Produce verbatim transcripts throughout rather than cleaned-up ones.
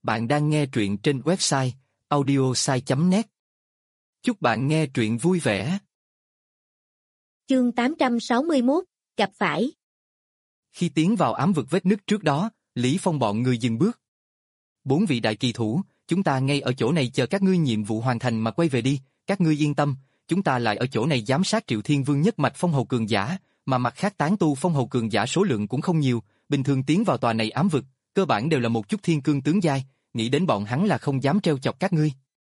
Bạn đang nghe truyện trên website audiosai chấm net. Chúc bạn nghe truyện vui vẻ. Chương tám trăm sáu mươi mốt, gặp phải. Khi tiến vào ám vực vết nứt trước đó, Lý Phong bọn người dừng bước. Bốn vị đại kỳ thủ, chúng ta ngay ở chỗ này chờ các ngươi nhiệm vụ hoàn thành mà quay về đi, các ngươi yên tâm, chúng ta lại ở chỗ này giám sát Triệu Thiên Vương nhất mạch phong hầu cường giả, mà mặt khác tán tu phong hầu cường giả số lượng cũng không nhiều, bình thường tiến vào tòa này ám vực, cơ bản đều là một chút thiên cương tướng giai, nghĩ đến bọn hắn là không dám trêu chọc các ngươi.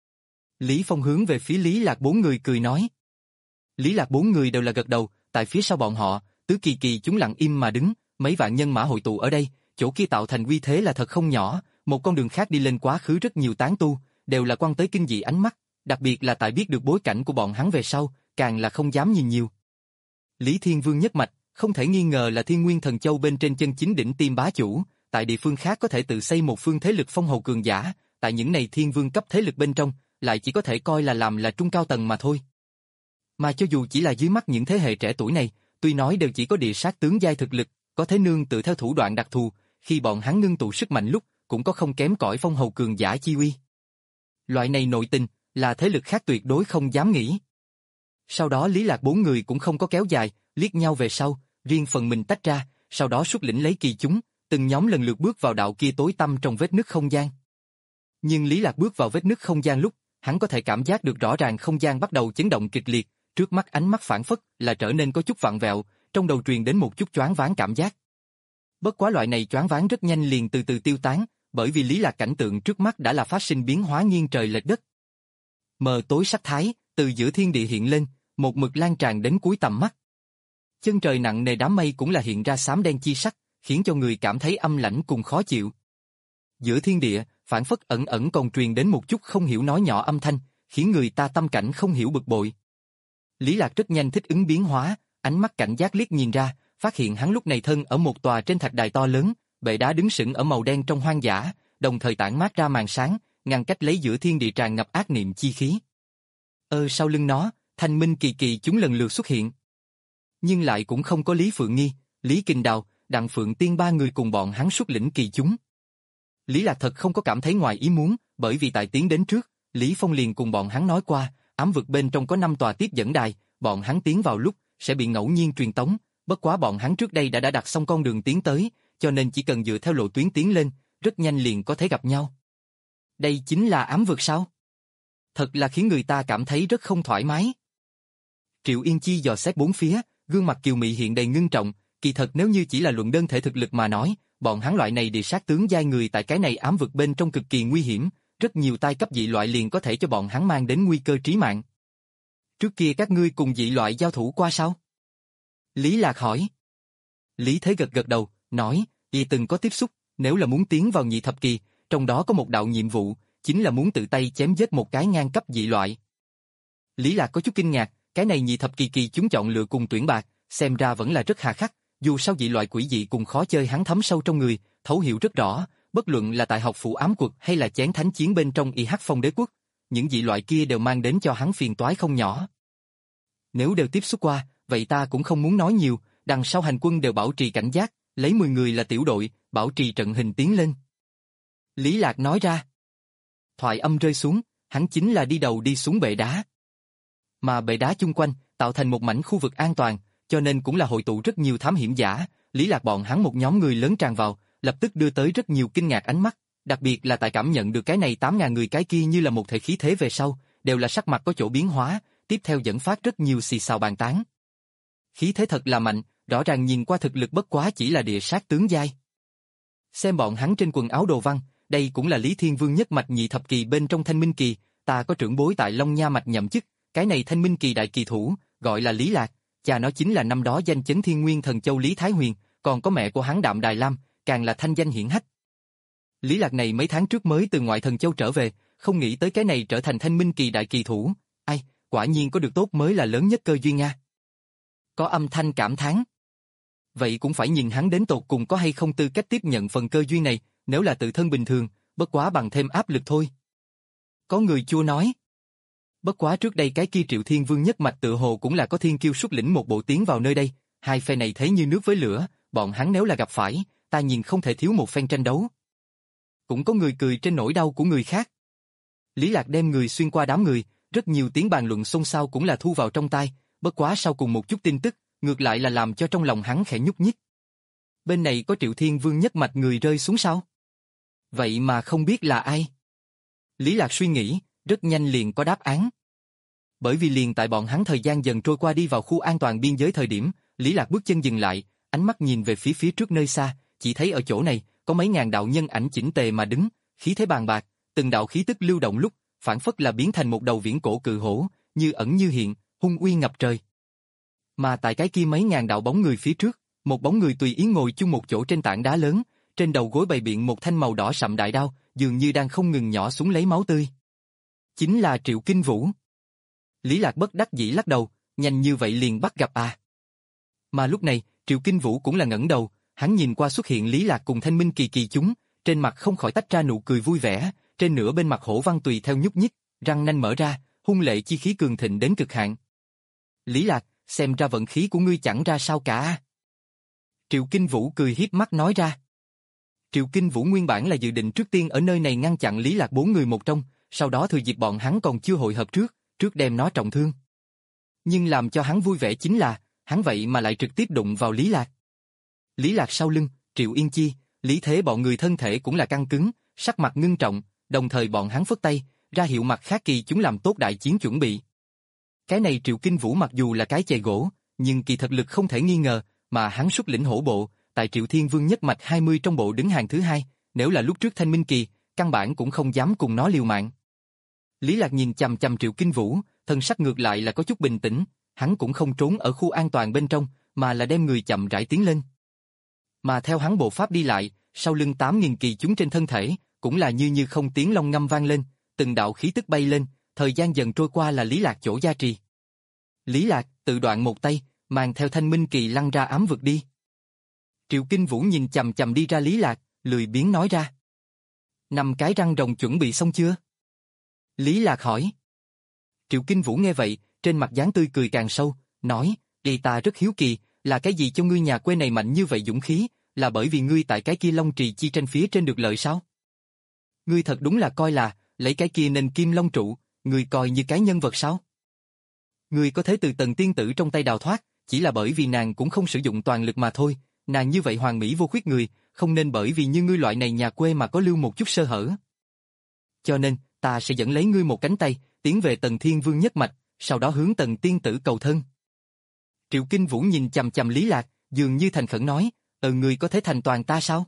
Lý Phong hướng về phía Lý Lạc bốn người cười nói. Lý Lạc bốn người đều là gật đầu, tại phía sau bọn họ, Tứ Kỳ Kỳ chúng lặng im mà đứng, mấy vạn nhân mã hội tụ ở đây, chỗ kia tạo thành uy thế là thật không nhỏ, một con đường khác đi lên quá khứ rất nhiều tán tu, đều là quan tới kinh dị ánh mắt, đặc biệt là tại biết được bối cảnh của bọn hắn về sau, càng là không dám nhìn nhiều. Lý Thiên Vương nhất mạch, không thể nghi ngờ là Thiên Nguyên Thần Châu bên trên chân chính đỉnh tiêm bá chủ, tại địa phương khác có thể tự xây một phương thế lực phong hầu cường giả, tại những này thiên vương cấp thế lực bên trong, lại chỉ có thể coi là làm là trung cao tầng mà thôi. Mà cho dù chỉ là dưới mắt những thế hệ trẻ tuổi này, tuy nói đều chỉ có địa sát tướng giai thực lực, có thể nương tự theo thủ đoạn đặc thù, khi bọn hắn ngưng tụ sức mạnh lúc, cũng có không kém cỏi phong hầu cường giả chi uy. Loại này nội tình, là thế lực khác tuyệt đối không dám nghĩ. Sau đó Lý Lạc bốn người cũng không có kéo dài, liếc nhau về sau, riêng phần mình tách ra, sau đó xuất lĩnh lấy kỳ chúng, từng nhóm lần lượt bước vào đạo kia tối tăm trong vết nứt không gian. Nhưng Lý Lạc bước vào vết nứt không gian lúc, hắn có thể cảm giác được rõ ràng không gian bắt đầu chấn động kịch liệt, trước mắt ánh mắt phản phất là trở nên có chút vặn vẹo, trong đầu truyền đến một chút choáng váng cảm giác. Bất quá loại này choáng váng rất nhanh liền từ từ tiêu tán, bởi vì Lý Lạc cảnh tượng trước mắt đã là phát sinh biến hóa nghiêng trời lệch đất. Mờ tối sắc thái, từ giữa thiên địa hiện lên, một mực lan tràn đến cuối tầm mắt. Chân trời nặng nề đám mây cũng là hiện ra xám đen chi sắc, khiến cho người cảm thấy âm lãnh cùng khó chịu. Giữa thiên địa, phản phất ẩn ẩn còn truyền đến một chút không hiểu nói nhỏ âm thanh, khiến người ta tâm cảnh không hiểu bực bội. Lý Lạc rất nhanh thích ứng biến hóa, ánh mắt cảnh giác liếc nhìn ra, phát hiện hắn lúc này thân ở một tòa trên thạch đài to lớn, bệ đá đứng sững ở màu đen trong hoang dã, đồng thời tản mát ra màn sáng, ngăn cách lấy giữa thiên địa tràn ngập ác niệm chi khí. Ơ sau lưng nó, Thanh Minh Kỳ Kỳ chúng lần lượt xuất hiện. Nhưng lại cũng không có Lý Phượng Nghi, Lý Kình Đào, Đặng Phượng Tiên ba người cùng bọn hắn xuất lĩnh kỳ chúng. Lý Lạc thật không có cảm thấy ngoài ý muốn, bởi vì tại tiến đến trước, Lý Phong liền cùng bọn hắn nói qua, ám vực bên trong có năm tòa tiếp dẫn đài, bọn hắn tiến vào lúc sẽ bị ngẫu nhiên truyền tống, bất quá bọn hắn trước đây đã đã đặt xong con đường tiến tới, cho nên chỉ cần dựa theo lộ tuyến tiến lên, rất nhanh liền có thể gặp nhau. Đây chính là ám vực sao? Thật là khiến người ta cảm thấy rất không thoải mái. Triệu Yên Chi dò xét bốn phía, gương mặt kiều mị hiện đầy ngưng trọng, kỳ thật nếu như chỉ là luận đơn thể thực lực mà nói, bọn hắn loại này địa sát tướng giai người tại cái này ám vực bên trong cực kỳ nguy hiểm, rất nhiều tai cấp dị loại liền có thể cho bọn hắn mang đến nguy cơ trí mạng. Trước kia các ngươi cùng dị loại giao thủ qua sao? Lý Lạc hỏi. Lý Thế gật gật đầu, nói, y từng có tiếp xúc, nếu là muốn tiến vào nhị thập kỳ, trong đó có một đạo nhiệm vụ, chính là muốn tự tay chém giết một cái ngang cấp dị loại. Lý Lạc có chút kinh ngạc, cái này nhị thập kỳ kỳ chúng chọn lựa cùng tuyển bạc, xem ra vẫn là rất hà khắc, dù sao dị loại quỷ dị cùng khó chơi hắn thấm sâu trong người, thấu hiểu rất rõ, bất luận là tại học phủ ám quật hay là chén thánh chiến bên trong y hắc phong đế quốc, những dị loại kia đều mang đến cho hắn phiền toái không nhỏ. Nếu đều tiếp xúc qua, vậy ta cũng không muốn nói nhiều, đằng sau hành quân đều bảo trì cảnh giác, lấy mười người là tiểu đội, bảo trì trận hình tiến lên. Lý Lạc nói ra. Thoại âm rơi xuống, hắn chính là đi đầu đi xuống bệ đá. Mà bệ đá chung quanh, tạo thành một mảnh khu vực an toàn, cho nên cũng là hội tụ rất nhiều thám hiểm giả, Lý Lạc bọn hắn một nhóm người lớn tràn vào, lập tức đưa tới rất nhiều kinh ngạc ánh mắt, đặc biệt là tại cảm nhận được cái này tám ngàn người cái kia như là một thể khí thế về sau, đều là sắc mặt có chỗ biến hóa, tiếp theo dẫn phát rất nhiều xì xào bàn tán. Khí thế thật là mạnh, rõ ràng nhìn qua thực lực bất quá chỉ là địa sát tướng giai. Xem bọn hắn trên quần áo đồ văn, đây cũng là Lý Thiên Vương nhất mạch nhị thập kỳ bên trong Thanh Minh Kỳ, ta có trưởng bối tại Long Nha mạch nhậm chức, cái này Thanh Minh Kỳ đại kỳ thủ, gọi là Lý Lạc, cha nó chính là năm đó danh chấn Thiên Nguyên Thần Châu Lý Thái Huyền, còn có mẹ của hắn Đạm Đài Lam, càng là thanh danh hiển hách. Lý Lạc này mấy tháng trước mới từ ngoại thần châu trở về, không nghĩ tới cái này trở thành Thanh Minh Kỳ đại kỳ thủ, ai, quả nhiên có được tốt mới là lớn nhất cơ duyên nha. Có âm thanh cảm thán. Vậy cũng phải nhìn hắn đến tột cùng có hay không tư cách tiếp nhận phần cơ duyên này, nếu là tự thân bình thường, bất quá bằng thêm áp lực thôi. Có người chua nói. Bất quá trước đây cái kia Triệu Thiên Vương nhất mạch tự hồ cũng là có thiên kiêu xuất lĩnh một bộ tiến vào nơi đây, hai phe này thế như nước với lửa, bọn hắn nếu là gặp phải, ta nhìn không thể thiếu một phen tranh đấu. cũng có người cười trên nỗi đau của người khác. Lý Lạc đem người xuyên qua đám người, rất nhiều tiếng bàn luận xôn xao cũng là thu vào trong tai, bất quá sau cùng một chút tin tức, ngược lại là làm cho trong lòng hắn khẽ nhúc nhích. Bên này có Triệu Thiên Vương nhất mạch người rơi xuống sao? Vậy mà không biết là ai? Lý Lạc suy nghĩ, rất nhanh liền có đáp án. Bởi vì liền tại bọn hắn thời gian dần trôi qua đi vào khu an toàn biên giới thời điểm, Lý Lạc bước chân dừng lại, ánh mắt nhìn về phía phía trước nơi xa, chỉ thấy ở chỗ này, có mấy ngàn đạo nhân ảnh chỉnh tề mà đứng, khí thế bàn bạc, từng đạo khí tức lưu động lúc, phản phất là biến thành một đầu viễn cổ cự hổ, như ẩn như hiện, hung uy ngập trời. Mà tại cái kia mấy ngàn đạo bóng người phía trước, một bóng người tùy ý ngồi chung một chỗ trên tảng đá lớn, trên đầu gối bày biện một thanh màu đỏ sậm đại đao, dường như đang không ngừng nhỏ xuống lấy máu tươi. Chính là Triệu Kinh Vũ. Lý Lạc bất đắc dĩ lắc đầu, nhanh như vậy liền bắt gặp à. Mà lúc này, Triệu Kinh Vũ cũng là ngẩng đầu, hắn nhìn qua xuất hiện Lý Lạc cùng Thanh Minh Kỳ Kỳ chúng, trên mặt không khỏi tách ra nụ cười vui vẻ, trên nửa bên mặt hổ văn tùy theo nhúc nhích, răng nanh mở ra, hung lệ chi khí cường thịnh đến cực hạn. Lý Lạc, xem ra vận khí của ngươi chẳng ra sao cả. Triệu Kinh Vũ cười hiếp mắt nói ra. Triệu Kinh Vũ nguyên bản là dự định trước tiên ở nơi này ngăn chặn Lý Lạc bốn người một trong, sau đó thừa dịp bọn hắn còn chưa hội hợp trước, trước đem nó trọng thương. Nhưng làm cho hắn vui vẻ chính là, hắn vậy mà lại trực tiếp đụng vào Lý Lạc. Lý Lạc sau lưng, Triệu Yên Chi, Lý Thế bọn người thân thể cũng là căng cứng, sắc mặt ngưng trọng, đồng thời bọn hắn phất tay, ra hiệu mặt khác kỳ chúng làm tốt đại chiến chuẩn bị. Cái này Triệu Kinh Vũ mặc dù là cái chày gỗ, nhưng kỳ thực lực không thể nghi ngờ, mà hắn xuất lĩnh hổ bộ, tại Triệu Thiên Vương nhất mạch hai mươi trong bộ đứng hàng thứ hai, nếu là lúc trước Thanh Minh Kỳ, căn bản cũng không dám cùng nó liều mạng. Lý Lạc nhìn chằm chằm Triệu Kinh Vũ, thân sắc ngược lại là có chút bình tĩnh, hắn cũng không trốn ở khu an toàn bên trong, mà là đem người chậm rãi tiến lên. Mà theo hắn bộ pháp đi lại, sau lưng tám nghìn kỳ chúng trên thân thể, cũng là như như không tiếng long ngâm vang lên, từng đạo khí tức bay lên, thời gian dần trôi qua là Lý Lạc chỗ gia trì. Lý Lạc tự đoạn một tay, mang theo Thanh Minh Kỳ lăn ra ám vực đi. Triệu Kinh Vũ nhìn chằm chằm đi ra Lý Lạc, lười biếng nói ra. Năm cái răng rồng chuẩn bị xong chưa? Lý Lạc hỏi. Triệu Kinh Vũ nghe vậy, trên mặt dáng tươi cười càng sâu, nói, đi ta rất hiếu kỳ, là cái gì cho ngươi nhà quê này mạnh như vậy dũng khí, là bởi vì ngươi tại cái kia Long Trì chi tranh phía trên được lợi sao? Ngươi thật đúng là coi là, lấy cái kia nên kim long trụ, ngươi coi như cái nhân vật sao? Ngươi có thể từ Tần tiên tử trong tay đào thoát, chỉ là bởi vì nàng cũng không sử dụng toàn lực mà thôi, nàng như vậy hoàn mỹ vô khuyết người, không nên bởi vì như ngươi loại này nhà quê mà có lưu một chút sơ hở. Cho nên, ta sẽ dẫn lấy ngươi một cánh tay, tiến về Tần Thiên Vương nhất mạch, sau đó hướng Tần tiên tử cầu thân. Triệu Kinh Vũ nhìn chằm chằm Lý Lạc, dường như thành khẩn nói, ờ ngươi có thể thành toàn ta sao?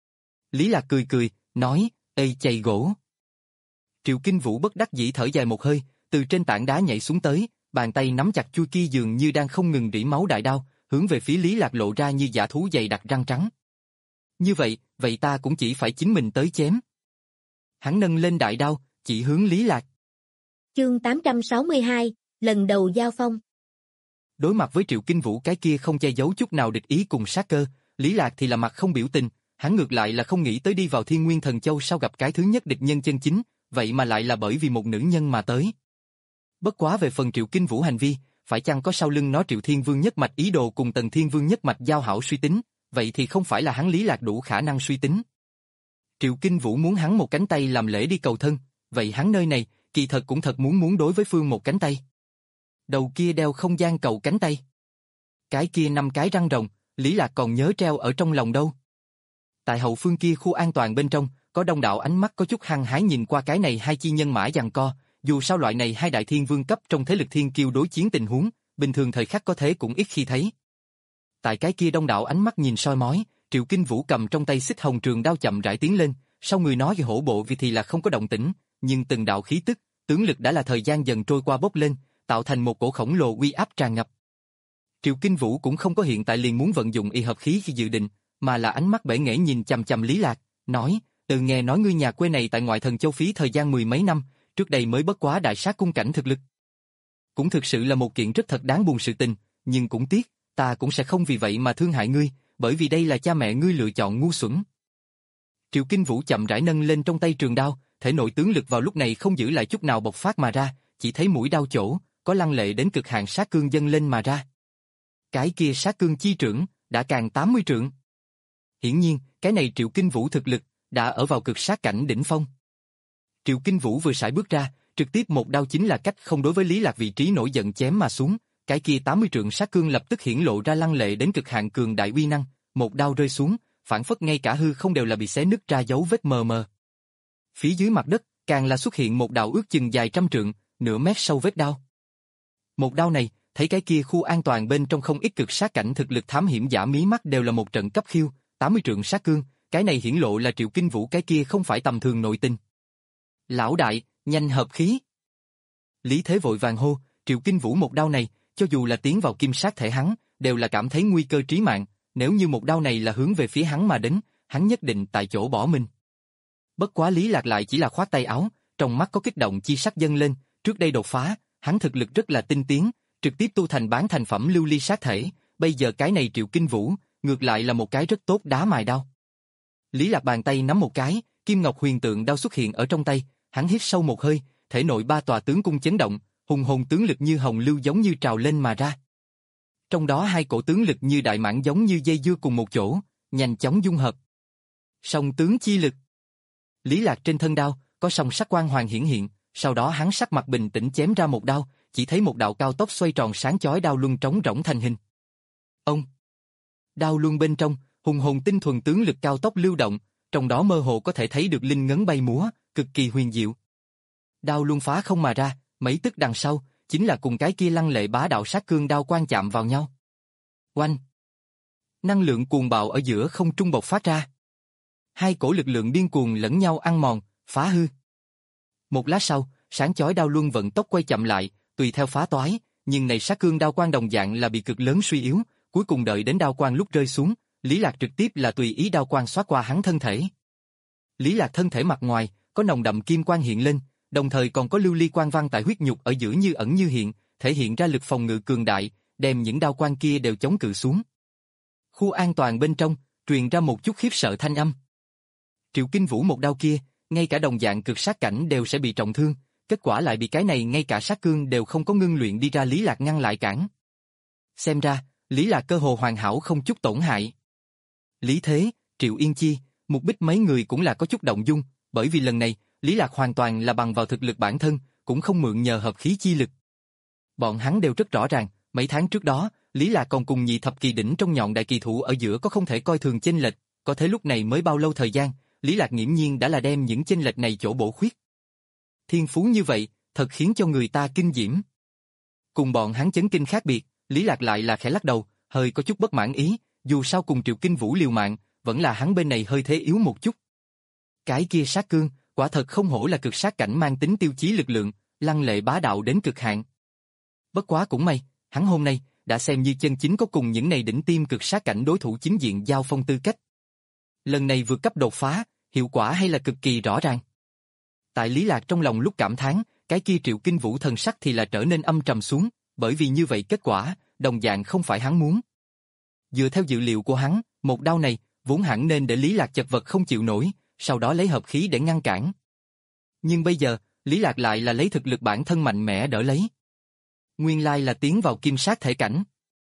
Lý Lạc cười cười, nói, ê chày gỗ. Triệu Kinh Vũ bất đắc dĩ thở dài một hơi, từ trên tảng đá nhảy xuống tới, bàn tay nắm chặt chuôi kia dường như đang không ngừng rỉ máu đại đao, hướng về phía Lý Lạc lộ ra như dã thú dày đặc răng trắng. Như vậy, vậy ta cũng chỉ phải chính mình tới chém. Hắn nâng lên đại đao, chỉ hướng Lý Lạc. Chương tám trăm sáu mươi hai, lần đầu giao phong. Đối mặt với Triệu Kinh Vũ cái kia không che giấu chút nào địch ý cùng sát cơ, Lý Lạc thì là mặt không biểu tình, hắn ngược lại là không nghĩ tới đi vào Thiên Nguyên Thần Châu sau gặp cái thứ nhất địch nhân chân chính, vậy mà lại là bởi vì một nữ nhân mà tới. Bất quá về phần Triệu Kinh Vũ hành vi, phải chăng có sau lưng nó Triệu Thiên Vương nhất mạch ý đồ cùng Tần Thiên Vương nhất mạch giao hảo suy tính, vậy thì không phải là hắn Lý Lạc đủ khả năng suy tính. Triệu Kinh Vũ muốn hắn một cánh tay làm lễ đi cầu thân, vậy hắn nơi này, kỳ thật cũng thật muốn muốn đối với Phương một cánh tay. Đầu kia đeo không gian cầu cánh tay. Cái kia năm cái răng rồng, Lý Lạc còn nhớ treo ở trong lòng đâu. Tại hậu phương kia khu an toàn bên trong, có đông đảo ánh mắt có chút hăng hái nhìn qua cái này hai chi nhân mã giằng co, dù sao loại này hai đại thiên vương cấp trong thế lực thiên kiêu đối chiến tình huống, bình thường thời khắc có thể cũng ít khi thấy. Tại cái kia đông đảo ánh mắt nhìn soi mói, Triệu Kinh Vũ cầm trong tay xích hồng trường đao chậm rãi tiến lên, sau người nói hổ bộ vì thì là không có động tĩnh, nhưng từng đạo khí tức, tướng lực đã là thời gian dần trôi qua bốc lên, tạo thành một cổ khổng lồ uy áp tràn ngập. Triệu Kinh Vũ cũng không có hiện tại liền muốn vận dụng y hợp khí khi dự định, mà là ánh mắt bể nghễ nhìn chằm chằm Lý Lạc, nói, từ nghe nói ngươi nhà quê này tại ngoại thần châu phí thời gian mười mấy năm, trước đây mới bất quá đại sát cung cảnh thực lực. Cũng thực sự là một kiện rất thật đáng buồn sự tình, nhưng cũng tiếc, ta cũng sẽ không vì vậy mà thương hại ngươi, bởi vì đây là cha mẹ ngươi lựa chọn ngu xuẩn. Triệu Kinh Vũ chậm rãi nâng lên trong tay trường đao, thể nội tướng lực vào lúc này không giữ lại chút nào bộc phát mà ra, chỉ thấy mũi đao chỗ, có lăng lệ đến cực hạn sát cương dâng lên mà ra. Cái kia sát cương chi trưởng, đã càng tám mươi trượng. Hiển nhiên, cái này Triệu Kinh Vũ thực lực, đã ở vào cực sát cảnh đỉnh phong. Triệu Kinh Vũ vừa sải bước ra, trực tiếp một đao chính là cách không đối với Lý Lạc vị trí nổi giận chém mà xuống, cái kia tám mươi trượng sát cương lập tức hiển lộ ra lăng lệ đến cực hạn cường đại uy năng, một đao rơi xuống, phản phất ngay cả hư không đều là bị xé nứt ra dấu vết mờ mờ. Phía dưới mặt đất, càng là xuất hiện một đạo ước chừng dài trăm trượng, nửa mét sâu vết đao. Một đao này, thấy cái kia khu an toàn bên trong không ít cực sát cảnh thực lực thám hiểm giả mí mắt đều là một trận cấp khiêu, tám mươi trượng sát cương, cái này hiển lộ là Triệu Kinh Vũ cái kia không phải tầm thường nội tình. Lão đại, nhanh hợp khí. Lý Thế vội vàng hô, Triệu Kinh Vũ một đao này, cho dù là tiến vào kim sát thể hắn, đều là cảm thấy nguy cơ trí mạng, nếu như một đao này là hướng về phía hắn mà đến, hắn nhất định tại chỗ bỏ mình. Bất quá Lý Lạc lại chỉ là khoát tay áo, trong mắt có kích động chi sắc dâng lên, trước đây đột phá, hắn thực lực rất là tinh tiến, trực tiếp tu thành bán thành phẩm lưu ly sát thể, bây giờ cái này Triệu Kinh Vũ, ngược lại là một cái rất tốt đá mài đao. Lý Lạc bàn tay nắm một cái, kim ngọc huyền tượng đao xuất hiện ở trong tay, hắn hít sâu một hơi, thể nội ba tòa tướng cung chấn động, hùng hồn tướng lực như hồng lưu giống như trào lên mà ra. Trong đó hai cổ tướng lực như đại mãng giống như dây dưa cùng một chỗ, nhanh chóng dung hợp. Song tướng chi lực. Lý Lạc trên thân đao, có song sắc quang hoàng hiển hiện, sau đó hắn sắc mặt bình tĩnh chém ra một đao, chỉ thấy một đạo cao tốc xoay tròn sáng chói đao luân trống rỗng thành hình. Ông. Đao luân bên trong, hùng hồn tinh thuần tướng lực cao tốc lưu động, trong đó mơ hồ có thể thấy được linh ngấn bay múa, cực kỳ huyền diệu. Đao luân phá không mà ra, mấy tức đằng sau, chính là cùng cái kia lăng lệ bá đạo sát cương đao quan chạm vào nhau. Oanh! Năng lượng cuồng bạo ở giữa không trung bộc phát ra. Hai cổ lực lượng điên cuồng lẫn nhau ăn mòn, phá hư. Một lát sau, sáng chói đao luân vận tốc quay chậm lại, tùy theo phá toái, nhưng này sát cương đao quang đồng dạng là bị cực lớn suy yếu, cuối cùng đợi đến đao quang lúc rơi xuống, Lý Lạc trực tiếp là tùy ý đao quang xóa qua hắn thân thể. Lý Lạc thân thể mặt ngoài, có nồng đậm kim quang hiện lên, đồng thời còn có lưu ly quang văn tại huyết nhục ở giữa như ẩn như hiện, thể hiện ra lực phòng ngự cường đại, đem những đao quang kia đều chống cự xuống. Khu an toàn bên trong, truyền ra một chút khiếp sợ thanh âm. Triệu Kinh Vũ một đao kia, ngay cả đồng dạng cực sát cảnh đều sẽ bị trọng thương, kết quả lại bị cái này ngay cả sát cương đều không có ngưng luyện đi ra Lý Lạc ngăn lại cản. Xem ra, Lý Lạc cơ hồ hoàn hảo không chút tổn hại. Lý Thế, Triệu Yên Chi, Mục Bích mấy người cũng là có chút động dung, bởi vì lần này, Lý Lạc hoàn toàn là bằng vào thực lực bản thân, cũng không mượn nhờ hợp khí chi lực. Bọn hắn đều rất rõ ràng, mấy tháng trước đó, Lý Lạc còn cùng nhị thập kỳ đỉnh trong nhọn đại kỳ thủ ở giữa có không thể coi thường chênh lệch, có thế lúc này mới bao lâu thời gian, Lý Lạc nghiễm nhiên đã là đem những chênh lệch này chỗ bổ khuyết. Thiên phú như vậy, thật khiến cho người ta kinh diễm. Cùng bọn hắn chấn kinh khác biệt, Lý Lạc lại là khẽ lắc đầu, hơi có chút bất mãn ý, dù sao cùng Triệu Kinh Vũ liều mạng, vẫn là hắn bên này hơi thế yếu một chút. Cái kia sát cương, quả thật không hổ là cực sát cảnh mang tính tiêu chí lực lượng, lăng lệ bá đạo đến cực hạn. Bất quá cũng may, hắn hôm nay đã xem như chân chính có cùng những này đỉnh tiêm cực sát cảnh đối thủ chính diện giao phong tư cách. Lần này vượt cấp đột phá, hiệu quả hay là cực kỳ rõ ràng. Tại Lý Lạc trong lòng lúc cảm thán, cái kia Triệu Kinh Vũ thần sắc thì là trở nên âm trầm xuống, bởi vì như vậy kết quả, đồng dạng không phải hắn muốn. Dựa theo dự liệu của hắn, một đao này, vốn hẳn nên để Lý Lạc chật vật không chịu nổi, sau đó lấy hợp khí để ngăn cản. Nhưng bây giờ, Lý Lạc lại là lấy thực lực bản thân mạnh mẽ đỡ lấy. Nguyên lai là tiến vào kim sát thể cảnh.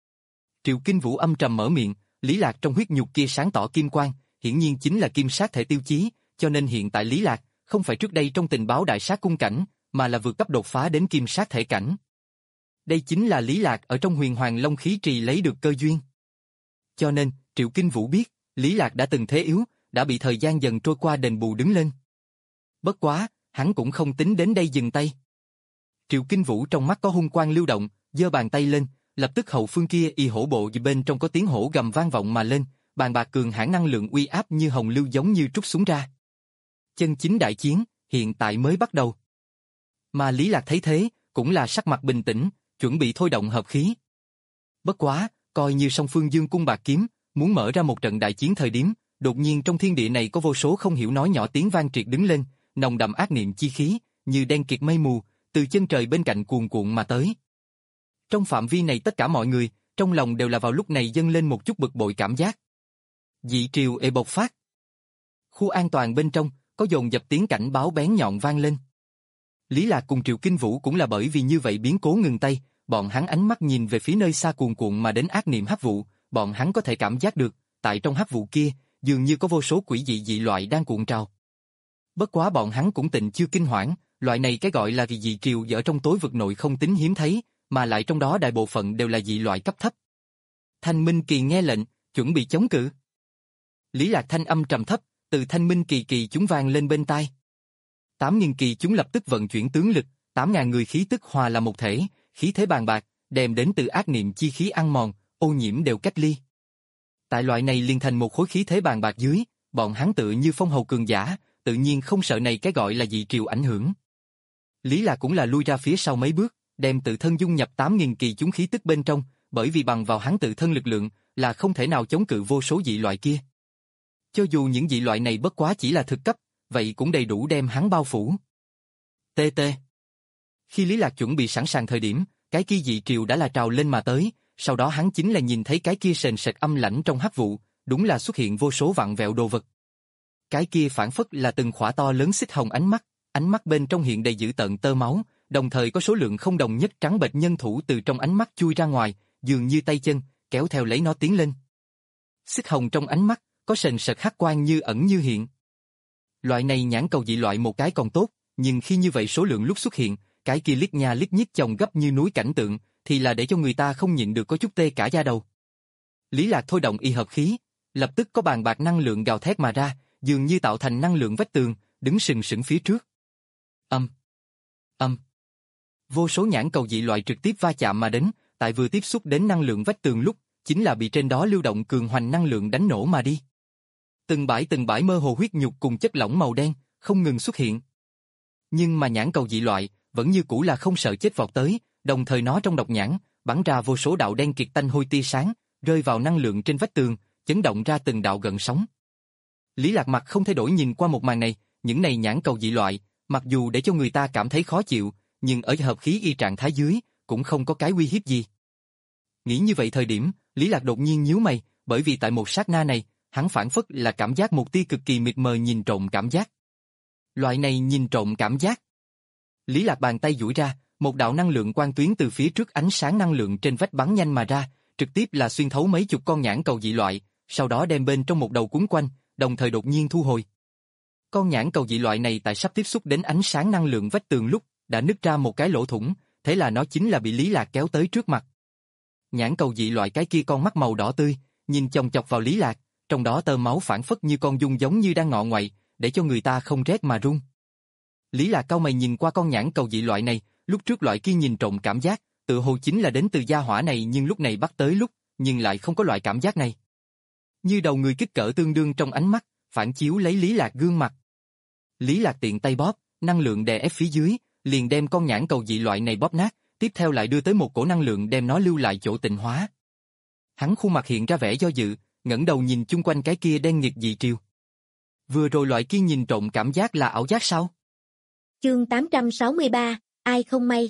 Triệu Kinh Vũ âm trầm mở miệng, Lý Lạc trong huyết nhục kia sáng tỏ kim quang, hiển nhiên chính là kim sát thể tiêu chí, cho nên hiện tại Lý Lạc không phải trước đây trong tình báo đại sát cung cảnh, mà là vượt cấp đột phá đến kim sát thể cảnh. Đây chính là Lý Lạc ở trong Huyền Hoàng Long khí trì lấy được cơ duyên. Cho nên, Triệu Kinh Vũ biết, Lý Lạc đã từng thế yếu, đã bị thời gian dần trôi qua đền bù đứng lên. Bất quá, hắn cũng không tính đến đây dừng tay. Triệu Kinh Vũ trong mắt có hung quang lưu động, giơ bàn tay lên, lập tức hậu phương kia y hổ bộ bên trong có tiếng hổ gầm vang vọng mà lên, bàn bạc cường hãn năng lượng uy áp như hồng lưu giống như trút xuống ra. Chân chính đại chiến, hiện tại mới bắt đầu. Mà Lý Lạc thấy thế, cũng là sắc mặt bình tĩnh, chuẩn bị thôi động hợp khí. Bất quá, coi như song phương dương cung bạc kiếm, muốn mở ra một trận đại chiến thời điểm, đột nhiên trong thiên địa này có vô số không hiểu nói nhỏ tiếng vang triệt đứng lên, nồng đậm ác niệm chi khí, như đen kịt mây mù, từ chân trời bên cạnh cuồn cuộn mà tới. Trong phạm vi này tất cả mọi người, trong lòng đều là vào lúc này dâng lên một chút bực bội cảm giác. Dị triều ề bộc phát. Khu an toàn bên trong, có dồn dập tiếng cảnh báo bén nhọn vang lên. Lý Lạc cùng Triệu Kinh Vũ cũng là bởi vì như vậy biến cố ngừng tay, bọn hắn ánh mắt nhìn về phía nơi xa cuồn cuộn mà đến ác niệm hắc vụ, bọn hắn có thể cảm giác được, tại trong hắc vụ kia, dường như có vô số quỷ dị dị loại đang cuộn trào. Bất quá bọn hắn cũng tịnh chưa kinh hoảng, loại này cái gọi là dị triều ở trong tối vực nội không tính hiếm thấy, mà lại trong đó đại bộ phận đều là dị loại cấp thấp. Thanh Minh Kỳ nghe lệnh, chuẩn bị chống cự. Lý Lạc thanh âm trầm thấp, từ Thanh Minh Kỳ kỳ chúng vang lên bên tai. Tám nghìn kỳ chúng lập tức vận chuyển tướng lực, tám ngàn người khí tức hòa là một thể, khí thế bàn bạc, đem đến từ ác niệm chi khí ăn mòn, ô nhiễm đều cách ly. Tại loại này liền thành một khối khí thế bàn bạc dưới, bọn hắn tự như phong hầu cường giả, tự nhiên không sợ này cái gọi là dị triều ảnh hưởng. Lý Lạc cũng là lui ra phía sau mấy bước, đem tự thân dung nhập tám nghìn kỳ chúng khí tức bên trong, bởi vì bằng vào hắn tự thân lực lượng là không thể nào chống cự vô số dị loại kia. Cho dù những dị loại này bất quá chỉ là thực cấp, vậy cũng đầy đủ đem hắn bao phủ. tê tê. Khi Lý Lạc chuẩn bị sẵn sàng thời điểm, cái kia dị triều đã là trào lên mà tới, sau đó hắn chính là nhìn thấy cái kia sền sệt âm lãnh trong hắc vụ, đúng là xuất hiện vô số vặn vẹo đồ vật. Cái kia phản phất là từng khỏa to lớn xích hồng ánh mắt, ánh mắt bên trong hiện đầy dữ tợn tơ máu, đồng thời có số lượng không đồng nhất trắng bệch nhân thủ từ trong ánh mắt chui ra ngoài, dường như tay chân, kéo theo lấy nó tiến lên. Xích hồng trong ánh mắt, có sền sệt hắc quang như ẩn như hiện. Loại này nhãn cầu dị loại một cái còn tốt, nhưng khi như vậy số lượng lúc xuất hiện, cái kia liếc nha liếc nhíp chồng gấp như núi cảnh tượng, thì là để cho người ta không nhịn được có chút tê cả da đầu. Lý Lạc thôi động y hợp khí, lập tức có bàn bạc năng lượng gào thét mà ra, dường như tạo thành năng lượng vách tường, đứng sừng sững phía trước. Âm, âm. Vô số nhãn cầu dị loại trực tiếp va chạm mà đến, tại vừa tiếp xúc đến năng lượng vách tường lúc, chính là bị trên đó lưu động cường hoành năng lượng đánh nổ mà đi. Từng bãi từng bãi mơ hồ huyết nhục cùng chất lỏng màu đen, không ngừng xuất hiện. Nhưng mà nhãn cầu dị loại, vẫn như cũ là không sợ chết vọt tới, đồng thời nó trong độc nhãn, bắn ra vô số đạo đen kiệt tanh hôi tia sáng, rơi vào năng lượng trên vách tường, chấn động ra từng đạo gợn sóng. Lý Lạc mặt không thay đổi nhìn qua một màn này, những này nhãn cầu dị loại, mặc dù để cho người ta cảm thấy khó chịu, nhưng ở hợp khí y trạng thái dưới, cũng không có cái uy hiếp gì. Nghĩ như vậy thời điểm, Lý Lạc đột nhiên nhíu mày, bởi vì tại một sát na này, hắn phản phất là cảm giác một tia cực kỳ mịt mờ nhìn trộm cảm giác. Loại này nhìn trộm cảm giác. Lý Lạc bàn tay duỗi ra, một đạo năng lượng quang tuyến từ phía trước ánh sáng năng lượng trên vách bắn nhanh mà ra, trực tiếp là xuyên thấu mấy chục con nhãn cầu dị loại, sau đó đem bên trong một đầu cuốn quanh, đồng thời đột nhiên thu hồi. Con nhãn cầu dị loại này tại sắp tiếp xúc đến ánh sáng năng lượng vách tường lúc, đã nứt ra một cái lỗ thủng, thế là nó chính là bị Lý Lạc kéo tới trước mặt. Nhãn cầu dị loại cái kia con mắt màu đỏ tươi, nhìn chòng chọc vào Lý Lạc, trong đó tơ máu phản phất như con dung giống như đang ngọ ngoậy, để cho người ta không rét mà run. Lý Lạc cau mày nhìn qua con nhãn cầu dị loại này, lúc trước loại kia nhìn trộm cảm giác, tự hồ chính là đến từ gia hỏa này nhưng lúc này bắt tới lúc, nhưng lại không có loại cảm giác này. Như đầu người kích cỡ tương đương trong ánh mắt, phản chiếu lấy Lý Lạc gương mặt. Lý Lạc tiện tay bóp, năng lượng đè ép phía dưới, liền đem con nhãn cầu dị loại này bóp nát, tiếp theo lại đưa tới một cổ năng lượng đem nó lưu lại chỗ tịnh hóa. Hắn khuôn mặt hiện ra vẻ do dự, ngẩng đầu nhìn chung quanh cái kia đen nghịt dị triều. Vừa rồi loại kia nhìn trộm cảm giác là ảo giác sao? Chương tám trăm sáu mươi ba, ai không may?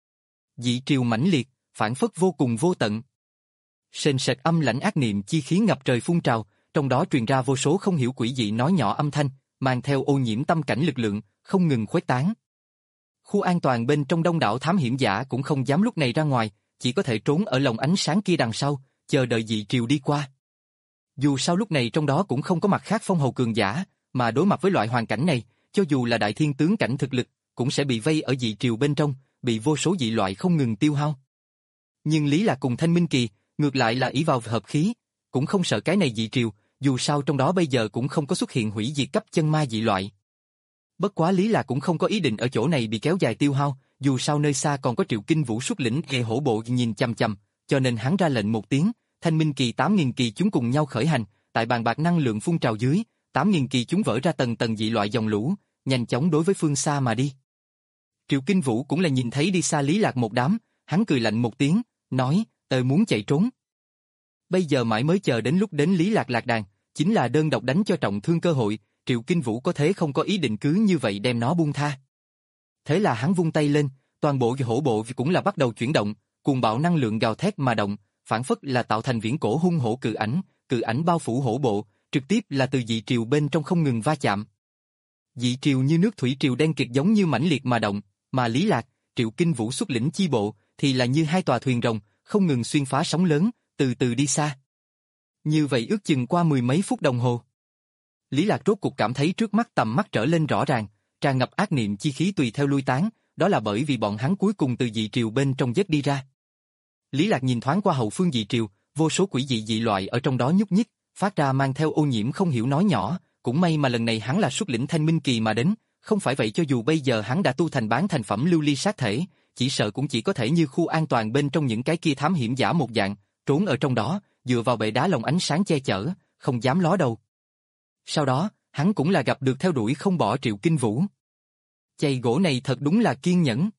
Dị triều mãnh liệt, phản phất vô cùng vô tận. Sền sệt âm lãnh ác niệm chi khí ngập trời phun trào, trong đó truyền ra vô số không hiểu quỷ dị nói nhỏ âm thanh, mang theo ô nhiễm tâm cảnh lực lượng, không ngừng khuếch tán. Khu an toàn bên trong đông đảo thám hiểm giả cũng không dám lúc này ra ngoài, chỉ có thể trốn ở lồng ánh sáng kia đằng sau, chờ đợi dị triều đi qua. Dù sao lúc này trong đó cũng không có mặt khác phong hầu cường giả, mà đối mặt với loại hoàn cảnh này, cho dù là đại thiên tướng cảnh thực lực, cũng sẽ bị vây ở dị triều bên trong, bị vô số dị loại không ngừng tiêu hao. Nhưng Lý Lạc cùng Thanh Minh Kỳ, ngược lại là ỷ vào hợp khí, cũng không sợ cái này dị triều, dù sao trong đó bây giờ cũng không có xuất hiện hủy diệt cấp chân ma dị loại. Bất quá Lý Lạc cũng không có ý định ở chỗ này bị kéo dài tiêu hao, dù sao nơi xa còn có Triệu Kinh Vũ xuất lĩnh ghê hổ bộ nhìn chằm chằm, cho nên hắn ra lệnh một tiếng, Thanh Minh Kỳ tám nghìn kỳ chúng cùng nhau khởi hành, tại bàn bạc năng lượng phun trào dưới, tám nghìn kỳ chúng vỡ ra tầng tầng dị loại dòng lũ, nhanh chóng đối với phương xa mà đi. Triệu Kinh Vũ cũng là nhìn thấy đi xa Lý Lạc một đám, hắn cười lạnh một tiếng, nói, tôi muốn chạy trốn. Bây giờ mãi mới chờ đến lúc đến Lý Lạc lạc đàn, chính là đơn độc đánh cho trọng thương cơ hội, Triệu Kinh Vũ có thế không có ý định cứ như vậy đem nó buông tha. Thế là hắn vung tay lên, toàn bộ hổ bộ cũng là bắt đầu chuyển động, cuồng bạo năng lượng gào thét mà động, phản phất là tạo thành viễn cổ hung hổ cự ảnh, cự ảnh bao phủ hổ bộ, trực tiếp là từ dị triều bên trong không ngừng va chạm. Dị triều như nước thủy triều đen kịt giống như mãnh liệt mà động, mà Lý Lạc, Triệu Kinh Vũ xuất lĩnh chi bộ thì là như hai tòa thuyền rồng, không ngừng xuyên phá sóng lớn, từ từ đi xa. Như vậy ước chừng qua mười mấy phút đồng hồ, Lý Lạc rốt cục cảm thấy trước mắt tầm mắt trở lên rõ ràng, tràn ngập ác niệm chi khí tùy theo lui tán, đó là bởi vì bọn hắn cuối cùng từ dị triều bên trong giết đi ra. Lý Lạc nhìn thoáng qua hậu phương dị triều, vô số quỷ dị dị loại ở trong đó nhúc nhích, phát ra mang theo ô nhiễm không hiểu nói nhỏ, cũng may mà lần này hắn là xuất lĩnh Thanh Minh Kỳ mà đến, không phải vậy cho dù bây giờ hắn đã tu thành bán thành phẩm lưu ly sát thể, chỉ sợ cũng chỉ có thể như khu an toàn bên trong những cái kia thám hiểm giả một dạng, trốn ở trong đó, dựa vào bệ đá lồng ánh sáng che chở, không dám ló đầu. Sau đó, hắn cũng là gặp được theo đuổi không bỏ Triệu Kinh Vũ. Chày gỗ này thật đúng là kiên nhẫn.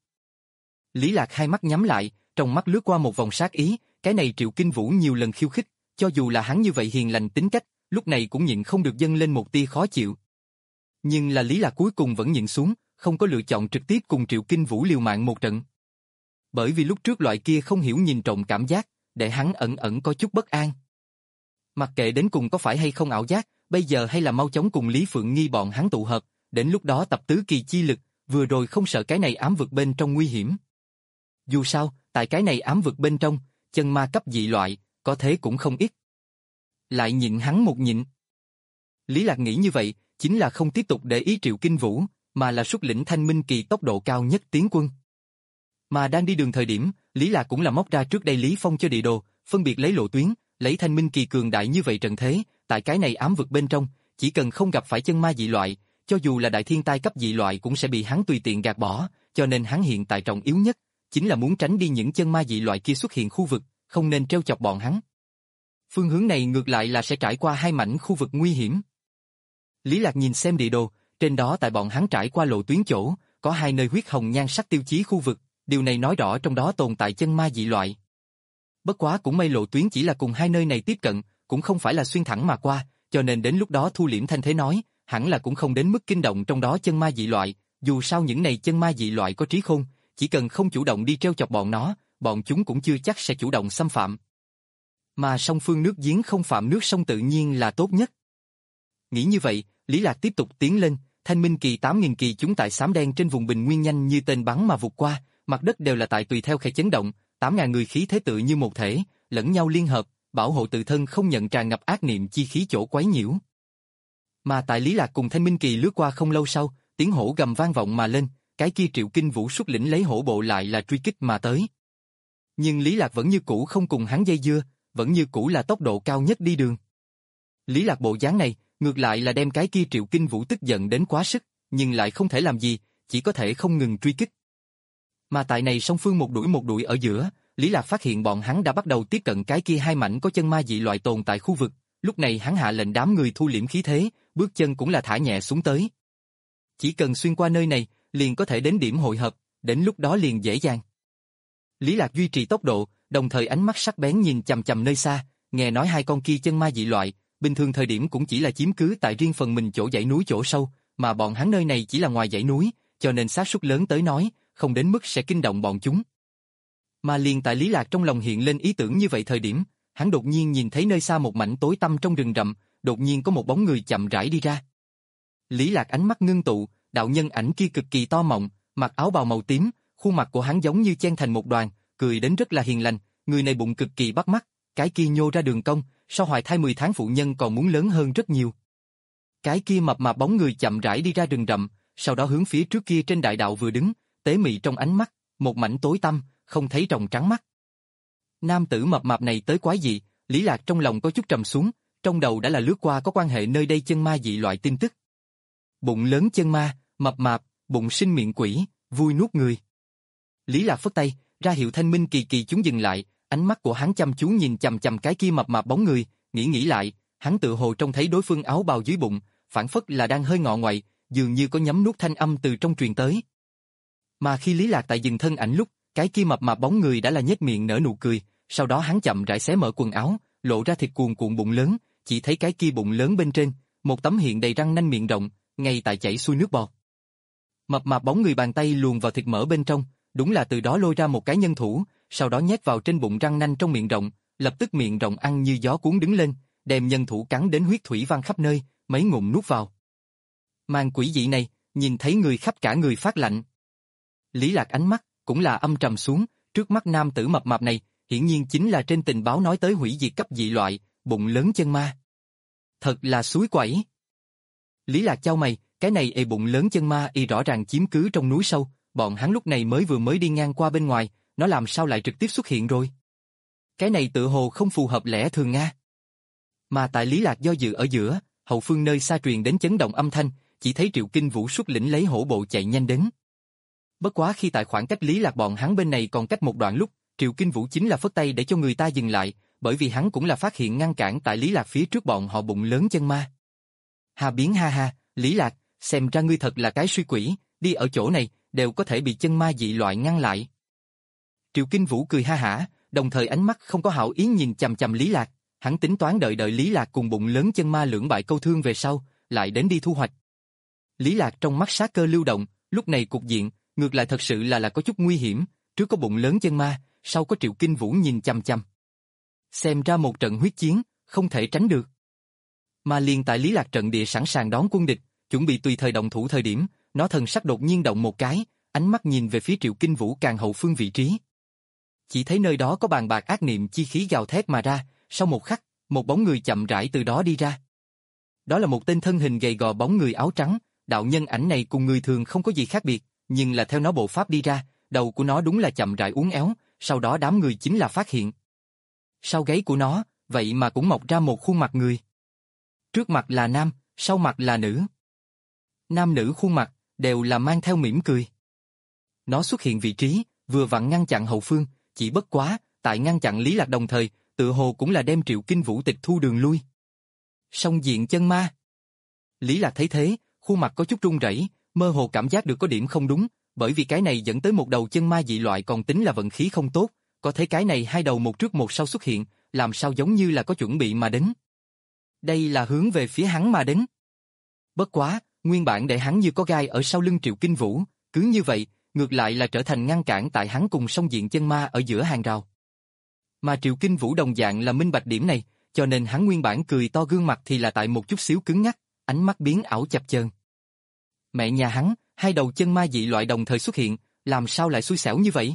Lý Lạc hai mắt nhắm lại, trong mắt lướt qua một vòng sát ý, cái này Triệu Kinh Vũ nhiều lần khiêu khích, cho dù là hắn như vậy hiền lành tính cách, lúc này cũng nhịn không được dâng lên một tia khó chịu. Nhưng là Lý Lạc cuối cùng vẫn nhịn xuống, không có lựa chọn trực tiếp cùng Triệu Kinh Vũ liều mạng một trận. Bởi vì lúc trước loại kia không hiểu nhìn trộm cảm giác, để hắn ẩn ẩn có chút bất an. Mặc kệ đến cùng có phải hay không ảo giác, bây giờ hay là mau chóng cùng Lý Phượng Nghi bọn hắn tụ hợp, đến lúc đó tập tứ kỳ chi lực, vừa rồi không sợ cái này ám vực bên trong nguy hiểm. Dù sao, tại cái này ám vực bên trong, chân ma cấp dị loại, có thế cũng không ít. Lại nhịn hắn một nhịn. Lý Lạc nghĩ như vậy, chính là không tiếp tục để ý Triệu Kinh Vũ, mà là xuất lĩnh Thanh Minh Kỳ tốc độ cao nhất tiến quân. Mà đang đi đường thời điểm, Lý Lạc cũng là móc ra trước đây Lý Phong cho địa đồ, phân biệt lấy lộ tuyến, lấy Thanh Minh Kỳ cường đại như vậy trận thế, tại cái này ám vực bên trong, chỉ cần không gặp phải chân ma dị loại, cho dù là đại thiên tai cấp dị loại cũng sẽ bị hắn tùy tiện gạt bỏ, cho nên hắn hiện tại trọng yếu nhất, chính là muốn tránh đi những chân ma dị loại kia xuất hiện khu vực, không nên trêu chọc bọn hắn. Phương hướng này ngược lại là sẽ trải qua hai mảnh khu vực nguy hiểm. Lý Lạc nhìn xem địa đồ, trên đó tại bọn hắn trải qua lộ tuyến chỗ, có hai nơi huyết hồng nhan sắc tiêu chí khu vực, điều này nói rõ trong đó tồn tại chân ma dị loại. Bất quá cũng may lộ tuyến chỉ là cùng hai nơi này tiếp cận, cũng không phải là xuyên thẳng mà qua, cho nên đến lúc đó thu liễm thanh thế nói, hẳn là cũng không đến mức kinh động trong đó chân ma dị loại, dù sao những này chân ma dị loại có trí khôn, chỉ cần không chủ động đi trêu chọc bọn nó, bọn chúng cũng chưa chắc sẽ chủ động xâm phạm. Mà song phương nước giếng không phạm nước sông tự nhiên là tốt nhất. Nghĩ như vậy, Lý Lạc tiếp tục tiến lên, Thanh Minh Kỳ tám nghìn kỳ chúng tại xám đen trên vùng bình nguyên nhanh như tên bắn mà vụt qua, mặt đất đều là tại tùy theo khe chấn động, tám ngàn người khí thế tự như một thể, lẫn nhau liên hợp, bảo hộ tự thân không nhận tràn ngập ác niệm chi khí chỗ quấy nhiễu. Mà tại Lý Lạc cùng Thanh Minh Kỳ lướt qua không lâu sau, tiếng hổ gầm vang vọng mà lên, cái kia Triệu Kinh Vũ xuất lĩnh lấy hổ bộ lại là truy kích mà tới. Nhưng Lý Lạc vẫn như cũ không cùng hắn dây dưa, vẫn như cũ là tốc độ cao nhất đi đường. Lý Lạc bộ dáng này, ngược lại là đem cái kia Triệu Kinh Vũ tức giận đến quá sức, nhưng lại không thể làm gì, chỉ có thể không ngừng truy kích. Mà tại này song phương một đuổi một đuổi ở giữa, Lý Lạc phát hiện bọn hắn đã bắt đầu tiếp cận cái kia hai mảnh có chân ma dị loại tồn tại khu vực, lúc này hắn hạ lệnh đám người thu liễm khí thế, bước chân cũng là thả nhẹ xuống tới. Chỉ cần xuyên qua nơi này, liền có thể đến điểm hội hợp, đến lúc đó liền dễ dàng. Lý Lạc duy trì tốc độ, đồng thời ánh mắt sắc bén nhìn chằm chằm nơi xa, nghe nói hai con kia chân ma dị loại, bình thường thời điểm cũng chỉ là chiếm cứ tại riêng phần mình chỗ dãy núi chỗ sâu, mà bọn hắn nơi này chỉ là ngoài dãy núi, cho nên xác suất lớn tới nói, không đến mức sẽ kinh động bọn chúng. Mà liền tại Lý Lạc trong lòng hiện lên ý tưởng như vậy thời điểm, hắn đột nhiên nhìn thấy nơi xa một mảnh tối tăm trong rừng rậm, đột nhiên có một bóng người chậm rãi đi ra. Lý Lạc ánh mắt ngưng tụ, đạo nhân ảnh kia cực kỳ to mọng, mặc áo bào màu tím, khuôn mặt của hắn giống như chen thành một đoàn, cười đến rất là hiền lành, người này bụng cực kỳ bắt mắt, cái kia nhô ra đường cong, so hoài thai mười tháng phụ nhân còn muốn lớn hơn rất nhiều. Cái kia mập mạp bóng người chậm rãi đi ra rừng rậm, sau đó hướng phía trước kia trên đại đạo vừa đứng, tế mị trong ánh mắt, một mảnh tối tăm, không thấy tròng trắng mắt. Nam tử mập mạp này tới quái gì, Lý Lạc trong lòng có chút trầm xuống, trong đầu đã là lướt qua có quan hệ nơi đây chân ma dị loại tin tức. Bụng lớn chân ma, mập mạp, bụng sinh miệng quỷ, vui nuốt người. Lý Lạc phất tay, ra hiệu Thanh Minh Kỳ Kỳ chúng dừng lại, ánh mắt của hắn chăm chú nhìn chằm chằm cái kia mập mạp bóng người, nghĩ nghĩ lại, hắn tự hồ trông thấy đối phương áo bào dưới bụng, phản phất là đang hơi ngọ ngoại, dường như có nhấm nuốt thanh âm từ trong truyền tới. Mà khi Lý Lạc tại dừng thân ảnh lúc, cái kia mập mạp bóng người đã là nhếch miệng nở nụ cười, sau đó hắn chậm rãi xé mở quần áo, lộ ra thịt cuồn cuộn bụng lớn, chỉ thấy cái kia bụng lớn bên trên, một tấm hiện đầy răng nanh miệng rộng, ngay tại chảy xuôi nước bọt. Mập mạp bóng người bàn tay luồn vào thịt mỡ bên trong, đúng là từ đó lôi ra một cái nhân thủ, sau đó nhét vào trên bụng răng nanh trong miệng rộng, lập tức miệng rộng ăn như gió cuốn đứng lên, đem nhân thủ cắn đến huyết thủy văng khắp nơi, mấy ngụm nuốt vào. Màn quỷ dị này, nhìn thấy người khắp cả người phát lạnh. Lý Lạc ánh mắt cũng là âm trầm xuống, trước mắt nam tử mập mạp này, hiển nhiên chính là trên tình báo nói tới hủy diệt cấp dị loại, bụng lớn chân ma. Thật là suối quẩy. Lý Lạc chau mày, cái này ề bụng lớn chân ma y rõ ràng chiếm cứ trong núi sâu, bọn hắn lúc này mới vừa mới đi ngang qua bên ngoài, nó làm sao lại trực tiếp xuất hiện rồi? Cái này tự hồ không phù hợp lẽ thường Nga. Mà tại Lý Lạc do dự ở giữa, hậu phương nơi xa truyền đến chấn động âm thanh, chỉ thấy Triệu Kinh Vũ xuất lĩnh lấy hổ bộ chạy nhanh đến. Bất quá khi tại khoảng cách Lý Lạc bọn hắn bên này còn cách một đoạn lúc, Triệu Kinh Vũ chính là phất tay để cho người ta dừng lại, bởi vì hắn cũng là phát hiện ngăn cản tại Lý Lạc phía trước bọn họ bụng lớn chân ma. Hà biến ha ha, Lý Lạc, xem ra ngươi thật là cái suy quỷ, đi ở chỗ này, đều có thể bị chân ma dị loại ngăn lại. Triệu Kinh Vũ cười ha hả, đồng thời ánh mắt không có hảo ý nhìn chằm chằm Lý Lạc, hắn tính toán đợi đợi Lý Lạc cùng bụng lớn chân ma lưỡng bại câu thương về sau, lại đến đi thu hoạch. Lý Lạc trong mắt sát cơ lưu động, lúc này cục diện, ngược lại thật sự là là có chút nguy hiểm, trước có bụng lớn chân ma, sau có Triệu Kinh Vũ nhìn chằm chằm. Xem ra một trận huyết chiến, không thể tránh được. Mà liền tại Lý Lạc trận địa sẵn sàng đón quân địch, chuẩn bị tùy thời động thủ thời điểm, nó thần sắc đột nhiên động một cái, ánh mắt nhìn về phía Triệu Kinh Vũ càng hậu phương vị trí. Chỉ thấy nơi đó có bàn bạc ác niệm chi khí gào thét mà ra, sau một khắc, một bóng người chậm rãi từ đó đi ra. Đó là một tên thân hình gầy gò bóng người áo trắng, đạo nhân ảnh này cùng người thường không có gì khác biệt, nhưng là theo nó bộ pháp đi ra, đầu của nó đúng là chậm rãi uốn éo, sau đó đám người chính là phát hiện. Sau gáy của nó, vậy mà cũng mọc ra một khuôn mặt người. Trước mặt là nam, sau mặt là nữ. Nam nữ khuôn mặt, đều là mang theo mỉm cười. Nó xuất hiện vị trí, vừa vặn ngăn chặn hậu phương, chỉ bất quá, tại ngăn chặn Lý Lạc đồng thời, tự hồ cũng là đem Triệu Kinh Vũ tịch thu đường lui. Song diện chân ma. Lý Lạc thấy thế, khuôn mặt có chút run rẩy, mơ hồ cảm giác được có điểm không đúng, bởi vì cái này dẫn tới một đầu chân ma dị loại còn tính là vận khí không tốt, có thấy cái này hai đầu một trước một sau xuất hiện, làm sao giống như là có chuẩn bị mà đến. Đây là hướng về phía hắn mà đến. Bất quá, nguyên bản để hắn như có gai ở sau lưng Triệu Kinh Vũ, cứ như vậy, ngược lại là trở thành ngăn cản tại hắn cùng song diện chân ma ở giữa hàng rào. Mà Triệu Kinh Vũ đồng dạng là minh bạch điểm này, cho nên hắn nguyên bản cười to gương mặt thì là tại một chút xíu cứng ngắc, ánh mắt biến ảo chập chờn. Mẹ nhà hắn, hai đầu chân ma dị loại đồng thời xuất hiện, làm sao lại xui xẻo như vậy?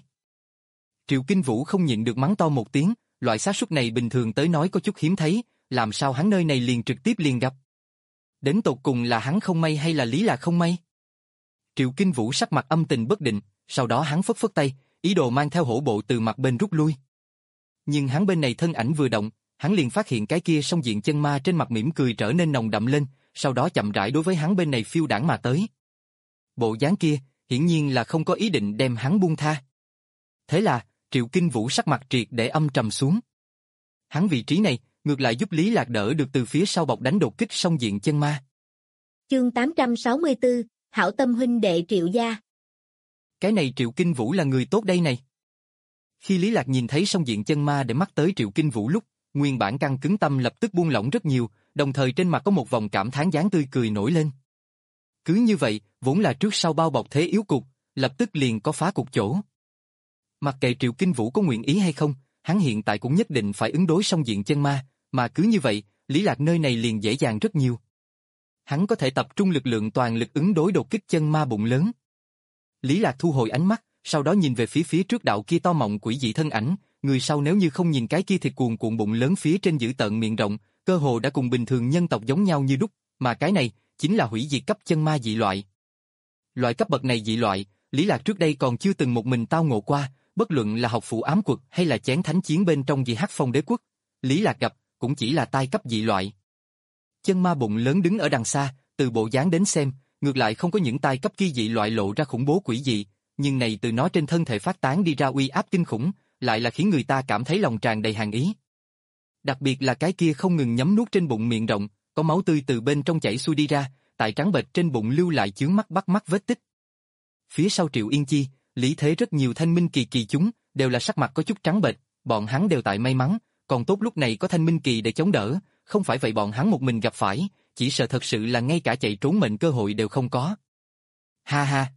Triệu Kinh Vũ không nhịn được mắng to một tiếng, loại xác suất này bình thường tới nói có chút hiếm thấy, làm sao hắn nơi này liền trực tiếp liền gặp? Đến tột cùng là hắn không may hay là Lý Lạc không may? Triệu Kinh Vũ sắc mặt âm tình bất định, sau đó hắn phất phất tay, ý đồ mang theo hổ bộ từ mặt bên rút lui. Nhưng hắn bên này thân ảnh vừa động, hắn liền phát hiện cái kia song diện chân ma trên mặt mỉm cười trở nên nồng đậm lên, sau đó chậm rãi đối với hắn bên này phiêu đãng mà tới. Bộ dáng kia, hiển nhiên là không có ý định đem hắn buông tha. Thế là, Triệu Kinh Vũ sắc mặt triệt để âm trầm xuống. Hắn vị trí này, ngược lại giúp Lý Lạc đỡ được từ phía sau bọc đánh đột kích song diện chân ma. Chương tám trăm sáu mươi tư, Hảo Tâm huynh đệ Triệu gia. Cái này Triệu Kinh Vũ là người tốt đây này. Khi Lý Lạc nhìn thấy song diện chân ma để mắt tới Triệu Kinh Vũ lúc, nguyên bản căng cứng tâm lập tức buông lỏng rất nhiều, đồng thời trên mặt có một vòng cảm thán dáng tươi cười nổi lên. Cứ như vậy, vốn là trước sau bao bọc thế yếu cục, lập tức liền có phá cục chỗ. Mặc kệ Triệu Kinh Vũ có nguyện ý hay không, hắn hiện tại cũng nhất định phải ứng đối song diện chân ma, mà cứ như vậy, Lý Lạc nơi này liền dễ dàng rất nhiều. Hắn có thể tập trung lực lượng toàn lực ứng đối đột kích chân ma bụng lớn. Lý Lạc thu hồi ánh mắt, sau đó nhìn về phía phía trước đạo kia to mọng quỷ dị thân ảnh, người sau nếu như không nhìn cái kia thịt cuồn cuộn bụng lớn phía trên giữ tợn miệng rộng, cơ hồ đã cùng bình thường nhân tộc giống nhau như đúc, mà cái này chính là hủy diệt cấp chân ma dị loại. Loại cấp bậc này dị loại, Lý Lạc trước đây còn chưa từng một mình tao ngộ qua, bất luận là học phụ ám quật hay là chén thánh chiến bên trong dị hắc phong đế quốc, Lý Lạc gặp cũng chỉ là tai cấp dị loại. Chân ma bụng lớn đứng ở đằng xa, từ bộ dáng đến xem, ngược lại không có những tai cấp kia dị loại lộ ra khủng bố quỷ dị, nhưng này từ nó trên thân thể phát tán đi ra uy áp kinh khủng, lại là khiến người ta cảm thấy lòng tràn đầy hàn ý. Đặc biệt là cái kia không ngừng nhấm nuốt trên bụng miệng rộng, có máu tươi từ bên trong chảy xuôi đi ra, tại trắng bệch trên bụng lưu lại chướng mắt bắt mắt vết tích. Phía sau Triệu Yên Chi, Lý Thế rất nhiều thanh minh kỳ kỳ chúng, đều là sắc mặt có chút trắng bệch, bọn hắn đều tại may mắn, còn tốt lúc này có thanh minh kỳ để chống đỡ, không phải vậy bọn hắn một mình gặp phải, chỉ sợ thật sự là ngay cả chạy trốn mệnh cơ hội đều không có. Ha ha!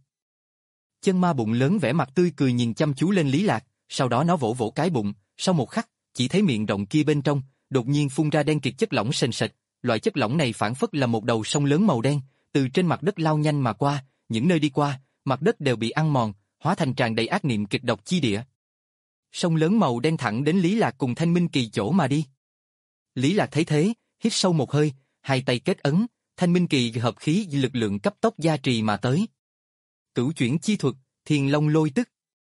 Chân ma bụng lớn vẻ mặt tươi cười nhìn chăm chú lên Lý Lạc, sau đó nó vỗ vỗ cái bụng, sau một khắc, chỉ thấy miệng rộng kia bên trong, đột nhiên phun ra đen kịt chất lỏng sền sệt, loại chất lỏng này phản phất là một đầu sông lớn màu đen, từ trên mặt đất lao nhanh mà qua, những nơi đi qua, mặt đất đều bị ăn mòn, hóa thành tràn đầy ác niệm kịch độc chi địa. Sông lớn màu đen thẳng đến Lý Lạc cùng Thanh Minh Kỳ chỗ mà đi. Lý Lạc thấy thế, hít sâu một hơi, hai tay kết ấn, thanh minh kỳ hợp khí lực lượng cấp tốc gia trì mà tới. Cửu chuyển chi thuật, Thiên Long lôi tức.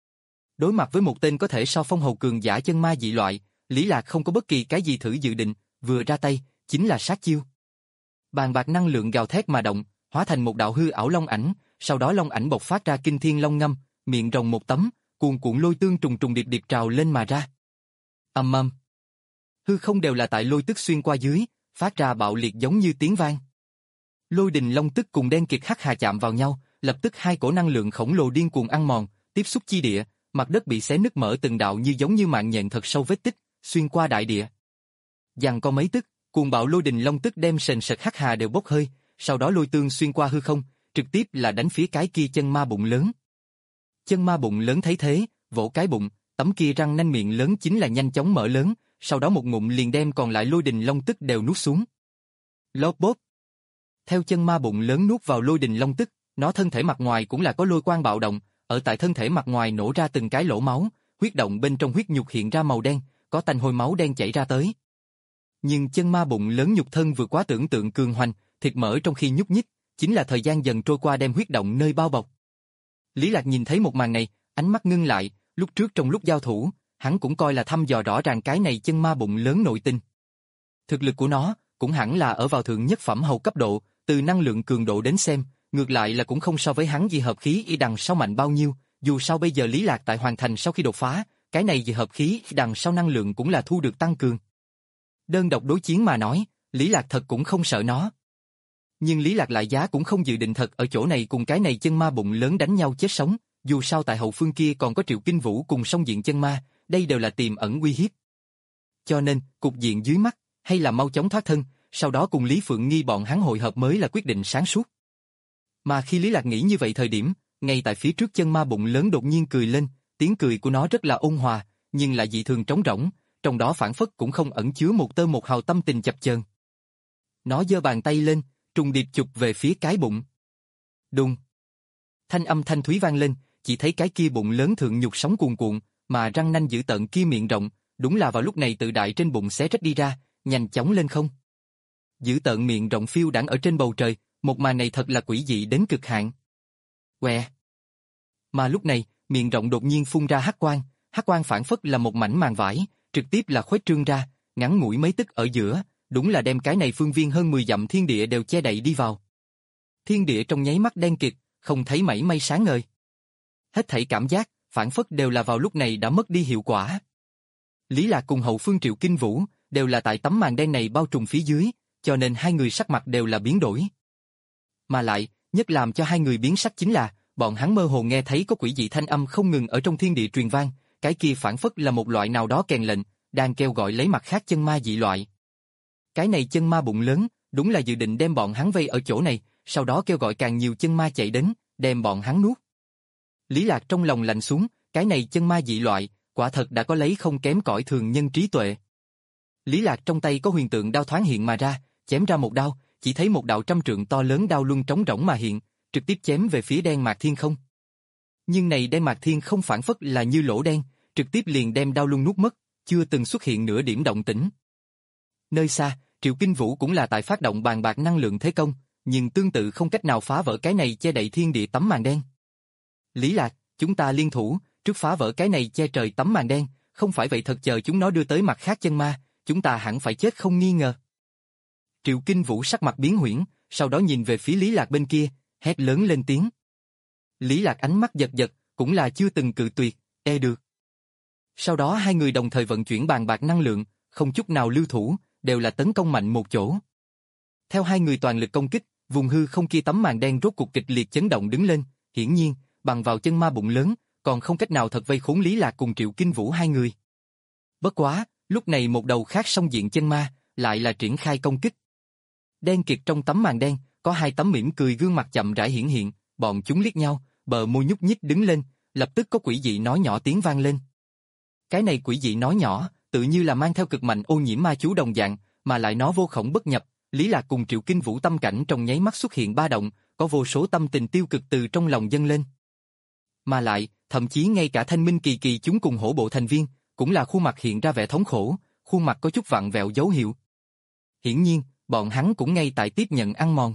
Đối mặt với một tên có thể so phong hầu cường giả chân ma dị loại, Lý Lạc không có bất kỳ cái gì thử dự định, vừa ra tay, chính là sát chiêu. Bàn bạc năng lượng gào thét mà động, hóa thành một đạo hư ảo long ảnh, sau đó long ảnh bộc phát ra kinh thiên long ngâm, miệng rồng một tấm, cuồn cuộn lôi tương trùng trùng điệp điệp trào lên mà ra. Ầm ầm. Hư không đều là tại lôi tức xuyên qua dưới, phát ra bạo liệt giống như tiếng vang. Lôi đình long tức cùng đen kịt hắc hà chạm vào nhau, lập tức hai cổ năng lượng khổng lồ điên cuồng ăn mòn, tiếp xúc chi địa, mặt đất bị xé nứt mở từng đạo như giống như mạng nhện thật sâu vết tích, xuyên qua đại địa. Giằng co mấy tức, cuồng bạo lôi đình long tức đem sền sệt hắc hà đều bốc hơi, sau đó lôi tương xuyên qua hư không, trực tiếp là đánh phía cái kia chân ma bụng lớn. Chân ma bụng lớn thấy thế, vỗ cái bụng, tấm kia răng nanh miệng lớn chính là nhanh chóng mở lớn, sau đó một ngụm liền đem còn lại lôi đình long tức đều nuốt xuống. Lốp bốp. Theo chân ma bụng lớn nuốt vào lôi đình long tức, nó thân thể mặt ngoài cũng là có lôi quang bạo động, ở tại thân thể mặt ngoài nổ ra từng cái lỗ máu, huyết động bên trong huyết nhục hiện ra màu đen, có tanh hôi máu đen chảy ra tới. Nhưng chân ma bụng lớn nhục thân vượt quá tưởng tượng cường hoành, thịt mỡ trong khi nhúc nhích, chính là thời gian dần trôi qua đem huyết động nơi bao bọc. Lý Lạc nhìn thấy một màn này, ánh mắt ngưng lại, lúc trước trong lúc giao thủ, hắn cũng coi là thăm dò rõ ràng cái này chân ma bụng lớn nội tình. Thực lực của nó, cũng hẳn là ở vào thượng nhất phẩm hầu cấp độ, từ năng lượng cường độ đến xem, ngược lại là cũng không so với hắn dị hợp khí y đằng sau mạnh bao nhiêu, dù sao bây giờ Lý Lạc tại hoàn thành sau khi đột phá, cái này dị hợp khí y đằng sau năng lượng cũng là thu được tăng cường. Đơn độc đối chiến mà nói, Lý Lạc thật cũng không sợ nó. Nhưng Lý Lạc lại giá cũng không dự định thật ở chỗ này cùng cái này chân ma bụng lớn đánh nhau chết sống, dù sao tại hậu phương kia còn có Triệu Kinh Vũ cùng song diện chân ma, đây đều là tiềm ẩn uy hiếp. Cho nên, cục diện dưới mắt, hay là mau chóng thoát thân, sau đó cùng Lý Phượng Nghi bọn hắn hội hợp mới là quyết định sáng suốt. Mà khi Lý Lạc nghĩ như vậy thời điểm, ngay tại phía trước chân ma bụng lớn đột nhiên cười lên, tiếng cười của nó rất là ôn hòa, nhưng lại dị thường trống rỗng, trong đó phản phất cũng không ẩn chứa một tơ một hào tâm tình chập chờn. Nó giơ bàn tay lên, trùng điệp chụp về phía cái bụng. Đùng. Thanh âm thanh thúy vang lên, chỉ thấy cái kia bụng lớn thượng nhục sóng cuồn cuộn, mà răng nanh dữ tợn kia miệng rộng, đúng là vào lúc này tự đại trên bụng xé rách đi ra, nhanh chóng lên không. Dữ tợn miệng rộng phiêu đãng ở trên bầu trời, một màn này thật là quỷ dị đến cực hạn. Què. Mà lúc này, miệng rộng đột nhiên phun ra hắc quang, hắc quang phản phất là một mảnh màn vải, trực tiếp là khuếch trương ra, ngắn ngủi mấy tức ở giữa, đúng là đem cái này phương viên hơn mười dặm thiên địa đều che đậy đi vào. Thiên địa trong nháy mắt đen kịt, không thấy mảy may sáng ngời. Hết thảy cảm giác, phản phất đều là vào lúc này đã mất đi hiệu quả. Lý Lạc cùng hậu phương Triệu Kinh Vũ, đều là tại tấm màn đen này bao trùm phía dưới, cho nên hai người sắc mặt đều là biến đổi. Mà lại, nhất làm cho hai người biến sắc chính là, bọn hắn mơ hồ nghe thấy có quỷ dị thanh âm không ngừng ở trong thiên địa truyền vang, cái kia phản phất là một loại nào đó kèn lệnh, đang kêu gọi lấy mặt khác chân ma dị loại. Cái này chân ma bụng lớn, đúng là dự định đem bọn hắn vây ở chỗ này, sau đó kêu gọi càng nhiều chân ma chạy đến, đem bọn hắn nuốt. Lý Lạc trong lòng lạnh xuống, cái này chân ma dị loại, quả thật đã có lấy không kém cỏi thường nhân trí tuệ. Lý Lạc trong tay có huyền tượng đao thoáng hiện mà ra, chém ra một đao, chỉ thấy một đạo trăm trượng to lớn đao luân trống rỗng mà hiện, trực tiếp chém về phía đen mạc thiên không. Nhưng này đen mạc thiên không phản phất là như lỗ đen, trực tiếp liền đem đao luân nuốt mất, chưa từng xuất hiện nửa điểm động tĩnh. Nơi xa, Triệu Kinh Vũ cũng là tại phát động bàn bạc năng lượng thế công, nhưng tương tự không cách nào phá vỡ cái này che đậy thiên địa tấm màn đen. Lý Lạc, chúng ta liên thủ, trước phá vỡ cái này che trời tấm màn đen, không phải vậy thật chờ chúng nó đưa tới mặt khác chân ma, chúng ta hẳn phải chết không nghi ngờ. Triệu Kinh Vũ sắc mặt biến huyễn, sau đó nhìn về phía Lý Lạc bên kia, hét lớn lên tiếng. Lý Lạc ánh mắt giật giật, cũng là chưa từng cự tuyệt, e được. Sau đó hai người đồng thời vận chuyển bàn bạc năng lượng, không chút nào lưu thủ, đều là tấn công mạnh một chỗ. Theo hai người toàn lực công kích, vùng hư không kia tấm màn đen rốt cục kịch liệt chấn động đứng lên, hiển nhiên, bằng vào chân ma bụng lớn, còn không cách nào thật vây khốn Lý Lạc cùng Triệu Kinh Vũ hai người. Bất quá, lúc này một đầu khác song diện chân ma, lại là triển khai công kích. Đen kịt trong tấm màn đen, có hai tấm mỉm cười gương mặt chậm rãi hiển hiện, bọn chúng liếc nhau, bờ môi nhúc nhích đứng lên, lập tức có quỷ dị nói nhỏ tiếng vang lên. Cái này quỷ dị nói nhỏ, tự như là mang theo cực mạnh ô nhiễm ma chú đồng dạng, mà lại nó vô khổng bất nhập, Lý Lạc cùng Triệu Kinh Vũ tâm cảnh trong nháy mắt xuất hiện ba động, có vô số tâm tình tiêu cực từ trong lòng dâng lên. Mà lại, thậm chí ngay cả Thanh Minh Kỳ Kỳ chúng cùng hổ bộ thành viên, cũng là khuôn mặt hiện ra vẻ thống khổ, khuôn mặt có chút vặn vẹo dấu hiệu. Hiển nhiên, bọn hắn cũng ngay tại tiếp nhận ăn mòn.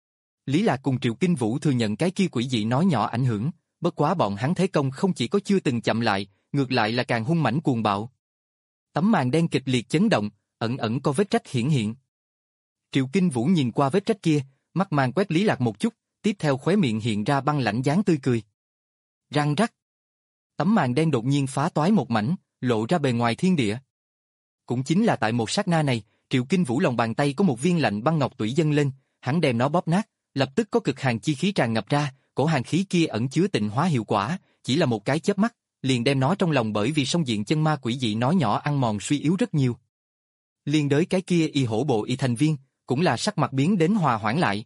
Lý Lạc cùng Triệu Kinh Vũ thừa nhận cái kia quỷ dị nói nhỏ ảnh hưởng, bất quá bọn hắn thế công không chỉ có chưa từng chậm lại, ngược lại là càng hung mãnh cuồng bạo. Tấm màn đen kịch liệt chấn động, ẩn ẩn có vết rách hiển hiện. Triệu Kinh Vũ nhìn qua vết rách kia, mắt màn quét Lý Lạc một chút, tiếp theo khóe miệng hiện ra băng lãnh dáng tươi cười. Răng rắc. Tấm màn đen đột nhiên phá toái một mảnh, lộ ra bề ngoài thiên địa. Cũng chính là tại một sát na này, Triệu Kinh Vũ lòng bàn tay có một viên lạnh băng ngọc tủy dâng lên, hắn đem nó bóp nát, lập tức có cực hàn chi khí tràn ngập ra, cổ hàn khí kia ẩn chứa tịnh hóa hiệu quả, chỉ là một cái chớp mắt, liền đem nó trong lòng bởi vì song diện chân ma quỷ dị nói nhỏ ăn mòn suy yếu rất nhiều. Liên đới cái kia y hổ bộ y thành viên, cũng là sắc mặt biến đến hòa hoãn lại.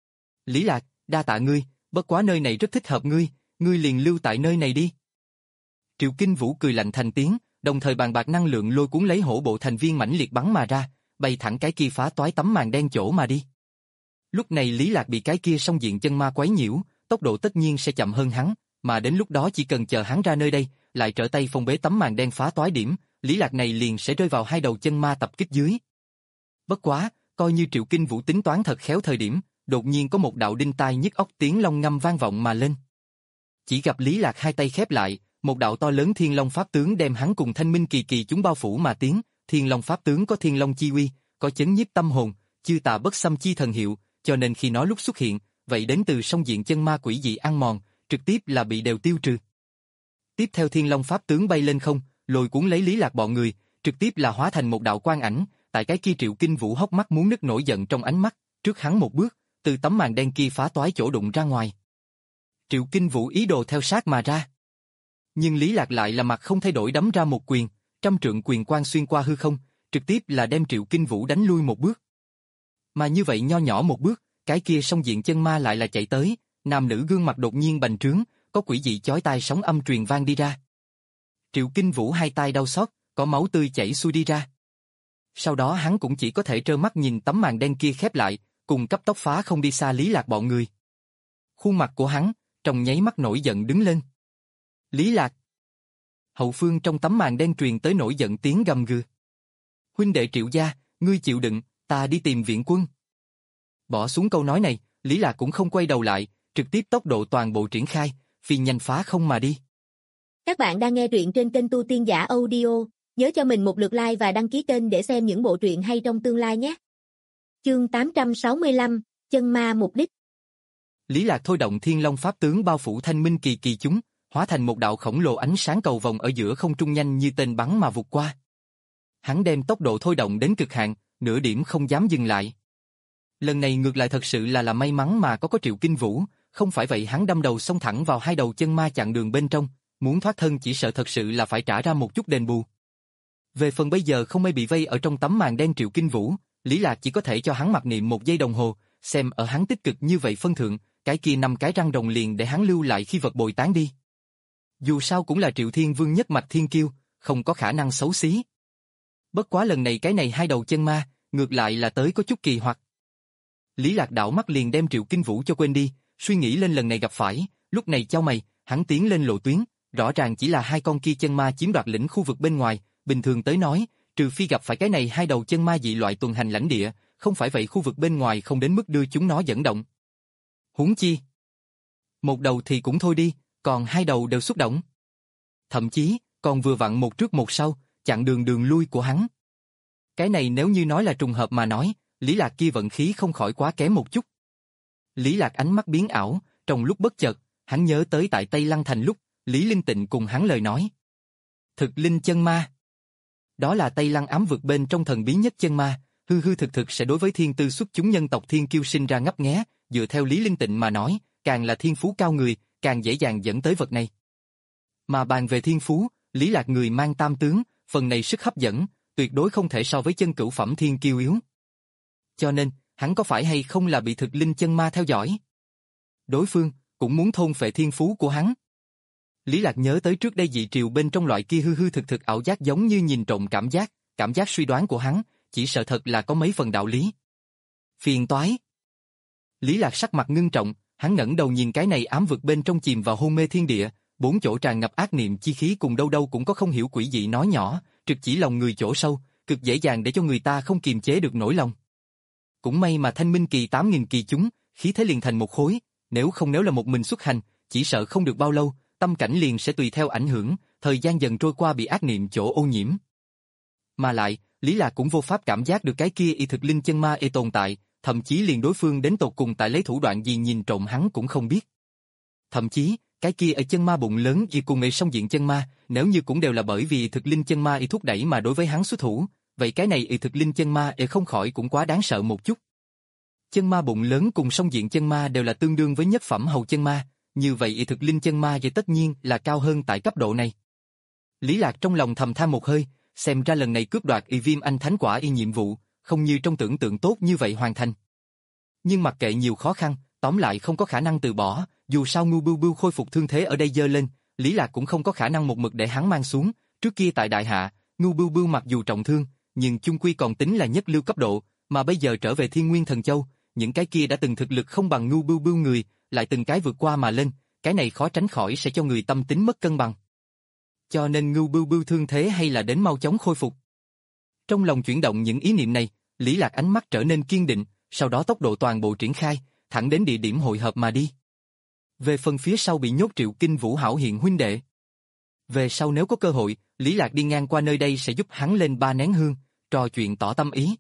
Lý Lạc, đa tạ ngươi, bất quá nơi này rất thích hợp ngươi, ngươi liền lưu tại nơi này đi. Triệu Kinh Vũ cười lạnh thành tiếng, đồng thời bàn bạc năng lượng lôi cuốn lấy hổ bộ thành viên mãnh liệt bắn mà ra, bay thẳng cái kia phá toái tấm màn đen chỗ mà đi. Lúc này Lý Lạc bị cái kia song diện chân ma quấy nhiễu, tốc độ tất nhiên sẽ chậm hơn hắn, mà đến lúc đó chỉ cần chờ hắn ra nơi đây, lại trở tay phong bế tấm màn đen phá toái điểm, Lý Lạc này liền sẽ rơi vào hai đầu chân ma tập kích dưới. Bất quá, coi như Triệu Kinh Vũ tính toán thật khéo thời điểm, đột nhiên có một đạo đinh tai nhức óc tiếng long ngâm vang vọng mà lên. Chỉ gặp Lý Lạc hai tay khép lại, một đạo to lớn Thiên Long pháp tướng đem hắn cùng Thanh Minh Kỳ Kỳ chúng bao phủ mà tiến, Thiên Long pháp tướng có Thiên Long chi uy, có chấn nhiếp tâm hồn, chư tà bất xâm chi thần hiệu, cho nên khi nó lúc xuất hiện, vậy đến từ song diện chân ma quỷ dị ăn mòn, trực tiếp là bị đều tiêu trừ. Tiếp theo Thiên Long pháp tướng bay lên không, lôi cuốn lấy Lý Lạc bọn người, trực tiếp là hóa thành một đạo quang ảnh, tại cái kia Triệu Kinh Vũ hốc mắt muốn nứt nổi giận trong ánh mắt, trước hắn một bước, từ tấm màn đen kia phá toái chỗ đụng ra ngoài. Triệu Kinh Vũ ý đồ theo sát mà ra. Nhưng Lý Lạc lại là mặt không thay đổi đấm ra một quyền, trăm trượng quyền quang xuyên qua hư không, trực tiếp là đem Triệu Kinh Vũ đánh lui một bước. Mà như vậy nho nhỏ một bước, cái kia song diện chân ma lại là chạy tới, nam nữ gương mặt đột nhiên bành trướng, có quỷ dị chói tai sóng âm truyền vang đi ra. Triệu Kinh Vũ hai tay đau xót, có máu tươi chảy xuôi đi ra. Sau đó hắn cũng chỉ có thể trơ mắt nhìn tấm màn đen kia khép lại, cùng cấp tốc phá không đi xa Lý Lạc bọn người. Khuôn mặt của hắn, trong nháy mắt nổi giận đứng lên. Lý Lạc. Hậu phương trong tấm màn đen truyền tới nổi giận tiếng gầm gừ. Huynh đệ Triệu gia, ngươi chịu đựng, ta đi tìm viện quân. Bỏ xuống câu nói này, Lý Lạc cũng không quay đầu lại, trực tiếp tốc độ toàn bộ triển khai, phi nhanh phá không mà đi. Các bạn đang nghe truyện trên kênh Tu Tiên Giả Audio, nhớ cho mình một lượt like và đăng ký kênh để xem những bộ truyện hay trong tương lai nhé. Chương tám trăm sáu mươi lăm, chân ma mục đích. Lý Lạc thôi động Thiên Long pháp tướng bao phủ Thanh Minh Kỳ Kỳ chúng, hóa thành một đạo khổng lồ ánh sáng cầu vồng ở giữa không trung nhanh như tên bắn mà vụt qua. Hắn đem tốc độ thôi động đến cực hạn, nửa điểm không dám dừng lại. Lần này ngược lại thật sự là là may mắn mà có có Triệu Kinh Vũ, không phải vậy hắn đâm đầu xông thẳng vào hai đầu chân ma chặn đường bên trong, muốn thoát thân chỉ sợ thật sự là phải trả ra một chút đền bù. Về phần bây giờ không may bị vây ở trong tấm màn đen Triệu Kinh Vũ, Lý Lạc chỉ có thể cho hắn mặc niệm một giây đồng hồ, xem ở hắn tích cực như vậy phân thượng, cái kia năm cái răng rồng liền để hắn lưu lại khi vật bồi tán đi. Dù sao cũng là Triệu Thiên Vương nhất mạch thiên kiêu, không có khả năng xấu xí. Bất quá lần này cái này hai đầu chân ma, ngược lại là tới có chút kỳ hoặc. Lý Lạc đảo mắt liền đem Triệu Kinh Vũ cho quên đi, suy nghĩ lên lần này gặp phải, lúc này chau mày, hắn tiến lên lộ tuyến, rõ ràng chỉ là hai con kia chân ma chiếm đoạt lĩnh khu vực bên ngoài, bình thường tới nói, trừ phi gặp phải cái này hai đầu chân ma dị loại tuần hành lãnh địa, không phải vậy khu vực bên ngoài không đến mức đưa chúng nó dẫn động. Huống chi, một đầu thì cũng thôi đi, còn hai đầu đều xúc động. Thậm chí, còn vừa vặn một trước một sau, chặn đường đường lui của hắn. Cái này nếu như nói là trùng hợp mà nói, Lý Lạc kia vận khí không khỏi quá kém một chút. Lý Lạc ánh mắt biến ảo, trong lúc bất chợt, hắn nhớ tới tại Tây Lăng Thành lúc, Lý Linh Tịnh cùng hắn lời nói. Thực linh chân ma. Đó là Tây Lăng ám vực bên trong thần bí nhất chân ma, hư hư thực thực sẽ đối với thiên tư xuất chúng nhân tộc thiên kiêu sinh ra ngấp nghé, dựa theo Lý Linh Tịnh mà nói, càng là thiên phú cao người, càng dễ dàng dẫn tới vật này. Mà bàn về thiên phú, Lý Lạc người mang tam tướng, phần này sức hấp dẫn, tuyệt đối không thể so với chân cửu phẩm thiên kiêu yếu. Cho nên, hắn có phải hay không là bị thực linh chân ma theo dõi? Đối phương, cũng muốn thôn phệ thiên phú của hắn. Lý Lạc nhớ tới trước đây dị triều bên trong loại kia hư hư thực thực ảo giác giống như nhìn trộm cảm giác, cảm giác suy đoán của hắn, chỉ sợ thật là có mấy phần đạo lý. Phiền toái. Lý Lạc sắc mặt ngưng trọng, hắn ngẩng đầu nhìn cái này ám vực bên trong chìm vào hôn mê thiên địa, bốn chỗ tràn ngập ác niệm chi khí cùng đâu đâu cũng có không hiểu quỷ dị nói nhỏ, trực chỉ lòng người chỗ sâu, cực dễ dàng để cho người ta không kiềm chế được nỗi lòng. cũng may mà Thanh Minh Kỳ tám nghìn kỳ chúng, khí thế liền thành một khối, nếu không nếu là một mình xuất hành, chỉ sợ không được bao lâu, tâm cảnh liền sẽ tùy theo ảnh hưởng, thời gian dần trôi qua bị ác niệm chỗ ô nhiễm. Mà lại, Lý Lạc cũng vô pháp cảm giác được cái kia y thực linh chân ma e tồn tại, thậm chí liền đối phương đến tột cùng tại lấy thủ đoạn gì nhìn trộm hắn cũng không biết. Thậm chí, cái kia ở chân ma bụng lớn y cùng nghệ song diện chân ma, nếu như cũng đều là bởi vì thực linh chân ma y thúc đẩy mà đối với hắn xuất thủ, vậy cái này y thực linh chân ma e không khỏi cũng quá đáng sợ một chút. Chân ma bụng lớn cùng song diện chân ma đều là tương đương với nhất phẩm hầu chân ma, như vậy y thực linh chân ma vậy tất nhiên là cao hơn tại cấp độ này. Lý Lạc trong lòng thầm than một hơi, xem ra lần này cướp đoạt y viêm anh thánh quả y nhiệm vụ, không như trong tưởng tượng tốt như vậy hoàn thành. Nhưng mặc kệ nhiều khó khăn, tóm lại không có khả năng từ bỏ, dù sao Ngưu Bưu Bưu khôi phục thương thế ở đây dơ lên, Lý Lạc cũng không có khả năng một mực để hắn mang xuống, trước kia tại Đại Hạ, Ngưu Bưu Bưu mặc dù trọng thương, nhưng chung quy còn tính là nhất lưu cấp độ, mà bây giờ trở về Thiên Nguyên Thần Châu, những cái kia đã từng thực lực không bằng Ngưu Bưu Bưu người, lại từng cái vượt qua mà lên, cái này khó tránh khỏi sẽ cho người tâm tính mất cân bằng. Cho nên Ngưu Bưu Bưu thương thế hay là đến mau chóng khôi phục. Trong lòng chuyển động những ý niệm này, Lý Lạc ánh mắt trở nên kiên định, sau đó tốc độ toàn bộ triển khai, thẳng đến địa điểm hội hợp mà đi. Về phần phía sau bị nhốt Triệu Kinh Vũ hảo hiện huynh đệ. Về sau nếu có cơ hội, Lý Lạc đi ngang qua nơi đây sẽ giúp hắn lên ba nén hương, trò chuyện tỏ tâm ý.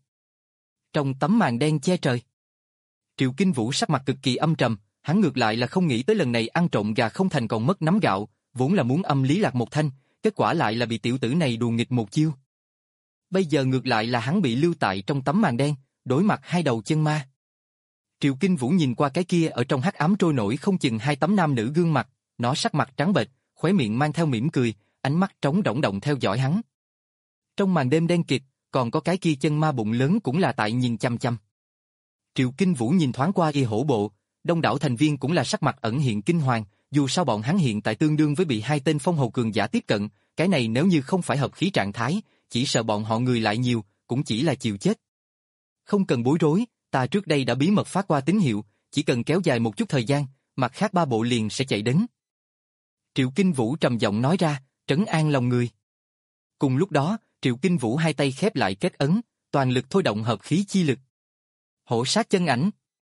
Trong tấm màn đen che trời, Triệu Kinh Vũ sắc mặt cực kỳ âm trầm, hắn ngược lại là không nghĩ tới lần này ăn trộm gà không thành còn mất nắm gạo, vốn là muốn âm Lý Lạc một thanh, kết quả lại là bị tiểu tử này đùa nghịch một chiêu. Bây giờ ngược lại là hắn bị lưu tại trong tấm màn đen, đối mặt hai đầu chân ma. Triệu Kinh Vũ nhìn qua cái kia ở trong hắc ám trôi nổi không chừng hai tấm nam nữ gương mặt, nó sắc mặt trắng bệch, khóe miệng mang theo mỉm cười, ánh mắt trống rỗng động theo dõi hắn. Trong màn đêm đen kịt, còn có cái kia chân ma bụng lớn cũng là tại nhìn chăm chăm. Triệu Kinh Vũ nhìn thoáng qua y hổ bộ, đông đảo thành viên cũng là sắc mặt ẩn hiện kinh hoàng, dù sao bọn hắn hiện tại tương đương với bị hai tên phong hầu cường giả tiếp cận, cái này nếu như không phải hợp khí trạng thái, chỉ sợ bọn họ người lại nhiều, cũng chỉ là chịu chết. Không cần bối rối, ta trước đây đã bí mật phát qua tín hiệu, chỉ cần kéo dài một chút thời gian, mặt khác ba bộ liền sẽ chạy đến. Triệu Kinh Vũ trầm giọng nói ra, trấn an lòng người. Cùng lúc đó, Triệu Kinh Vũ hai tay khép lại kết ấn, toàn lực thôi động hợp khí chi lực. Hổ sát chân ảnh.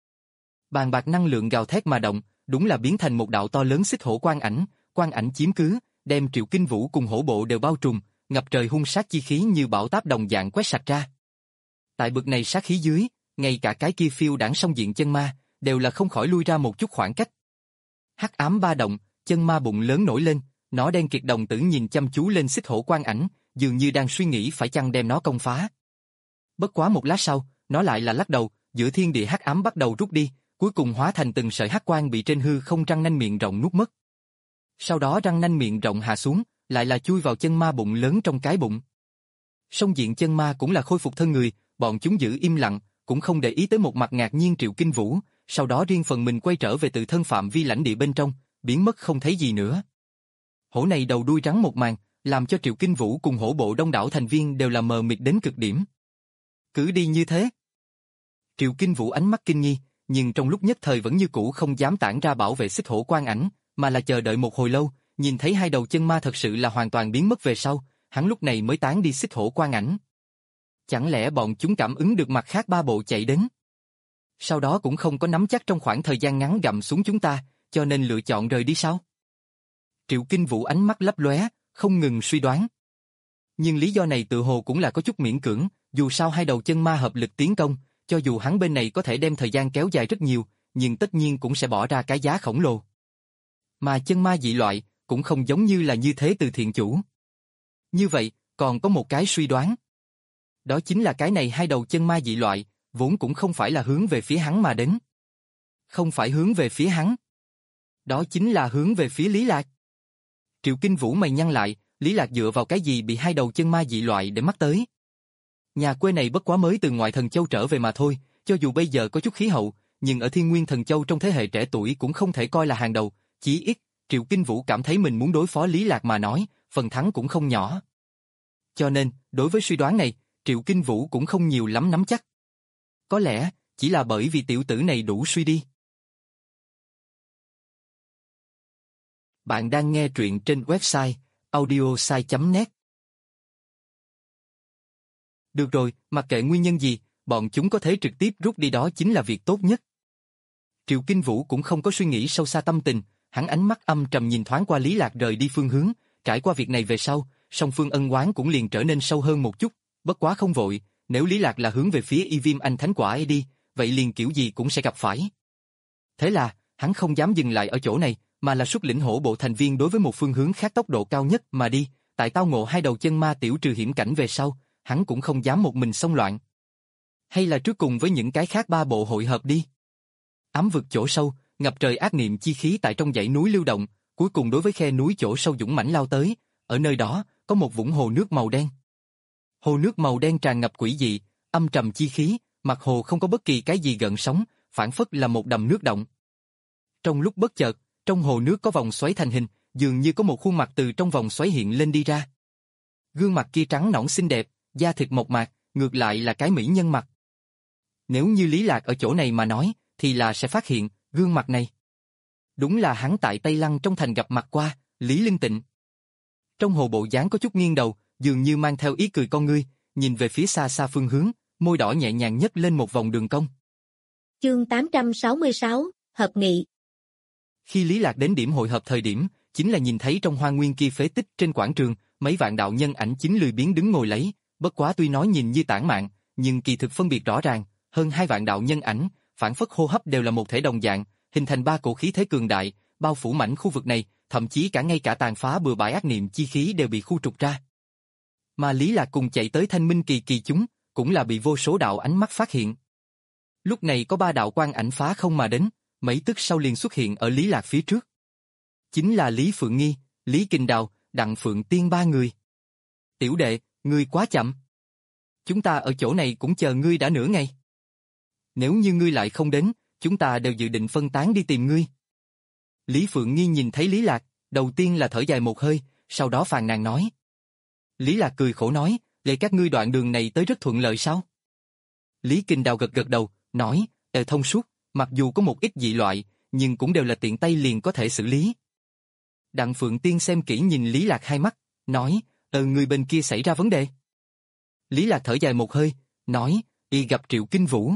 Bàn bạc năng lượng gào thét mà động, đúng là biến thành một đạo to lớn xích hổ quang ảnh, quang ảnh chiếm cứ, đem Triệu Kinh Vũ cùng hổ bộ đều bao trùm, ngập trời hung sát chi khí như bão táp đồng dạng quét sạch ra. Tại bực này sát khí dưới, ngay cả cái kia phiêu đảng song diện chân ma, đều là không khỏi lui ra một chút khoảng cách. Hắc ám ba động, chân ma bụng lớn nổi lên, nó đen kiệt đồng tử nhìn chăm chú lên xích hổ quang ảnh, dường như đang suy nghĩ phải chăng đem nó công phá. Bất quá một lát sau, nó lại là lắc đầu, giữa thiên địa hắc ám bắt đầu rút đi, cuối cùng hóa thành từng sợi hắc quang bị trên hư không răng nanh miệng rộng nuốt mất. Sau đó răng nanh miệng rộng hạ xuống, lại là chui vào chân ma bụng lớn trong cái bụng. Song diện chân ma cũng là khôi phục thân người, bọn chúng giữ im lặng, cũng không để ý tới một mặt ngạc nhiên Triệu Kinh Vũ, sau đó riêng phần mình quay trở về tự thân phạm vi lãnh địa bên trong, biến mất không thấy gì nữa. Hổ này đầu đuôi trắng một màn, làm cho Triệu Kinh Vũ cùng hổ bộ đông đảo thành viên đều là mờ mịt đến cực điểm. Cứ đi như thế. Triệu Kinh Vũ ánh mắt kinh nghi, nhưng trong lúc nhất thời vẫn như cũ không dám tản ra bảo vệ xích hổ quang ảnh, mà là chờ đợi một hồi lâu, nhìn thấy hai đầu chân ma thật sự là hoàn toàn biến mất về sau, hắn lúc này mới tán đi xích hổ quang ảnh. Chẳng lẽ bọn chúng cảm ứng được mặt khác ba bộ chạy đến? Sau đó cũng không có nắm chắc trong khoảng thời gian ngắn gặm xuống chúng ta, cho nên lựa chọn rời đi sao? Triệu Kinh Vũ ánh mắt lấp lóe, không ngừng suy đoán. Nhưng lý do này tự hồ cũng là có chút miễn cưỡng, dù sao hai đầu chân ma hợp lực tiến công, cho dù hắn bên này có thể đem thời gian kéo dài rất nhiều, nhưng tất nhiên cũng sẽ bỏ ra cái giá khổng lồ. Mà chân ma dị loại, cũng không giống như là như thế từ thiện chủ. Như vậy, còn có một cái suy đoán. Đó chính là cái này hai đầu chân ma dị loại, vốn cũng không phải là hướng về phía hắn mà đến. Không phải hướng về phía hắn. Đó chính là hướng về phía Lý Lạc. Triệu Kinh Vũ mày nhăn lại, Lý Lạc dựa vào cái gì bị hai đầu chân ma dị loại để mắt tới. Nhà quê này bất quá mới từ ngoại thần châu trở về mà thôi, cho dù bây giờ có chút khí hậu, nhưng ở Thiên Nguyên thần châu trong thế hệ trẻ tuổi cũng không thể coi là hàng đầu, chỉ ít, Triệu Kinh Vũ cảm thấy mình muốn đối phó Lý Lạc mà nói, phần thắng cũng không nhỏ. Cho nên, đối với suy đoán này, Triệu Kinh Vũ cũng không nhiều lắm nắm chắc. Có lẽ, chỉ là bởi vì tiểu tử này đủ suy đi. Bạn đang nghe truyện trên website audiosai chấm net. Được rồi, mặc kệ nguyên nhân gì, bọn chúng có thể trực tiếp rút đi đó chính là việc tốt nhất. Triệu Kinh Vũ cũng không có suy nghĩ sâu xa tâm tình, hắn ánh mắt âm trầm nhìn thoáng qua Lý Lạc rời đi phương hướng, trải qua việc này về sau, song phương ân oán cũng liền trở nên sâu hơn một chút, bất quá không vội, nếu Lý Lạc là hướng về phía Y Viêm Anh Thánh Quả ấy đi, vậy liền kiểu gì cũng sẽ gặp phải. Thế là, hắn không dám dừng lại ở chỗ này, mà là xuất lĩnh hổ bộ thành viên đối với một phương hướng khác tốc độ cao nhất mà đi, tại tao ngộ hai đầu chân ma tiểu trừ hiểm cảnh về sau, hắn cũng không dám một mình xông loạn. Hay là trước cùng với những cái khác ba bộ hội hợp đi. Ám vực chỗ sâu, ngập trời ác niệm chi khí tại trong dãy núi lưu động, cuối cùng đối với khe núi chỗ sâu dũng mãnh lao tới, ở nơi đó, có một vũng hồ nước màu đen. Hồ nước màu đen tràn ngập quỷ dị, âm trầm chi khí, mặt hồ không có bất kỳ cái gì gợn sóng, phản phất là một đầm nước động. Trong lúc bất chợt, trong hồ nước có vòng xoáy thành hình, dường như có một khuôn mặt từ trong vòng xoáy hiện lên đi ra. Gương mặt kia trắng nõn xinh đẹp, da thịt mộc mạc, ngược lại là cái mỹ nhân mặt. Nếu như Lý Lạc ở chỗ này mà nói, thì là sẽ phát hiện, gương mặt này. Đúng là hắn tại Tây Lăng trong thành gặp mặt qua, Lý Linh Tịnh. Trong hồ bộ dáng có chút nghiêng đầu, dường như mang theo ý cười con ngươi, nhìn về phía xa xa phương hướng, môi đỏ nhẹ nhàng nhấc lên một vòng đường cong. Chương tám trăm sáu mươi sáu, Hợp nghị. Khi Lý Lạc đến điểm hội hợp thời điểm, chính là nhìn thấy trong hoa nguyên kia phế tích trên quảng trường, mấy vạn đạo nhân ảnh chính lười biếng đứng ngồi lấy, bất quá tuy nói nhìn như tản mạn, nhưng kỳ thực phân biệt rõ ràng, hơn hai vạn đạo nhân ảnh, phản phất hô hấp đều là một thể đồng dạng, hình thành ba cổ khí thế cường đại, bao phủ mảnh khu vực này, thậm chí cả ngay cả tàn phá bừa bãi ác niệm chi khí đều bị khu trục ra. Mà Lý Lạc cùng chạy tới Thanh Minh Kỳ kỳ chúng, cũng là bị vô số đạo ánh mắt phát hiện. Lúc này có ba đạo quang ảnh phá không mà đến, mấy tức sau liền xuất hiện ở Lý Lạc phía trước. Chính là Lý Phượng Nghi, Lý Kình Đào, Đặng Phượng Tiên ba người. Tiểu đệ, ngươi quá chậm. Chúng ta ở chỗ này cũng chờ ngươi đã nửa ngày. Nếu như ngươi lại không đến, chúng ta đều dự định phân tán đi tìm ngươi. Lý Phượng Nghi nhìn thấy Lý Lạc, đầu tiên là thở dài một hơi, sau đó phàn nàn nói. Lý Lạc cười khổ nói, để các ngươi đoạn đường này tới rất thuận lợi sao? Lý Kình Đào gật gật đầu, nói, đều thông suốt, mặc dù có một ít dị loại, nhưng cũng đều là tiện tay liền có thể xử lý. Đặng Phượng Tiên xem kỹ nhìn Lý Lạc hai mắt, nói, ờ người bên kia xảy ra vấn đề. Lý Lạc thở dài một hơi, nói, y gặp Triệu Kinh Vũ.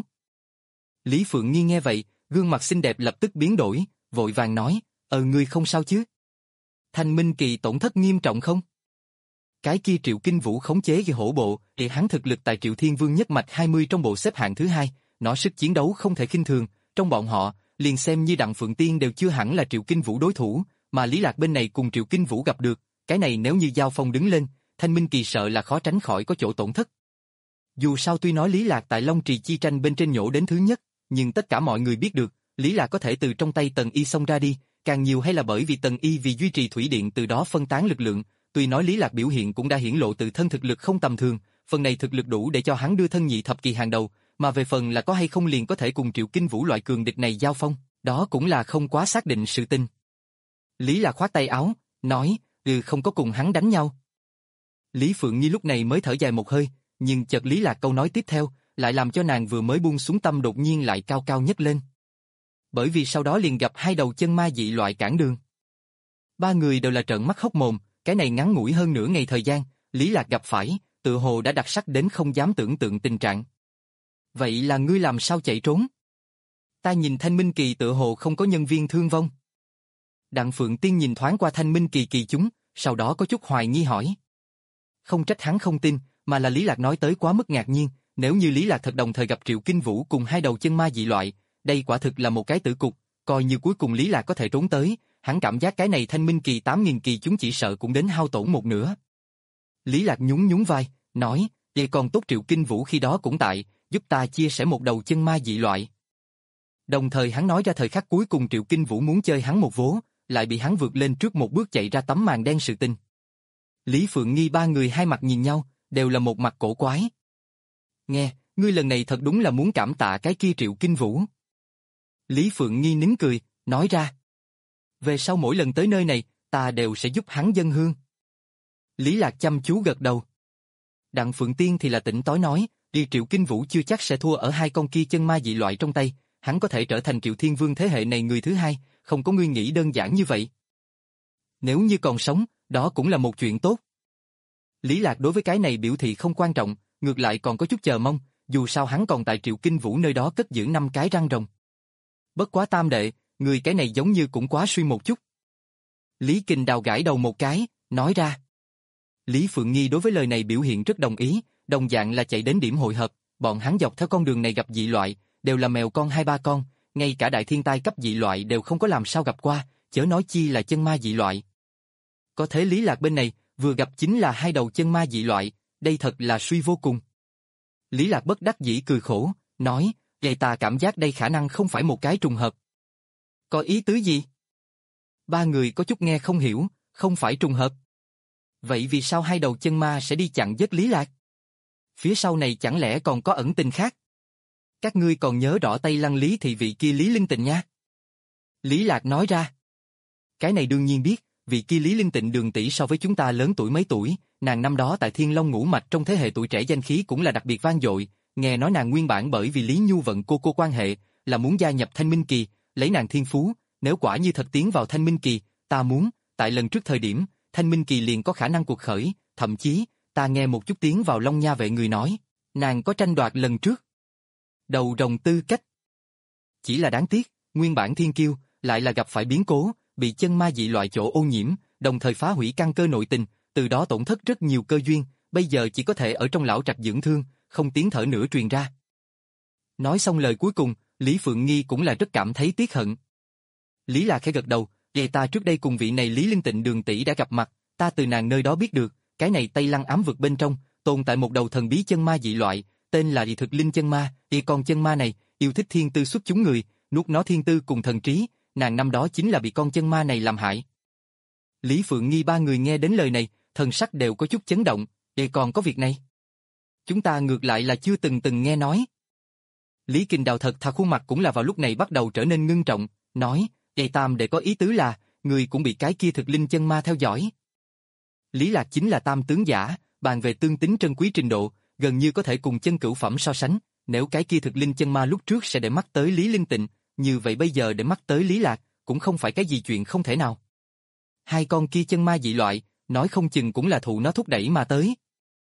Lý Phượng Nghi nghe vậy, gương mặt xinh đẹp lập tức biến đổi, vội vàng nói, ờ ngươi không sao chứ? Thanh Minh Kỳ tổn thất nghiêm trọng không? Cái kia Triệu Kinh Vũ khống chế cái hổ bộ, thì hắn thực lực tại Triệu Thiên Vương nhất mạch hai mươi trong bộ xếp hạng thứ hai, nó sức chiến đấu không thể khinh thường, trong bọn họ, liền xem như Đặng Phượng Tiên đều chưa hẳn là Triệu Kinh Vũ đối thủ, mà Lý Lạc bên này cùng Triệu Kinh Vũ gặp được, cái này nếu như giao phong đứng lên, Thanh Minh Kỳ sợ là khó tránh khỏi có chỗ tổn thất. Dù sao tuy nói Lý Lạc tại Long Trì chi tranh bên trên nhổ đến thứ nhất, nhưng tất cả mọi người biết được, Lý Lạc có thể từ trong tay Tần Y xông ra đi, càng nhiều hay là bởi vì Tần Y vì duy trì thủy điện từ đó phân tán lực lượng, tuy nói Lý Lạc biểu hiện cũng đã hiển lộ từ thân thực lực không tầm thường, phần này thực lực đủ để cho hắn đưa thân nhị thập kỳ hàng đầu, mà về phần là có hay không liền có thể cùng Triệu Kinh Vũ loại cường địch này giao phong, đó cũng là không quá xác định sự tin. Lý Lạc khoát tay áo, nói, ừ không có cùng hắn đánh nhau. Lý Phượng Nhi lúc này mới thở dài một hơi, nhưng chợt Lý Lạc câu nói tiếp theo, lại làm cho nàng vừa mới buông xuống tâm đột nhiên lại cao cao nhất lên. Bởi vì sau đó liền gặp hai đầu chân ma dị loại cản đường. Ba người đều là trợn mắt hốc mồm, cái này ngắn ngủi hơn nửa ngày thời gian, Lý Lạc gặp phải, tự hồ đã đặc sắc đến không dám tưởng tượng tình trạng. Vậy là ngươi làm sao chạy trốn? Ta nhìn Thanh Minh Kỳ tự hồ không có nhân viên thương vong. Đặng Phượng Tiên nhìn thoáng qua Thanh Minh Kỳ kỳ chúng, sau đó có chút hoài nghi hỏi. Không trách hắn không tin, mà là Lý Lạc nói tới quá mức ngạc nhiên, nếu như Lý Lạc thật đồng thời gặp Triệu Kinh Vũ cùng hai đầu chân ma dị loại, đây quả thực là một cái tử cục, coi như cuối cùng Lý Lạc có thể trốn tới, hắn cảm giác cái này Thanh Minh Kỳ tám nghìn kỳ chúng chỉ sợ cũng đến hao tổn một nửa. Lý Lạc nhún nhún vai, nói, vậy còn tốt Triệu Kinh Vũ khi đó cũng tại, giúp ta chia sẻ một đầu chân ma dị loại. Đồng thời hắn nói ra thời khắc cuối cùng Triệu Kinh Vũ muốn chơi hắn một vố, lại bị hắn vượt lên trước một bước chạy ra tấm màn đen sự tình. Lý Phượng Nghi ba người hai mặt nhìn nhau, đều là một mặt cổ quái. Nghe, ngươi lần này thật đúng là muốn cảm tạ cái kia Triệu Kinh Vũ. Lý Phượng Nghi nín cười, nói ra. Về sau mỗi lần tới nơi này, ta đều sẽ giúp hắn dâng hương. Lý Lạc chăm chú gật đầu. Đặng Phượng Tiên thì là tỉnh tối nói, đi Triệu Kinh Vũ chưa chắc sẽ thua ở hai con kia chân ma dị loại trong tay, hắn có thể trở thành Triệu Thiên Vương thế hệ này người thứ hai, không có ngươi nghĩ đơn giản như vậy. Nếu như còn sống, đó cũng là một chuyện tốt. Lý Lạc đối với cái này biểu thị không quan trọng, ngược lại còn có chút chờ mong, dù sao hắn còn tại Triệu Kinh Vũ nơi đó cất giữ năm cái răng rồng. Bất quá Tam đệ, người cái này giống như cũng quá suy một chút. Lý Kình Đào gãi đầu một cái, nói ra. Lý Phượng Nghi đối với lời này biểu hiện rất đồng ý, đồng dạng là chạy đến điểm hội hợp, bọn hắn dọc theo con đường này gặp dị loại, đều là mèo con hai ba con, ngay cả đại thiên tai cấp dị loại đều không có làm sao gặp qua, chớ nói chi là chân ma dị loại. Có thế Lý Lạc bên này, vừa gặp chính là hai đầu chân ma dị loại, đây thật là suy vô cùng. Lý Lạc bất đắc dĩ cười khổ, nói, vậy ta cảm giác đây khả năng không phải một cái trùng hợp. Có ý tứ gì? Ba người có chút nghe không hiểu, không phải trùng hợp. Vậy vì sao hai đầu chân ma sẽ đi chặn giết Lý Lạc? Phía sau này chẳng lẽ còn có ẩn tình khác? Các ngươi còn nhớ rõ Tây Lăng Lý thị vị kia Lý Linh Tịnh nha? Lý Lạc nói ra. Cái này đương nhiên biết, vị kia Lý Linh Tịnh đường tỷ so với chúng ta lớn tuổi mấy tuổi, nàng năm đó tại Thiên Long Ngũ Mạch trong thế hệ tuổi trẻ danh khí cũng là đặc biệt vang dội, nghe nói nàng nguyên bản bởi vì Lý Nhu Vận cô cô quan hệ, là muốn gia nhập Thanh Minh Kỳ, lấy nàng thiên phú, nếu quả như thật tiến vào Thanh Minh Kỳ, ta muốn, tại lần trước thời điểm, Thanh Minh Kỳ liền có khả năng cuộc khởi, thậm chí, ta nghe một chút tiếng vào Long Nha vệ người nói, nàng có tranh đoạt lần trước. Đầu rồng tư cách. Chỉ là đáng tiếc, nguyên bản thiên kiêu, lại là gặp phải biến cố, bị chân ma dị loại chỗ ô nhiễm, đồng thời phá hủy căn cơ nội tình, từ đó tổn thất rất nhiều cơ duyên, bây giờ chỉ có thể ở trong lão trạch dưỡng thương, không tiếng thở nữa truyền ra. Nói xong lời cuối cùng, Lý Phượng Nghi cũng là rất cảm thấy tiếc hận. Lý Lạc khẽ gật đầu, vậy ta trước đây cùng vị này Lý Linh Tịnh đường tỷ đã gặp mặt, ta từ nàng nơi đó biết được, cái này Tây Lăng ám vực bên trong, tồn tại một đầu thần bí chân ma dị loại, tên là Dị Thực Linh chân ma, y con chân ma này, yêu thích thiên tư xuất chúng người, nuốt nó thiên tư cùng thần trí, nàng năm đó chính là bị con chân ma này làm hại. Lý Phượng Nghi ba người nghe đến lời này, thần sắc đều có chút chấn động, vậy còn có việc này? Chúng ta ngược lại là chưa từng từng nghe nói. Lý Kình Đào thật thà khuôn mặt cũng là vào lúc này bắt đầu trở nên ngưng trọng, nói, vậy Tam để có ý tứ là, người cũng bị cái kia thực linh chân ma theo dõi. Lý Lạc chính là tam tướng giả, bàn về tương tính trân quý trình độ, gần như có thể cùng chân cửu phẩm so sánh, nếu cái kia thực linh chân ma lúc trước sẽ để mắt tới Lý Linh Tịnh, như vậy bây giờ để mắt tới Lý Lạc, cũng không phải cái gì chuyện không thể nào. Hai con kia chân ma dị loại, nói không chừng cũng là thụ nó thúc đẩy mà tới.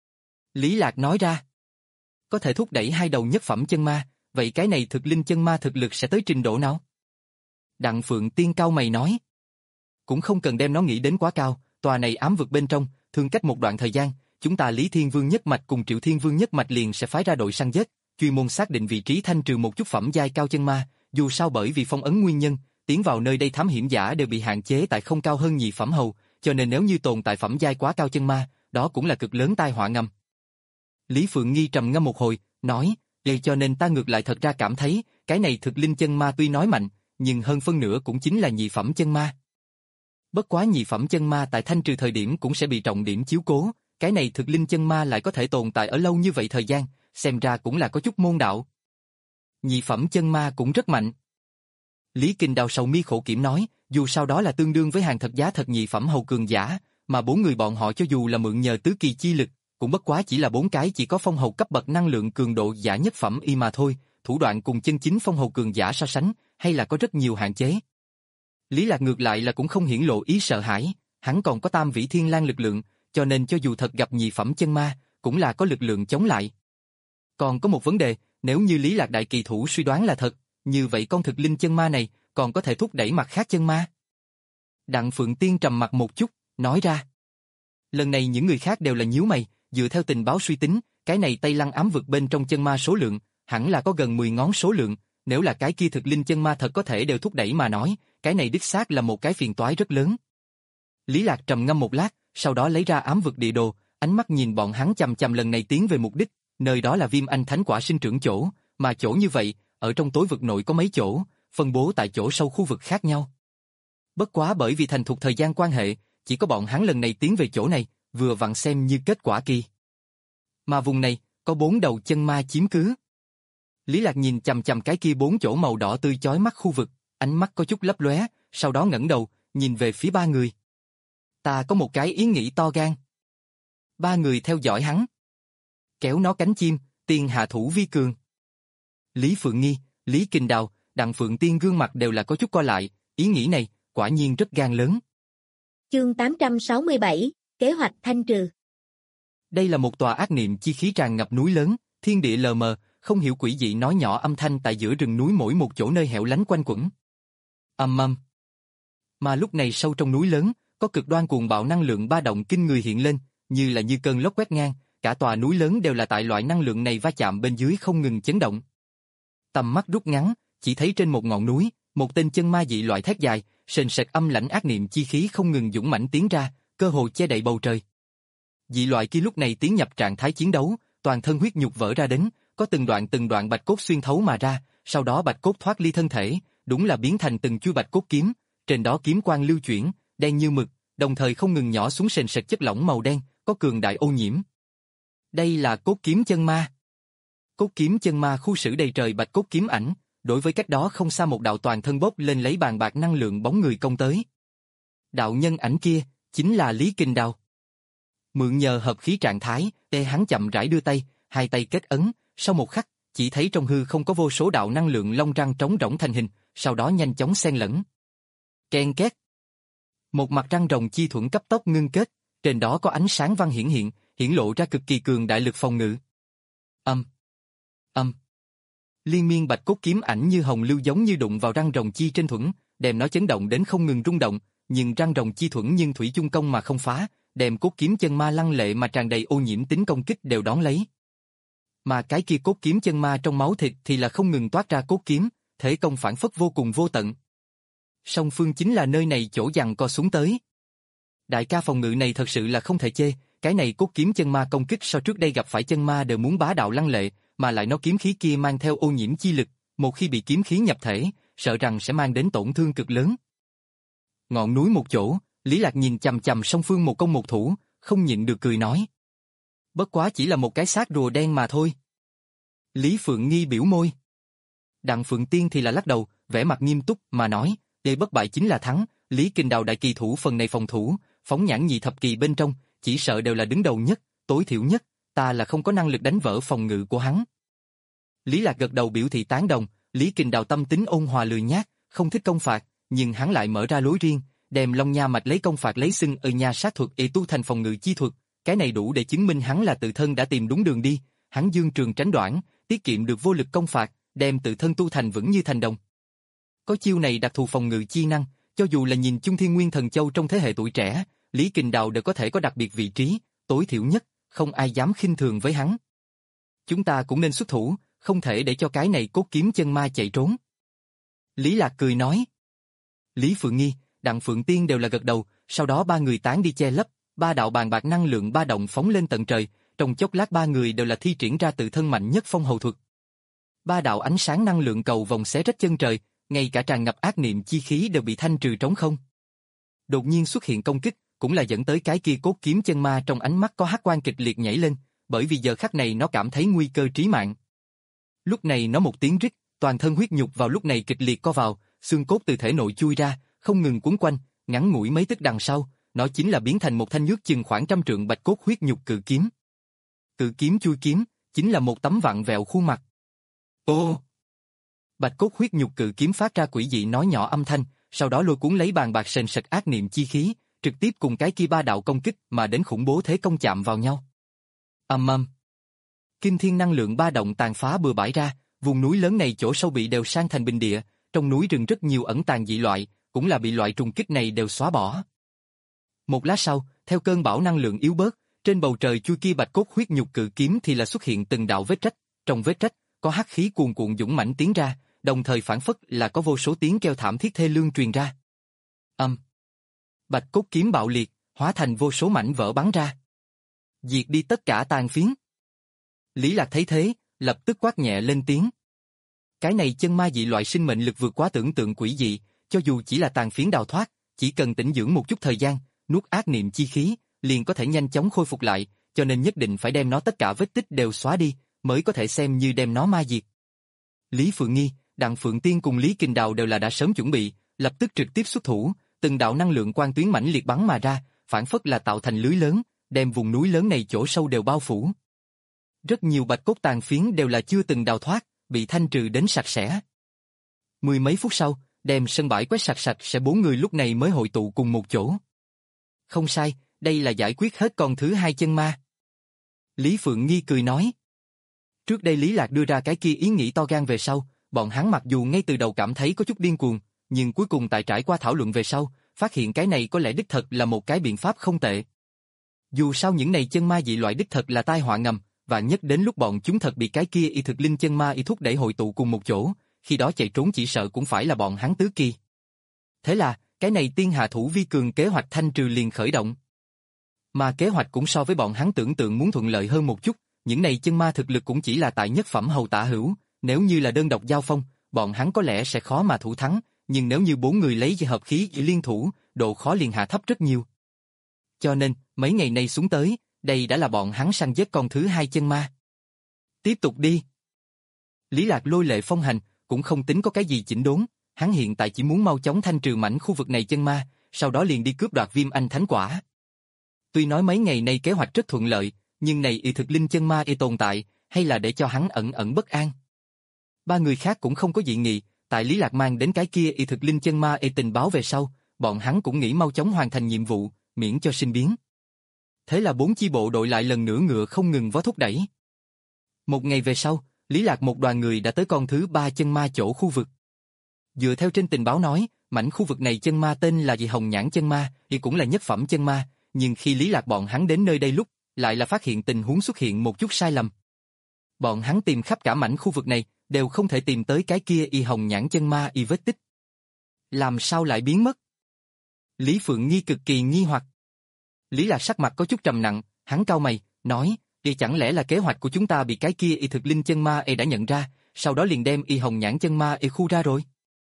Lý Lạc nói ra, có thể thúc đẩy hai đầu nhất phẩm chân ma, vậy cái này thực linh chân ma thực lực sẽ tới trình độ nào? Đặng Phượng Tiên cao mày nói, cũng không cần đem nó nghĩ đến quá cao, tòa này ám vực bên trong, thường cách một đoạn thời gian, chúng ta Lý Thiên Vương nhất mạch cùng Triệu Thiên Vương nhất mạch liền sẽ phái ra đội săn giết, chuyên môn xác định vị trí thanh trừ một chút phẩm giai cao chân ma, dù sao bởi vì phong ấn nguyên nhân, tiến vào nơi đây thám hiểm giả đều bị hạn chế tại không cao hơn nhị phẩm hầu, cho nên nếu như tồn tại phẩm giai quá cao chân ma, đó cũng là cực lớn tai họa ngầm. Lý Phượng Nghi trầm ngâm một hồi, nói, vậy cho nên ta ngược lại thật ra cảm thấy, cái này thực linh chân ma tuy nói mạnh, nhưng hơn phân nửa cũng chính là nhị phẩm chân ma. Bất quá nhị phẩm chân ma tại thanh trừ thời điểm cũng sẽ bị trọng điểm chiếu cố, cái này thực linh chân ma lại có thể tồn tại ở lâu như vậy thời gian, xem ra cũng là có chút môn đạo. Nhị phẩm chân ma cũng rất mạnh. Lý Kình Đào sầu mi khổ kiểm nói, dù sao đó là tương đương với hàng thật giá thật nhị phẩm hầu cường giả, mà bốn người bọn họ cho dù là mượn nhờ tứ kỳ chi lực, cũng bất quá chỉ là bốn cái chỉ có phong hầu cấp bậc năng lượng cường độ giả nhất phẩm y mà thôi, thủ đoạn cùng chân chính phong hầu cường giả so sánh, hay là có rất nhiều hạn chế. Lý Lạc ngược lại là cũng không hiển lộ ý sợ hãi, hắn còn có tam vĩ thiên lang lực lượng, cho nên cho dù thật gặp nhị phẩm chân ma, cũng là có lực lượng chống lại. Còn có một vấn đề, nếu như Lý Lạc đại kỳ thủ suy đoán là thật, như vậy con thực linh chân ma này còn có thể thúc đẩy mặt khác chân ma. Đặng Phượng Tiên trầm mặt một chút, nói ra. Lần này những người khác đều là nhíu mày, dựa theo tình báo suy tính, cái này Tây Lăng ám vực bên trong chân ma số lượng, hẳn là có gần mười ngón số lượng, nếu là cái kia thực linh chân ma thật có thể đều thúc đẩy mà nói, cái này đích xác là một cái phiền toái rất lớn. Lý Lạc trầm ngâm một lát, sau đó lấy ra ám vực địa đồ, ánh mắt nhìn bọn hắn chằm chằm lần này tiến về mục đích, nơi đó là Viêm Anh Thánh Quả sinh trưởng chỗ, mà chỗ như vậy, ở trong tối vực nội có mấy chỗ, phân bố tại chỗ sâu khu vực khác nhau. Bất quá bởi vì thành thục thời gian quan hệ, chỉ có bọn hắn lần này tiến về chỗ này, vừa vặn xem như kết quả kỳ. Mà vùng này, có bốn đầu chân ma chiếm cứ. Lý Lạc nhìn chằm chằm cái kia bốn chỗ màu đỏ tươi chói mắt khu vực, ánh mắt có chút lấp lóe, sau đó ngẩng đầu, nhìn về phía ba người. Ta có một cái ý nghĩ to gan. Ba người theo dõi hắn. Kéo nó cánh chim, tiên hạ thủ vi cường. Lý Phượng Nghi, Lý Kình Đào, Đặng Phượng Tiên gương mặt đều là có chút co lại, ý nghĩ này, quả nhiên rất gan lớn. Chương tám trăm sáu mươi bảy, Kế hoạch thanh trừ. Đây là một tòa ác niệm chi khí tràn ngập núi lớn, thiên địa lờ mờ, không hiểu quỷ dị nói nhỏ âm thanh tại giữa rừng núi mỗi một chỗ nơi hẻo lánh quanh quẩn. Ầm ầm. Mà lúc này sâu trong núi lớn, có cực đoan cuồng bạo năng lượng ba động kinh người hiện lên, như là như cơn lốc quét ngang, cả tòa núi lớn đều là tại loại năng lượng này va chạm bên dưới không ngừng chấn động. Tầm mắt rút ngắn, chỉ thấy trên một ngọn núi, một tên chân ma dị loại thét dài, sền sệt âm lãnh ác niệm chi khí không ngừng dũng mãnh tiến ra, cơ hồ che đậy bầu trời. Dị loại kia lúc này tiến nhập trạng thái chiến đấu, toàn thân huyết nhục vỡ ra đến, có từng đoạn từng đoạn bạch cốt xuyên thấu mà ra, sau đó bạch cốt thoát ly thân thể, đúng là biến thành từng chuôi bạch cốt kiếm, trên đó kiếm quang lưu chuyển, đen như mực, đồng thời không ngừng nhỏ xuống sền sệt chất lỏng màu đen, có cường đại ô nhiễm. Đây là cốt kiếm chân ma. Cốt kiếm chân ma khu xử đầy trời bạch cốt kiếm ảnh, đối với cách đó không xa một đạo toàn thân bốc lên lấy bàn bạc năng lượng bóng người công tới. Đạo nhân ảnh kia, chính là Lý Kình Đào. Mượn nhờ hợp khí trạng thái, tê hắn chậm rãi đưa tay, hai tay kết ấn, sau một khắc, chỉ thấy trong hư không có vô số đạo năng lượng long răng trống rỗng thành hình, sau đó nhanh chóng xen lẫn. Ken két. Một mặt răng rồng chi thuẫn cấp tốc ngưng kết, trên đó có ánh sáng văn hiển hiện, hiển lộ ra cực kỳ cường đại lực phòng ngự. Âm. Âm. Liên miên bạch cốt kiếm ảnh như hồng lưu giống như đụng vào răng rồng chi trên thuẫn, đem nó chấn động đến không ngừng rung động, nhưng răng rồng chi thuẫn nhưng thủy chung công mà không phá, đem cốt kiếm chân ma lăng lệ mà tràn đầy ô nhiễm tính công kích đều đón lấy. Mà cái kia cốt kiếm chân ma trong máu thịt thì là không ngừng toát ra cốt kiếm, thể công phản phất vô cùng vô tận. Song phương chính là nơi này chỗ giằng co xuống tới. Đại ca phòng ngự này thật sự là không thể chê, cái này cốt kiếm chân ma công kích so trước đây gặp phải chân ma đều muốn bá đạo lăng lệ, mà lại nó kiếm khí kia mang theo ô nhiễm chi lực, một khi bị kiếm khí nhập thể, sợ rằng sẽ mang đến tổn thương cực lớn. Ngọn núi một chỗ, Lý Lạc nhìn chằm chằm song phương một công một thủ, không nhịn được cười nói. Bất quá chỉ là một cái xác rùa đen mà thôi. Lý Phượng Nghi biểu môi. Đặng Phượng Tiên thì là lắc đầu, vẻ mặt nghiêm túc mà nói, đây bất bại chính là thắng, Lý Kình Đào đại kỳ thủ phần này phòng thủ, phóng nhãn nhị thập kỳ bên trong, chỉ sợ đều là đứng đầu nhất, tối thiểu nhất, ta là không có năng lực đánh vỡ phòng ngự của hắn. Lý Lạc gật đầu biểu thị tán đồng, Lý Kình Đào tâm tính ôn hòa lười nhác, không thích công phạt, nhưng hắn lại mở ra lối riêng, đem Long Nha mạch lấy công phạt lấy xưng ở nha sát thuật y tu thành phòng ngự chi thuật, cái này đủ để chứng minh hắn là tự thân đã tìm đúng đường đi, hắn dương trường tránh đoạn, tiết kiệm được vô lực công phạt, đem tự thân tu thành vững như thành đồng. Có chiêu này đặc thù phòng ngự chi năng, cho dù là nhìn chung Thiên Nguyên Thần Châu trong thế hệ tuổi trẻ, Lý Kình Đào đều có thể có đặc biệt vị trí, tối thiểu nhất, không ai dám khinh thường với hắn. Chúng ta cũng nên xuất thủ, không thể để cho cái này cốt kiếm chân ma chạy trốn. Lý Lạc cười nói. Lý Phượng Nghi, Đặng Phượng Tiên đều là gật đầu, sau đó ba người tán đi che lấp, ba đạo bàn bạc năng lượng ba động phóng lên tận trời, trong chốc lát ba người đều là thi triển ra tự thân mạnh nhất phong hầu thuật. Ba đạo ánh sáng năng lượng cầu vòng xé rách chân trời, ngay cả tràn ngập ác niệm chi khí đều bị thanh trừ trống không. Đột nhiên xuất hiện công kích, cũng là dẫn tới cái kia cốt kiếm chân ma trong ánh mắt có hắc quang kịch liệt nhảy lên, bởi vì giờ khắc này nó cảm thấy nguy cơ trí mạng. Lúc này nó một tiếng rít, toàn thân huyết nhục vào lúc này kịch liệt co vào, xương cốt từ thể nội chui ra, không ngừng cuốn quanh, ngắn ngủi mấy tức đằng sau, nó chính là biến thành một thanh nước chừng khoảng trăm trượng bạch cốt huyết nhục cự kiếm. Cự kiếm chui kiếm, chính là một tấm vặn vẹo khuôn mặt. Ô! Bạch cốt huyết nhục cự kiếm phát ra quỷ dị nói nhỏ âm thanh, sau đó lôi cuốn lấy bàn bạc sền sệt ác niệm chi khí, trực tiếp cùng cái kia ba đạo công kích mà đến khủng bố thế công chạm vào nhau. Ầm ầm. Kinh thiên năng lượng ba động tàn phá bừa bãi ra, vùng núi lớn này chỗ sâu bị đều sang thành bình địa, trong núi rừng rất nhiều ẩn tàng dị loại, cũng là bị loại trùng kích này đều xóa bỏ. Một lát sau, theo cơn bão năng lượng yếu bớt, trên bầu trời chui kia bạch cốt huyết nhục cự kiếm thì là xuất hiện từng đạo vết rách, trong vết rách có hắc khí cuồn cuộn dũng mãnh tiến ra, đồng thời phản phất là có vô số tiếng kêu thảm thiết thê lương truyền ra. Âm. Bạch cốt kiếm bạo liệt, hóa thành vô số mảnh vỡ bắn ra. Diệt đi tất cả tàn phiến. Lý Lạc thấy thế, lập tức quát nhẹ lên tiếng. Cái này chân ma dị loại sinh mệnh lực vượt quá tưởng tượng quỷ dị, cho dù chỉ là tàn phiến đào thoát, chỉ cần tĩnh dưỡng một chút thời gian, nuốt ác niệm chi khí, liền có thể nhanh chóng khôi phục lại, cho nên nhất định phải đem nó tất cả vết tích đều xóa đi, mới có thể xem như đem nó ma diệt. Lý Phượng Nghi, Đặng Phượng Tiên cùng Lý Kình Đào đều là đã sớm chuẩn bị, lập tức trực tiếp xuất thủ, từng đạo năng lượng quang tuyến mãnh liệt bắn mà ra, phản phất là tạo thành lưới lớn, đem vùng núi lớn này chỗ sâu đều bao phủ. Rất nhiều bạch cốt tàn phiến đều là chưa từng đào thoát, bị thanh trừ đến sạch sẽ. Mười mấy phút sau, đem sân bãi quét sạch sạch sẽ bốn người lúc này mới hội tụ cùng một chỗ. Không sai, đây là giải quyết hết con thứ hai chân ma. Lý Phượng Nghi cười nói. Trước đây Lý Lạc đưa ra cái kia ý nghĩ to gan về sau, bọn hắn mặc dù ngay từ đầu cảm thấy có chút điên cuồng, nhưng cuối cùng tại trải qua thảo luận về sau, phát hiện cái này có lẽ đích thật là một cái biện pháp không tệ. Dù sao những này chân ma dị loại đích thật là tai họa ngầm, và nhất đến lúc bọn chúng thật bị cái kia y thực linh chân ma y thúc đẩy hội tụ cùng một chỗ, khi đó chạy trốn chỉ sợ cũng phải là bọn hắn tứ kỳ. Thế là, cái này tiên hạ thủ vi cường kế hoạch thanh trừ liền khởi động. Mà kế hoạch cũng so với bọn hắn tưởng tượng muốn thuận lợi hơn một chút, những này chân ma thực lực cũng chỉ là tại nhất phẩm hầu tả hữu, nếu như là đơn độc giao phong, bọn hắn có lẽ sẽ khó mà thủ thắng, nhưng nếu như bốn người lấy hợp khí liên thủ, độ khó liền hạ thấp rất nhiều. Cho nên, mấy ngày nay xuống tới, đây đã là bọn hắn săn giết con thứ hai chân ma. Tiếp tục đi. Lý Lạc lôi lệ phong hành, cũng không tính có cái gì chỉnh đốn, hắn hiện tại chỉ muốn mau chóng thanh trừ mảnh khu vực này chân ma, sau đó liền đi cướp đoạt viêm anh thánh quả. Tuy nói mấy ngày nay kế hoạch rất thuận lợi, nhưng này y thực linh chân ma y tồn tại, hay là để cho hắn ẩn ẩn bất an. Ba người khác cũng không có dị nghị, tại Lý Lạc mang đến cái kia y thực linh chân ma y tình báo về sau, bọn hắn cũng nghĩ mau chóng hoàn thành nhiệm vụ, miễn cho sinh biến. Thế là bốn chi bộ đội lại lần nữa ngựa không ngừng vó thúc đẩy. Một ngày về sau, Lý Lạc một đoàn người đã tới con thứ ba chân ma chỗ khu vực. Dựa theo trên tình báo nói, mảnh khu vực này chân ma tên là gì Hồng Nhãn chân ma, thì cũng là nhất phẩm chân ma, nhưng khi Lý Lạc bọn hắn đến nơi đây lúc, lại là phát hiện tình huống xuất hiện một chút sai lầm. Bọn hắn tìm khắp cả mảnh khu vực này, đều không thể tìm tới cái kia y Hồng Nhãn chân ma y vết tích. Làm sao lại biến mất? Lý Phượng Nghi cực kỳ nghi hoặc. Lý Lạc sắc mặt có chút trầm nặng, hắn cau mày, nói, y chẳng lẽ là kế hoạch của chúng ta bị cái kia y thực linh chân ma y đã nhận ra, sau đó liền đem y Hồng Nhãn chân ma y khu ra rồi.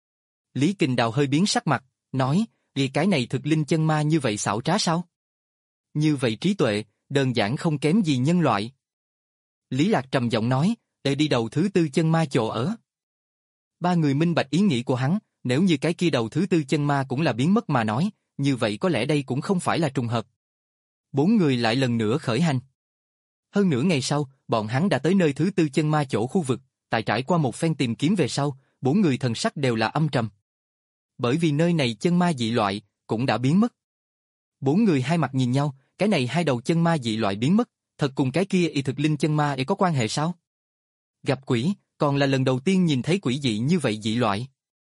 Lý Kình Đào hơi biến sắc mặt, nói, y cái này thực linh chân ma như vậy xảo trá sao? Như vậy trí tuệ, đơn giản không kém gì nhân loại. Lý Lạc trầm giọng nói, để đi đầu thứ tư chân ma chỗ ở. Ba người minh bạch ý nghĩ của hắn, nếu như cái kia đầu thứ tư chân ma cũng là biến mất mà nói, như vậy có lẽ đây cũng không phải là trùng hợp. Bốn người lại lần nữa khởi hành. Hơn nửa ngày sau, bọn hắn đã tới nơi thứ tư chân ma chỗ khu vực, tại trải qua một phen tìm kiếm về sau, bốn người thần sắc đều là âm trầm. Bởi vì nơi này chân ma dị loại, cũng đã biến mất. Bốn người hai mặt nhìn nhau, cái này hai đầu chân ma dị loại biến mất, thật cùng cái kia y thực linh chân ma y có quan hệ sao? Gặp quỷ, còn là lần đầu tiên nhìn thấy quỷ dị như vậy dị loại.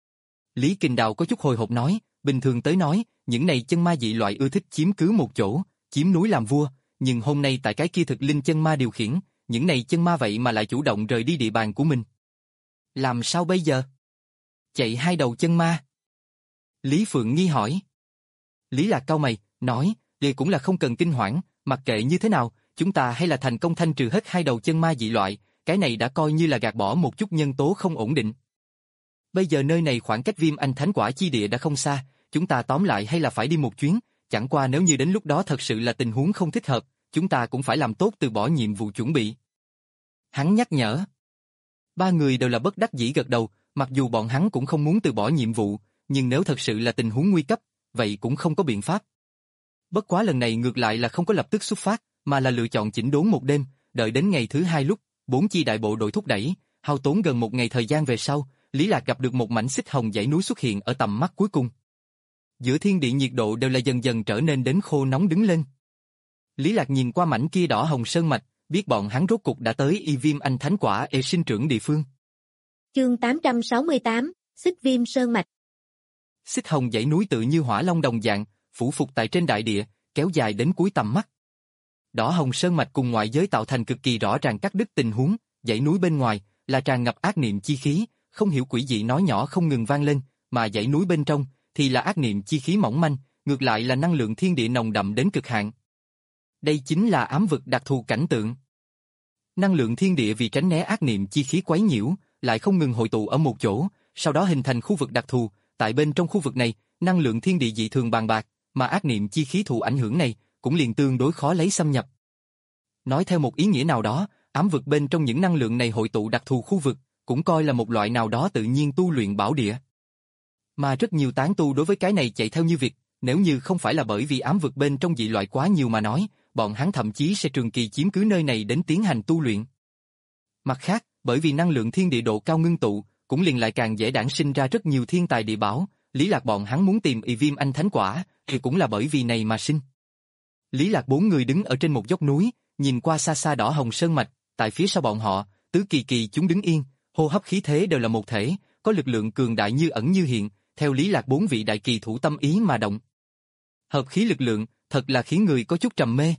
Lý Kình Đào có chút hồi hộp nói, bình thường tới nói, những này chân ma dị loại ưa thích chiếm cứ một chỗ, chiếm núi làm vua, nhưng hôm nay tại cái kia thực linh chân ma điều khiển, những này chân ma vậy mà lại chủ động rời đi địa bàn của mình. Làm sao bây giờ? Chạy hai đầu chân ma. Lý Phượng Nghi hỏi. Lý Lạc cau mày, nói, đây cũng là không cần kinh hoảng, mặc kệ như thế nào, chúng ta hay là thành công thanh trừ hết hai đầu chân ma dị loại, cái này đã coi như là gạt bỏ một chút nhân tố không ổn định. Bây giờ nơi này khoảng cách Viêm Anh Thánh Quả chi địa đã không xa, chúng ta tóm lại hay là phải đi một chuyến, chẳng qua nếu như đến lúc đó thật sự là tình huống không thích hợp, chúng ta cũng phải làm tốt từ bỏ nhiệm vụ chuẩn bị. Hắn nhắc nhở. Ba người đều là bất đắc dĩ gật đầu, mặc dù bọn hắn cũng không muốn từ bỏ nhiệm vụ, nhưng nếu thật sự là tình huống nguy cấp, vậy cũng không có biện pháp. Bất quá lần này ngược lại là không có lập tức xuất phát, mà là lựa chọn chỉnh đốn một đêm, đợi đến ngày thứ hai lúc, bốn chi đại bộ đội thúc đẩy, hao tốn gần một ngày thời gian về sau, Lý Lạc gặp được một mảnh xích hồng dãy núi xuất hiện ở tầm mắt cuối cùng. Giữa thiên địa nhiệt độ đều là dần dần trở nên đến khô nóng đứng lên. Lý Lạc nhìn qua mảnh kia đỏ hồng sơn mạch, biết bọn hắn rốt cục đã tới y Viêm Anh Thánh Quả e sinh trưởng địa phương. Chương tám trăm sáu mươi tám, Xích Viêm Sơn Mạch. Xích hồng dãy núi tự như hỏa long đồng dạng, phủ phục tại trên đại địa, kéo dài đến cuối tầm mắt. Đỏ hồng sơn mạch cùng ngoại giới tạo thành cực kỳ rõ ràng cắt đứt tình huống, dãy núi bên ngoài là tràn ngập ác niệm chi khí, không hiểu quỷ dị nói nhỏ không ngừng vang lên, mà dãy núi bên trong thì là ác niệm chi khí mỏng manh, ngược lại là năng lượng thiên địa nồng đậm đến cực hạn. Đây chính là ám vực đặc thù cảnh tượng. Năng lượng thiên địa vì tránh né ác niệm chi khí quấy nhiễu, lại không ngừng hội tụ ở một chỗ, sau đó hình thành khu vực đặc thù, tại bên trong khu vực này, năng lượng thiên địa dị thường bàn bạc, mà ác niệm chi khí thụ ảnh hưởng này cũng liền tương đối khó lấy xâm nhập. Nói theo một ý nghĩa nào đó, ám vực bên trong những năng lượng này hội tụ đặc thù khu vực, cũng coi là một loại nào đó tự nhiên tu luyện bảo địa. Mà rất nhiều tán tu đối với cái này chạy theo như việc, nếu như không phải là bởi vì ám vực bên trong dị loại quá nhiều mà nói, bọn hắn thậm chí sẽ trường kỳ chiếm cứ nơi này đến tiến hành tu luyện. Mặt khác, bởi vì năng lượng thiên địa độ cao ngưng tụ, cũng liền lại càng dễ đản sinh ra rất nhiều thiên tài địa bảo, Lý Lạc bọn hắn muốn tìm y Viêm Anh Thánh Quả, thì cũng là bởi vì này mà sinh. Lý Lạc bốn người đứng ở trên một dốc núi, nhìn qua xa xa đỏ hồng sơn mạch, tại phía sau bọn họ, Tứ Kỳ Kỳ chúng đứng yên, hô hấp khí thế đều là một thể, có lực lượng cường đại như ẩn như hiện, theo Lý Lạc bốn vị đại kỳ thủ tâm ý mà động. Hợp khí lực lượng, thật là khiến người có chút trầm mê.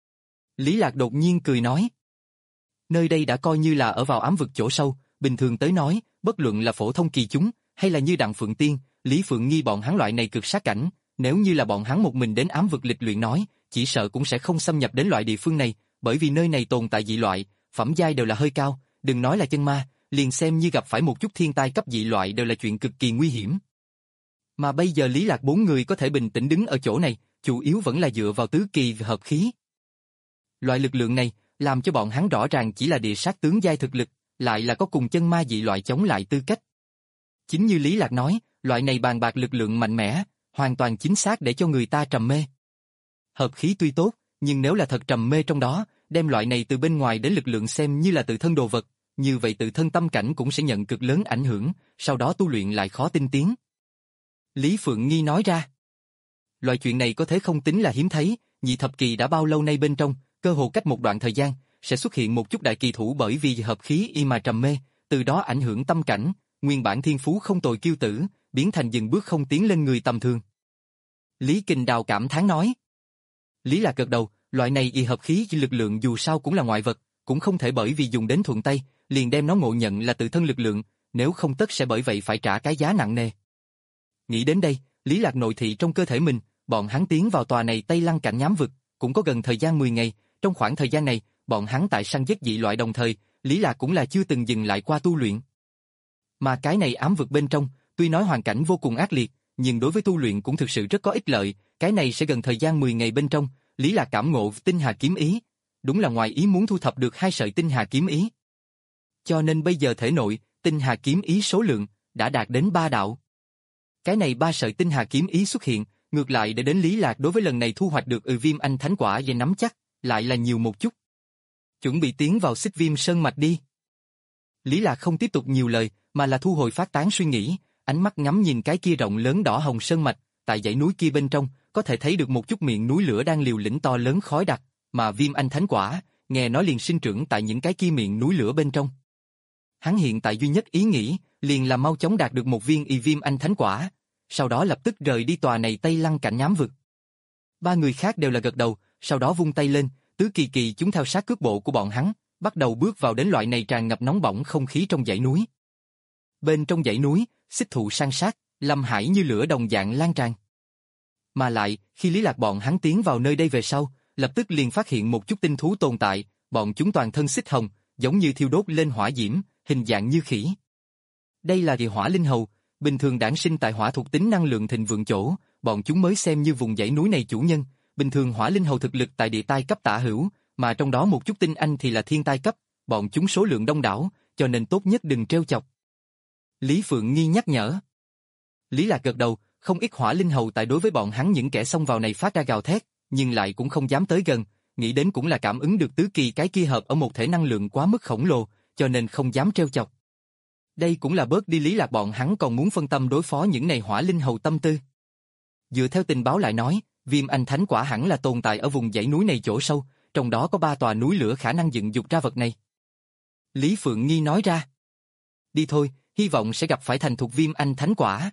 Lý Lạc đột nhiên cười nói. Nơi đây đã coi như là ở vào ám vực chỗ sâu, bình thường tới nói, bất luận là phổ thông kỳ chúng, hay là như Đặng Phượng Tiên, Lý Phượng Nghi bọn hắn loại này cực sát cảnh, nếu như là bọn hắn một mình đến ám vực lịch luyện nói, chỉ sợ cũng sẽ không xâm nhập đến loại địa phương này, bởi vì nơi này tồn tại dị loại, phẩm giai đều là hơi cao, đừng nói là chân ma, liền xem như gặp phải một chút thiên tai cấp dị loại đều là chuyện cực kỳ nguy hiểm. Mà bây giờ Lý Lạc bốn người có thể bình tĩnh đứng ở chỗ này, chủ yếu vẫn là dựa vào tứ kỳ hợp khí. Loại lực lượng này, làm cho bọn hắn rõ ràng chỉ là địa sát tướng giai thực lực, lại là có cùng chân ma dị loại chống lại tư cách. Chính như Lý Lạc nói, loại này bàn bạc lực lượng mạnh mẽ, hoàn toàn chính xác để cho người ta trầm mê. Hợp khí tuy tốt, nhưng nếu là thật trầm mê trong đó, đem loại này từ bên ngoài đến lực lượng xem như là tự thân đồ vật, như vậy tự thân tâm cảnh cũng sẽ nhận cực lớn ảnh hưởng, sau đó tu luyện lại khó tinh tiến. Lý Phượng Nghi nói ra. Loại chuyện này có thể không tính là hiếm thấy, nhị thập kỳ đã bao lâu nay bên trong, cơ hồ cách một đoạn thời gian, sẽ xuất hiện một chút đại kỳ thủ bởi vì hợp khí y mà trầm mê, từ đó ảnh hưởng tâm cảnh, nguyên bản thiên phú không tồi kiêu tử, biến thành dừng bước không tiến lên người tầm thường. Lý Kình Đào cảm thán nói. Lý Lạc gật đầu, loại này y hợp khí lực lượng dù sao cũng là ngoại vật, cũng không thể bởi vì dùng đến thuận tay, liền đem nó ngộ nhận là tự thân lực lượng, nếu không tất sẽ bởi vậy phải trả cái giá nặng nề. Nghĩ đến đây, Lý Lạc nội thị trong cơ thể mình, bọn hắn tiến vào tòa này Tây Lăng cảnh nhám vực, cũng có gần thời gian mười ngày, trong khoảng thời gian này, bọn hắn tại săn giết dị loại đồng thời, Lý Lạc cũng là chưa từng dừng lại qua tu luyện. Mà cái này ám vực bên trong, tuy nói hoàn cảnh vô cùng ác liệt, nhưng đối với tu luyện cũng thực sự rất có ích lợi, cái này sẽ gần thời gian mười ngày bên trong, Lý Lạc cảm ngộ tinh hà kiếm ý, đúng là ngoài ý muốn thu thập được hai sợi tinh hà kiếm ý. Cho nên bây giờ thể nội, tinh hà kiếm ý số lượng đã đạt đến ba đạo. Cái này ba sợi tinh hà kiếm ý xuất hiện, ngược lại để đến Lý Lạc đối với lần này thu hoạch được ừ viêm anh thánh quả và nắm chắc, lại là nhiều một chút. Chuẩn bị tiến vào xích viêm sơn mạch đi. Lý Lạc không tiếp tục nhiều lời, mà là thu hồi phát tán suy nghĩ, ánh mắt ngắm nhìn cái kia rộng lớn đỏ hồng sơn mạch, tại dãy núi kia bên trong, có thể thấy được một chút miệng núi lửa đang liều lĩnh to lớn khói đặc, mà viêm anh thánh quả, nghe nói liền sinh trưởng tại những cái kia miệng núi lửa bên trong. Hắn hiện tại duy nhất ý nghĩ, liền là mau chóng đạt được một viên y viêm anh thánh quả, sau đó lập tức rời đi tòa này Tây Lăng cảnh nhám vực. Ba người khác đều là gật đầu, sau đó vung tay lên, tứ kỳ kỳ chúng theo sát cước bộ của bọn hắn, bắt đầu bước vào đến loại này tràn ngập nóng bỏng không khí trong dãy núi. Bên trong dãy núi, xích thụ san sát, lâm hải như lửa đồng dạng lan tràn. Mà lại, khi Lý Lạc bọn hắn tiến vào nơi đây về sau, lập tức liền phát hiện một chút tinh thú tồn tại, bọn chúng toàn thân xích hồng, giống như thiêu đốt lên hỏa diễm, hình dạng như khỉ. Đây là địa hỏa linh hầu, bình thường đản sinh tại hỏa thuộc tính năng lượng thịnh vượng chỗ, bọn chúng mới xem như vùng dãy núi này chủ nhân, bình thường hỏa linh hầu thực lực tại địa tai cấp tả hữu, mà trong đó một chút tinh anh thì là thiên tai cấp, bọn chúng số lượng đông đảo, cho nên tốt nhất đừng trêu chọc. Lý Phượng Nghi nhắc nhở. Lý Lạc gật đầu, không ít hỏa linh hầu tại đối với bọn hắn những kẻ xông vào này phát ra gào thét, nhưng lại cũng không dám tới gần, nghĩ đến cũng là cảm ứng được tứ kỳ cái kia hợp ở một thể năng lượng quá mức khổng lồ, cho nên không dám trêu chọc. Đây cũng là bớt đi Lý Lạc bọn hắn còn muốn phân tâm đối phó những này hỏa linh hầu tâm tư. Dựa theo tình báo lại nói, viêm anh thánh quả hẳn là tồn tại ở vùng dãy núi này chỗ sâu, trong đó có ba tòa núi lửa khả năng dựng dục ra vật này. Lý Phượng Nghi nói ra. Đi thôi, hy vọng sẽ gặp phải thành thuộc viêm anh thánh quả.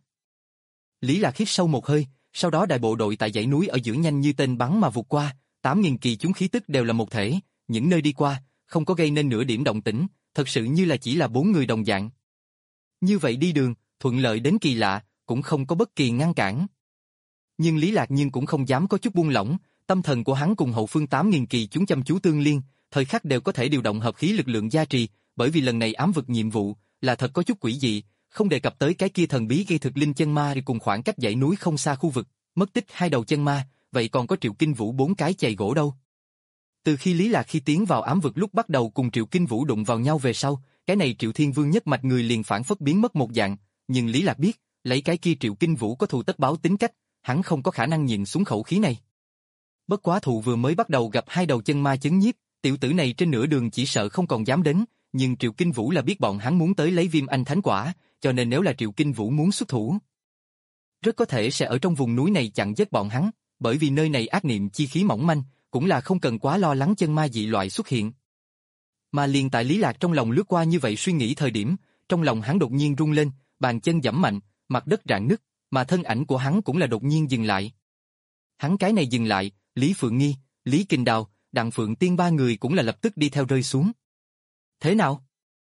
Lý Lạc hít sâu một hơi, sau đó đại bộ đội tại dãy núi ở giữa nhanh như tên bắn mà vụt qua, tám nghìn kỳ chúng khí tức đều là một thể, những nơi đi qua, không có gây nên nửa điểm động tĩnh, thật sự như là chỉ là bốn người đồng dạng. Như vậy đi đường, thuận lợi đến kỳ lạ, cũng không có bất kỳ ngăn cản. Nhưng Lý Lạc nhưng cũng không dám có chút buông lỏng, tâm thần của hắn cùng hậu phương tám nghìn kỳ chúng chăm chú tương liên, thời khắc đều có thể điều động hợp khí lực lượng gia trì, bởi vì lần này ám vực nhiệm vụ là thật có chút quỷ dị, không đề cập tới cái kia thần bí gây thực linh chân ma đi cùng khoảng cách dãy núi không xa khu vực, mất tích hai đầu chân ma, vậy còn có Triệu Kinh Vũ bốn cái chày gỗ đâu. Từ khi Lý Lạc khi tiến vào ám vực lúc bắt đầu cùng Triệu Kinh Vũ đụng vào nhau về sau, cái này Triệu Thiên Vương nhất mạch người liền phản phất biến mất một dạng, nhưng Lý Lạc biết, lấy cái kia Triệu Kinh Vũ có thù tất báo tính cách, hắn không có khả năng nhìn xuống khẩu khí này. Bất quá thù vừa mới bắt đầu gặp hai đầu chân ma chấn nhiếp, tiểu tử này trên nửa đường chỉ sợ không còn dám đến, nhưng Triệu Kinh Vũ là biết bọn hắn muốn tới lấy viêm anh thánh quả, cho nên nếu là Triệu Kinh Vũ muốn xuất thủ, rất có thể sẽ ở trong vùng núi này chặn giết bọn hắn, bởi vì nơi này ác niệm chi khí mỏng manh, cũng là không cần quá lo lắng chân ma dị loại xuất hiện. Mà liền tại Lý Lạc trong lòng lướt qua như vậy suy nghĩ thời điểm, trong lòng hắn đột nhiên rung lên, bàn chân giẫm mạnh, mặt đất rạn nứt, mà thân ảnh của hắn cũng là đột nhiên dừng lại. Hắn cái này dừng lại, Lý Phượng Nghi, Lý Kình Đào, Đặng Phượng Tiên ba người cũng là lập tức đi theo rơi xuống. Thế nào?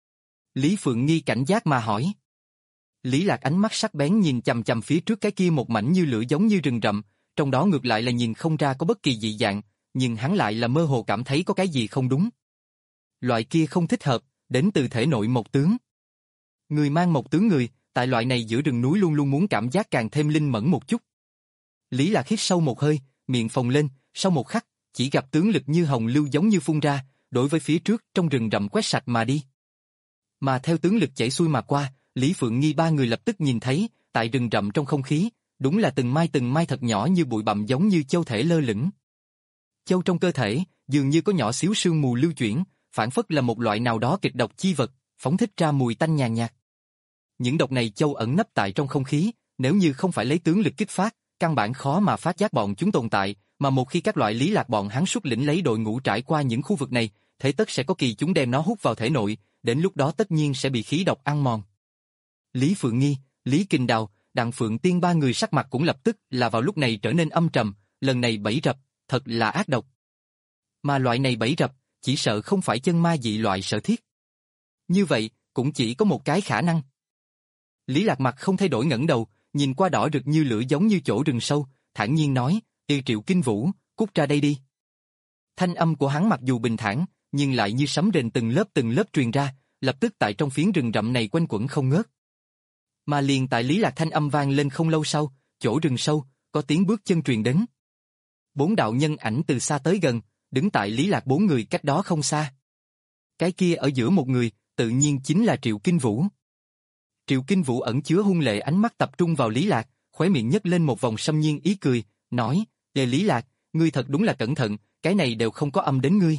Lý Phượng Nghi cảnh giác mà hỏi. Lý Lạc ánh mắt sắc bén nhìn chằm chằm phía trước cái kia một mảnh như lửa giống như rừng rậm, trong đó ngược lại là nhìn không ra có bất kỳ dị dạng, nhưng hắn lại là mơ hồ cảm thấy có cái gì không đúng. Loại kia không thích hợp, đến từ thể nội một tướng. Người mang một tướng người, tại loại này giữa rừng núi luôn luôn muốn cảm giác càng thêm linh mẫn một chút. Lý Lạc hít sâu một hơi, miệng phồng lên, sau một khắc, chỉ gặp tướng lực như hồng lưu giống như phun ra, đối với phía trước trong rừng rậm quét sạch mà đi. Mà theo tướng lực chảy xuôi mà qua, Lý Phượng Nghi ba người lập tức nhìn thấy, tại rừng rậm trong không khí, đúng là từng mai từng mai thật nhỏ như bụi bặm giống như châu thể lơ lửng. Châu trong cơ thể, dường như có nhỏ xíu sương mù lưu chuyển, phản phất là một loại nào đó kịch độc chi vật, phóng thích ra mùi tanh nhàn nhạt. Những độc này châu ẩn nấp tại trong không khí, nếu như không phải lấy tướng lực kích phát, căn bản khó mà phát giác bọn chúng tồn tại, mà một khi các loại Lý Lạc bọn hắn xuất lĩnh lấy đội ngũ trải qua những khu vực này, thế tất sẽ có kỳ chúng đem nó hút vào thể nội, đến lúc đó tất nhiên sẽ bị khí độc ăn mòn. Lý Phượng Nghi, Lý Kình Đào, Đặng Phượng Tiên ba người sắc mặt cũng lập tức là vào lúc này trở nên âm trầm, lần này bẫy rập, thật là ác độc. Mà loại này bẫy rập, chỉ sợ không phải chân ma dị loại sở thiết. Như vậy, cũng chỉ có một cái khả năng. Lý Lạc mặt không thay đổi ngẩng đầu, nhìn qua đỏ rực như lửa giống như chỗ rừng sâu, thản nhiên nói, Tiêu Triệu Kinh Vũ, cút ra đây đi. Thanh âm của hắn mặc dù bình thản, nhưng lại như sấm rền từng lớp từng lớp truyền ra, lập tức tại trong phiến rừng rậm này quanh quẩn không ngớt. Mà liền tại Lý Lạc thanh âm vang lên không lâu sau, chỗ rừng sâu, có tiếng bước chân truyền đến. Bốn đạo nhân ảnh từ xa tới gần, đứng tại Lý Lạc bốn người cách đó không xa. Cái kia ở giữa một người, tự nhiên chính là Triệu Kinh Vũ. Triệu Kinh Vũ ẩn chứa hung lệ ánh mắt tập trung vào Lý Lạc, khóe miệng nhếch lên một vòng xâm nhiên ý cười, nói, "Đề Lý Lạc, ngươi thật đúng là cẩn thận, cái này đều không có âm đến ngươi."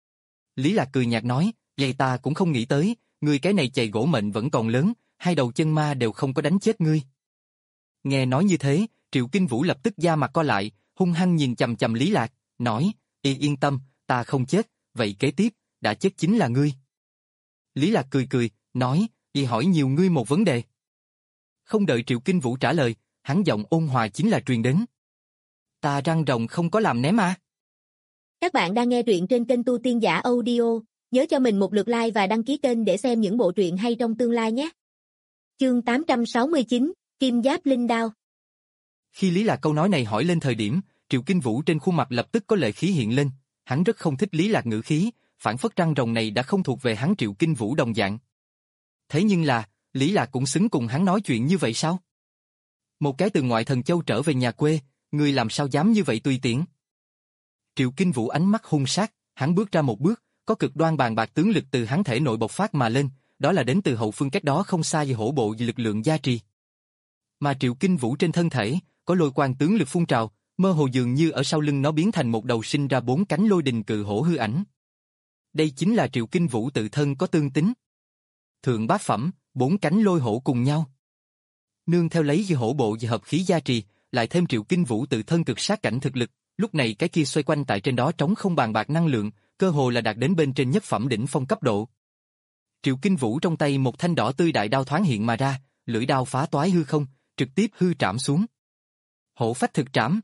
Lý Lạc cười nhạt nói, "Vậy ta cũng không nghĩ tới, ngươi cái này chày gỗ mệnh vẫn còn lớn, hai đầu chân ma đều không có đánh chết ngươi." Nghe nói như thế, Triệu Kinh Vũ lập tức da mặt co lại, hung hăng nhìn chằm chằm Lý Lạc, nói, "Y yên tâm, ta không chết, vậy kế tiếp, đã chết chính là ngươi." Lý Lạc cười cười, nói, "Y hỏi nhiều ngươi một vấn đề." Không đợi Triệu Kinh Vũ trả lời, hắn giọng ôn hòa chính là truyền đến. "Ta răng rồng không có làm ném à?" Các bạn đang nghe truyện trên kênh Tu Tiên Giả Audio, nhớ cho mình một lượt like và đăng ký kênh để xem những bộ truyện hay trong tương lai nhé. Chương tám trăm sáu mươi chín, Kim Giáp Linh Đao. Khi Lý Lạc câu nói này hỏi lên thời điểm, Triệu Kinh Vũ trên khuôn mặt lập tức có lệ khí hiện lên, hắn rất không thích Lý Lạc ngữ khí, phản phất răng rồng này đã không thuộc về hắn Triệu Kinh Vũ đồng dạng. Thế nhưng là, Lý Lạc cũng xứng cùng hắn nói chuyện như vậy sao? Một cái từ ngoại thần châu trở về nhà quê, người làm sao dám như vậy tùy tiện? Triệu Kinh Vũ ánh mắt hung sát, hắn bước ra một bước, có cực đoan bàn bạc tướng lực từ hắn thể nội bộc phát mà lên, đó là đến từ hậu phương cách đó không xa về hổ bộ lực lượng gia trì. Mà Triệu Kinh Vũ trên thân thể, có lôi quang tướng lực phun trào, mơ hồ dường như ở sau lưng nó biến thành một đầu sinh ra bốn cánh lôi đình cự hổ hư ảnh. Đây chính là Triệu Kinh Vũ tự thân có tương tính. Thượng bát phẩm, bốn cánh lôi hổ cùng nhau. Nương theo lấy hổ bộ và hợp khí gia trì, lại thêm Triệu Kinh Vũ tự thân cực sát cảnh thực lực, lúc này cái kia xoay quanh tại trên đó trống không bàn bạc năng lượng, cơ hồ là đạt đến bên trên nhất phẩm đỉnh phong cấp độ. Triệu Kinh Vũ trong tay một thanh đỏ tươi đại đao thoáng hiện mà ra, lưỡi đao phá toái hư không, trực tiếp hư trảm xuống. Hổ phách thực trảm.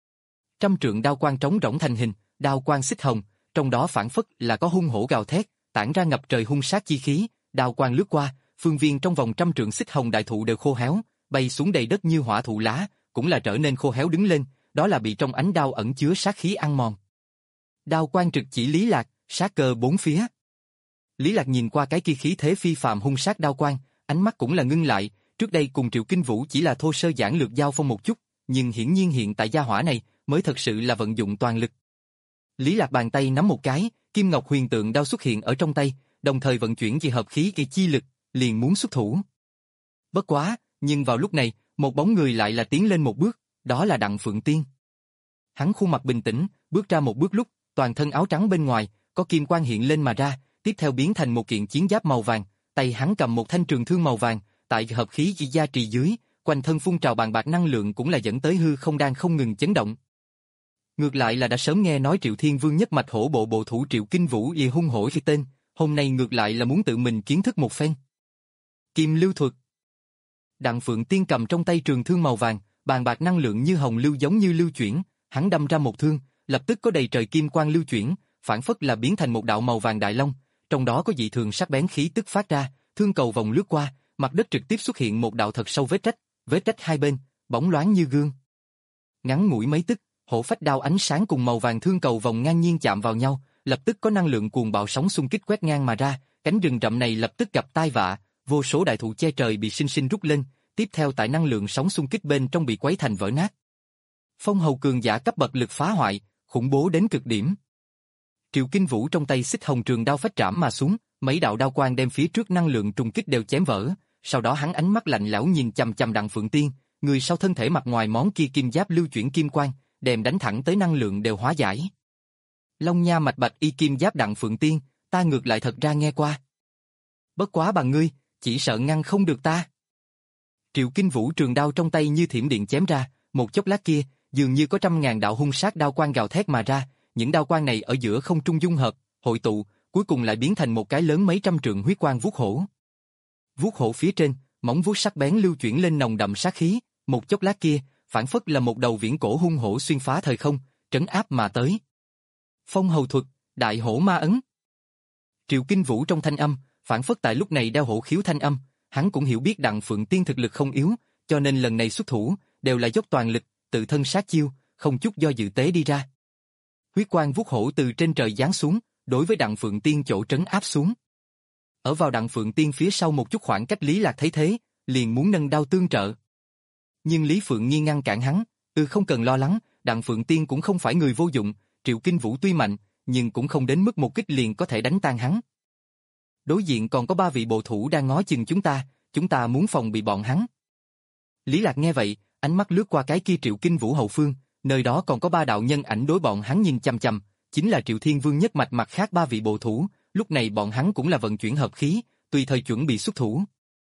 Trăm trượng đao quang trống rỗng thành hình, đao quang xích hồng, trong đó phản phất là có hung hổ gào thét, tản ra ngập trời hung sát chi khí, đao quang lướt qua, phương viên trong vòng trăm trượng xích hồng đại thụ đều khô héo, bay xuống đầy đất như hỏa thụ lá, cũng là trở nên khô héo đứng lên, đó là bị trong ánh đao ẩn chứa sát khí ăn mòn. Đao quang trực chỉ Lý Lạc, sát cơ bốn phía. Lý Lạc nhìn qua cái kia khí thế phi phàm hung sát đao quang, ánh mắt cũng là ngưng lại, trước đây cùng Triệu Kinh Vũ chỉ là thô sơ giản lược giao phong một chút, nhưng hiển nhiên hiện tại gia hỏa này mới thật sự là vận dụng toàn lực. Lý Lạc bàn tay nắm một cái, kim ngọc huyền tượng đao xuất hiện ở trong tay, đồng thời vận chuyển về hợp khí kỳ chi lực, liền muốn xuất thủ. Bất quá, nhưng vào lúc này, một bóng người lại là tiến lên một bước, đó là Đặng Phượng Tiên. Hắn khuôn mặt bình tĩnh, bước ra một bước lúc, toàn thân áo trắng bên ngoài, có kim quang hiện lên mà ra, tiếp theo biến thành một kiện chiến giáp màu vàng, tay hắn cầm một thanh trường thương màu vàng, tại hợp khí chi gia trì dưới, quanh thân phun trào bàn bạc năng lượng cũng là dẫn tới hư không đang không ngừng chấn động. Ngược lại là đã sớm nghe nói Triệu Thiên Vương nhất mạch hổ bộ bộ thủ Triệu Kinh Vũ y hung hổ khi tên, hôm nay ngược lại là muốn tự mình kiến thức một phen. Kim lưu thuật. Đặng Phượng Tiên cầm trong tay trường thương màu vàng, bàn bạc năng lượng như hồng lưu giống như lưu chuyển, hắn đâm ra một thương, lập tức có đầy trời kim quang lưu chuyển, phản phất là biến thành một đạo màu vàng đại long, trong đó có dị thường sắc bén khí tức phát ra, thương cầu vòng lướt qua, mặt đất trực tiếp xuất hiện một đạo thật sâu vết rách, vết rách hai bên, bóng loáng như gương. Ngắn ngủi mấy tức, hổ phách đao ánh sáng cùng màu vàng thương cầu vòng ngang nhiên chạm vào nhau, lập tức có năng lượng cuồng bạo sóng xung kích quét ngang mà ra, cánh rừng rậm này lập tức gặp tai vạ, vô số đại thụ che trời bị sinh sinh rút lên, tiếp theo tại năng lượng sóng xung kích bên trong bị quấy thành vỡ nát. Phong hầu cường giả cấp bậc lực phá hoại, khủng bố đến cực điểm. Triệu Kinh Vũ trong tay xích hồng trường đao phách trảm mà xuống, mấy đạo đao quang đem phía trước năng lượng trùng kích đều chém vỡ, sau đó hắn ánh mắt lạnh lẽo nhìn chằm chằm Đặng Phượng Tiên, người sau thân thể mặt ngoài món kia kim giáp lưu chuyển kim quang, đem đánh thẳng tới năng lượng đều hóa giải. Long nha mạch bạch y kim giáp Đặng Phượng Tiên, ta ngược lại thật ra nghe qua. Bất quá bằng ngươi, chỉ sợ ngăn không được ta. Triệu Kinh Vũ trường đao trong tay như thiểm điện chém ra, một chốc lát kia, dường như có trăm ngàn đạo hung sát đao quang gào thét mà ra, những đao quang này ở giữa không trung dung hợp, hội tụ, cuối cùng lại biến thành một cái lớn mấy trăm trượng huyết quang vuốt hổ. Vuốt hổ phía trên, móng vuốt sắc bén lưu chuyển lên nồng đậm sát khí, một chốc lát kia, phản phất là một đầu viễn cổ hung hổ xuyên phá thời không, trấn áp mà tới. Phong hầu thuật, đại hổ ma ấn. Triệu Kinh Vũ trong thanh âm, phản phất tại lúc này đeo hổ khiếu thanh âm, hắn cũng hiểu biết Đặng Phượng Tiên thực lực không yếu, cho nên lần này xuất thủ, đều là dốc toàn lực, tự thân sát chiêu, không chút do dự tế đi ra. Huyết quang vuốt hổ từ trên trời giáng xuống, đối với Đặng Phượng Tiên chỗ trấn áp xuống. Ở vào Đặng Phượng Tiên phía sau một chút khoảng cách Lý Lạc thấy thế, liền muốn nâng đao tương trợ. Nhưng Lý Phượng Nghi ngăn cản hắn, "Ừ không cần lo lắng, Đặng Phượng Tiên cũng không phải người vô dụng, Triệu Kinh Vũ tuy mạnh, nhưng cũng không đến mức một kích liền có thể đánh tan hắn. Đối diện còn có ba vị bộ thủ đang ngó chừng chúng ta, chúng ta muốn phòng bị bọn hắn." Lý Lạc nghe vậy, ánh mắt lướt qua cái kia Triệu Kinh Vũ hậu phương, nơi đó còn có ba đạo nhân ảnh đối bọn hắn nhìn chằm chằm, chính là Triệu Thiên Vương nhất mạch mặt khác ba vị bộ thủ, lúc này bọn hắn cũng là vận chuyển hợp khí, tùy thời chuẩn bị xuất thủ.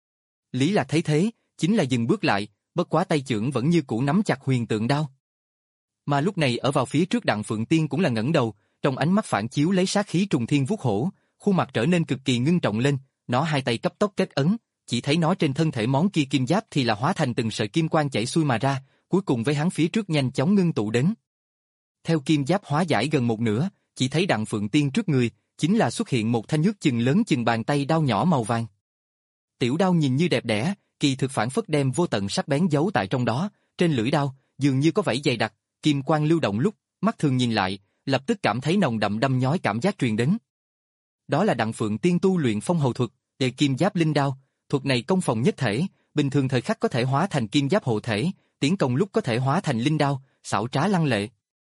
Lý Lạc thấy thế, chính là dừng bước lại, bất quá tay chưởng vẫn như cũ nắm chặt huyền tượng đao. Mà lúc này ở vào phía trước Đặng Phượng Tiên cũng là ngẩng đầu, trong ánh mắt phản chiếu lấy sát khí trùng thiên vuốt hổ, khuôn mặt trở nên cực kỳ ngưng trọng lên, nó hai tay cấp tốc kết ấn, chỉ thấy nó trên thân thể món kia kim giáp thì là hóa thành từng sợi kim quang chảy xuôi mà ra, cuối cùng với hắn phía trước nhanh chóng ngưng tụ đến. Theo kim giáp hóa giải gần một nửa, chỉ thấy Đặng Phượng Tiên trước người, chính là xuất hiện một thanh nước chừng lớn chừng bàn tay đao nhỏ màu vàng. Tiểu đao nhìn như đẹp đẽ, kỳ thực phản phất đem vô tận sắc bén giấu tại trong đó, trên lưỡi đao, dường như có vảy dày đặc, kim quang lưu động lúc, mắt thường nhìn lại, lập tức cảm thấy nồng đậm đâm nhói cảm giác truyền đến. Đó là Đặng Phượng Tiên tu luyện phong hầu thuật, đề kim giáp linh đao, thuật này công phòng nhất thể, bình thường thời khắc có thể hóa thành kim giáp hộ thể, tiến công lúc có thể hóa thành linh đao, xảo trá lăng lệ.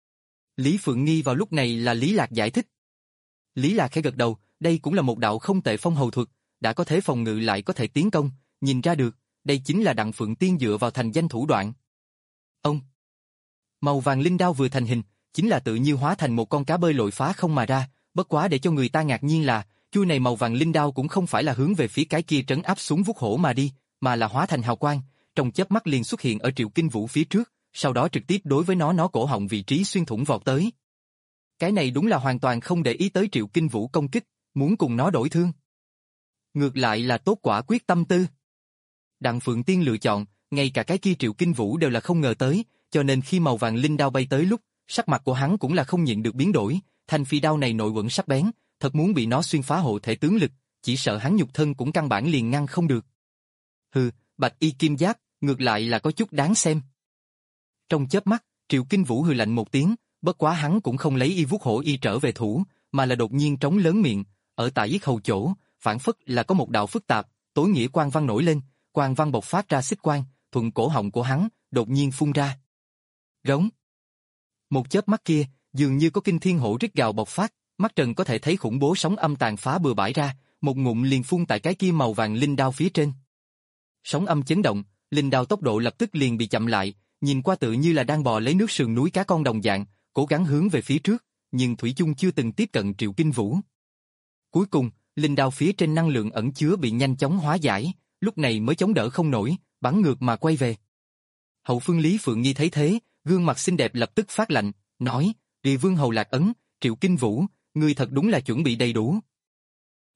Lý Phượng Nghi vào lúc này là Lý Lạc giải thích. Lý Lạc khẽ gật đầu, đây cũng là một đạo không tệ phong hầu thuật, đã có thể phòng ngự lại có thể tiến công, nhìn ra được, đây chính là Đặng Phượng Tiên dựa vào thành danh thủ đoạn. Ông màu vàng linh đao vừa thành hình, chính là tự như hóa thành một con cá bơi lội phá không mà ra, bất quá để cho người ta ngạc nhiên là, chuôi này màu vàng linh đao cũng không phải là hướng về phía cái kia trấn áp xuống vuốt hổ mà đi, mà là hóa thành hào quang, trong chớp mắt liền xuất hiện ở Triệu Kinh Vũ phía trước, sau đó trực tiếp đối với nó nó cổ họng vị trí xuyên thủng vọt tới. Cái này đúng là hoàn toàn không để ý tới Triệu Kinh Vũ công kích, muốn cùng nó đổi thương. Ngược lại là tốt quả quyết tâm tư. Đặng Phượng Tiên lựa chọn, ngay cả cái kia Triệu Kinh Vũ đều là không ngờ tới, cho nên khi màu vàng linh đao bay tới lúc, sắc mặt của hắn cũng là không nhịn được biến đổi, thanh phi đao này nội quẩn sắc bén, thật muốn bị nó xuyên phá hộ thể tướng lực, chỉ sợ hắn nhục thân cũng căn bản liền ngăn không được. Hừ, bạch y kim giáp, ngược lại là có chút đáng xem. Trong chớp mắt, Triệu Kinh Vũ hừ lạnh một tiếng, bất quá hắn cũng không lấy y vuốt hổ y trở về thủ, mà là đột nhiên trống lớn miệng, ở tại yết hầu chỗ, phản phất là có một đạo phức tạp, tối nghĩa quang văn nổi lên, quang văn bộc phát ra xích quang, thuận cổ họng của hắn, đột nhiên phun ra. Rống. Một chớp mắt kia, dường như có kinh thiên hổ rít gào bộc phát, mắt trần có thể thấy khủng bố sóng âm tàn phá bừa bãi ra, một ngụm liền phun tại cái kia màu vàng linh đao phía trên. Sóng âm chấn động, linh đao tốc độ lập tức liền bị chậm lại, nhìn qua tự như là đang bò lấy nước sườn núi cá con đồng dạng, cố gắng hướng về phía trước, nhưng thủy chung chưa từng tiếp cận Triệu Kinh Vũ. Cuối cùng, linh đao phía trên năng lượng ẩn chứa bị nhanh chóng hóa giải, lúc này mới chống đỡ không nổi, bắn ngược mà quay về. Hậu phương Lý Phượng Nghi thấy thế, gương mặt xinh đẹp lập tức phát lạnh, nói: "Địa Vương hầu lạc ấn, Triệu Kinh Vũ, ngươi thật đúng là chuẩn bị đầy đủ."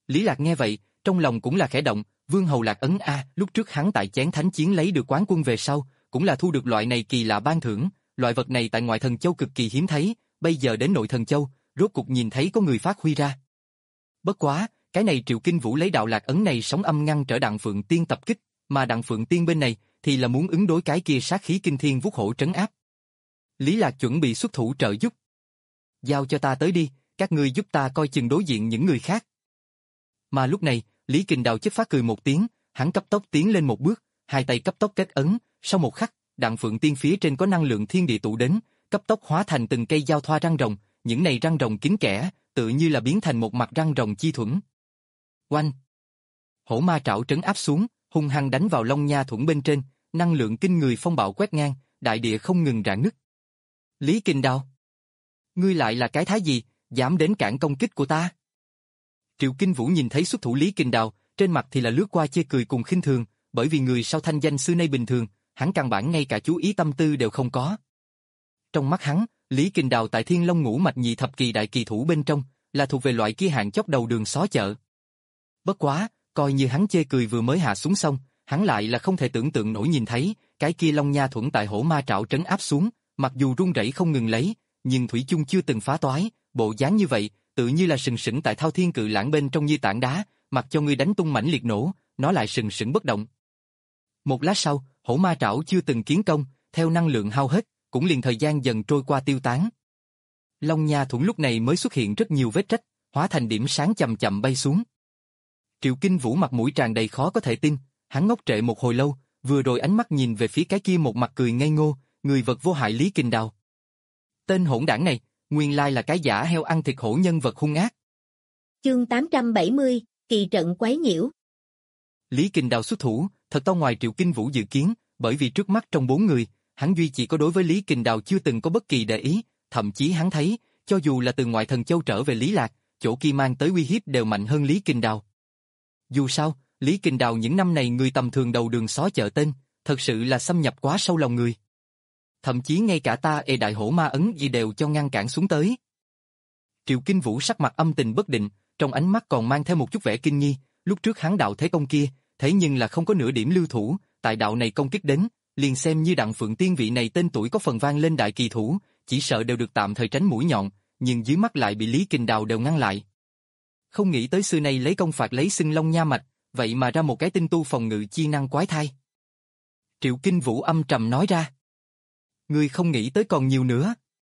Lý Lạc nghe vậy, trong lòng cũng là khẽ động, Vương Hầu Lạc Ấn a, lúc trước hắn tại chén thánh chiến lấy được quán quân về sau, cũng là thu được loại này kỳ lạ ban thưởng, loại vật này tại ngoại thần châu cực kỳ hiếm thấy, bây giờ đến nội thần châu, rốt cục nhìn thấy có người phát huy ra. Bất quá, cái này Triệu Kinh Vũ lấy đạo Lạc Ấn này sóng âm ngăn trở Đặng Phượng Tiên tập kích, mà Đặng Phượng Tiên bên này thì là muốn ứng đối cái kia sát khí kinh thiên vút hổ trấn áp. Lý Lạc chuẩn bị xuất thủ trợ giúp. Giao cho ta tới đi, các ngươi giúp ta coi chừng đối diện những người khác. Mà lúc này, Lý Kình Đào chất phát cười một tiếng, hắn cấp tốc tiến lên một bước, hai tay cấp tốc kết ấn, sau một khắc, Đặng Phượng Tiên phía trên có năng lượng thiên địa tụ đến, cấp tốc hóa thành từng cây giao thoa răng rồng, những này răng rồng kín kẽ, tự như là biến thành một mặt răng rồng chi thuẫn. Oanh! Hổ ma trảo trấn áp xuống, hung hăng đánh vào Long Nha thuẫn bên trên, năng lượng kinh người phong bạo quét ngang, đại địa không ngừng rạn nứt. Lý Kình Đào, ngươi lại là cái thái gì, dám đến cản công kích của ta? Triệu Kinh Vũ nhìn thấy xuất thủ Lý Kình Đào, trên mặt thì là lướt qua chê cười cùng khinh thường, bởi vì người sau thanh danh xưa nay bình thường, hắn căn bản ngay cả chú ý tâm tư đều không có. Trong mắt hắn, Lý Kình Đào tại Thiên Long Ngũ Mạch nhị thập kỳ đại kỳ thủ bên trong, là thuộc về loại kia hạng chót đầu đường xó chợ. Bất quá, coi như hắn chê cười vừa mới hạ xuống xong, hắn lại là không thể tưởng tượng nổi nhìn thấy, cái kia Long Nha thuẫn tại hổ ma trảo trấn áp xuống, mặc dù rung rẩy không ngừng lấy, nhưng thủy chung chưa từng phá toái, bộ dáng như vậy, tự như là sừng sững tại thao thiên cự lãng bên trong như tảng đá, mặc cho ngươi đánh tung mảnh liệt nổ, nó lại sừng sững bất động. Một lát sau, hổ ma trảo chưa từng kiến công, theo năng lượng hao hết, cũng liền thời gian dần trôi qua tiêu tán. Long Nha thuẫn lúc này mới xuất hiện rất nhiều vết rách, hóa thành điểm sáng chậm chậm bay xuống. Triệu Kinh Vũ mặt mũi tràn đầy khó có thể tin, hắn ngốc trệ một hồi lâu, vừa rồi ánh mắt nhìn về phía cái kia một mặt cười ngây ngô, người vật vô hại Lý Kình Đào. Tên hỗn đảng này, nguyên lai là cái giả heo ăn thịt hổ nhân vật hung ác. Chương tám trăm bảy mươi, kỳ trận quấy nhiễu. Lý Kình Đào xuất thủ, thật to ngoài Triệu Kinh Vũ dự kiến, bởi vì trước mắt trong bốn người, hắn duy chỉ có đối với Lý Kình Đào chưa từng có bất kỳ để ý, thậm chí hắn thấy, cho dù là từ ngoại thần châu trở về Lý Lạc, chỗ kia mang tới uy hiếp đều mạnh hơn Lý Kình Đào. Dù sao, Lý Kình Đào những năm này người tầm thường đầu đường xó chợ tên, thật sự là xâm nhập quá sâu lòng người. Thậm chí ngay cả ta ê đại hổ ma ấn gì đều cho ngăn cản xuống tới. Triệu Kinh Vũ sắc mặt âm tình bất định, trong ánh mắt còn mang theo một chút vẻ kinh nghi, lúc trước hắn đạo thế công kia, thế nhưng là không có nửa điểm lưu thủ, tại đạo này công kích đến, liền xem như Đặng Phượng Tiên vị này tên tuổi có phần vang lên đại kỳ thủ, chỉ sợ đều được tạm thời tránh mũi nhọn, nhưng dưới mắt lại bị Lý Kình Đào đều ngăn lại. Không nghĩ tới xưa nay lấy công phạt lấy xưng Long Nha mạch, vậy mà ra một cái tinh tu phòng ngự chi năng quái thai. Triệu Kinh Vũ âm trầm nói ra. Ngươi không nghĩ tới còn nhiều nữa.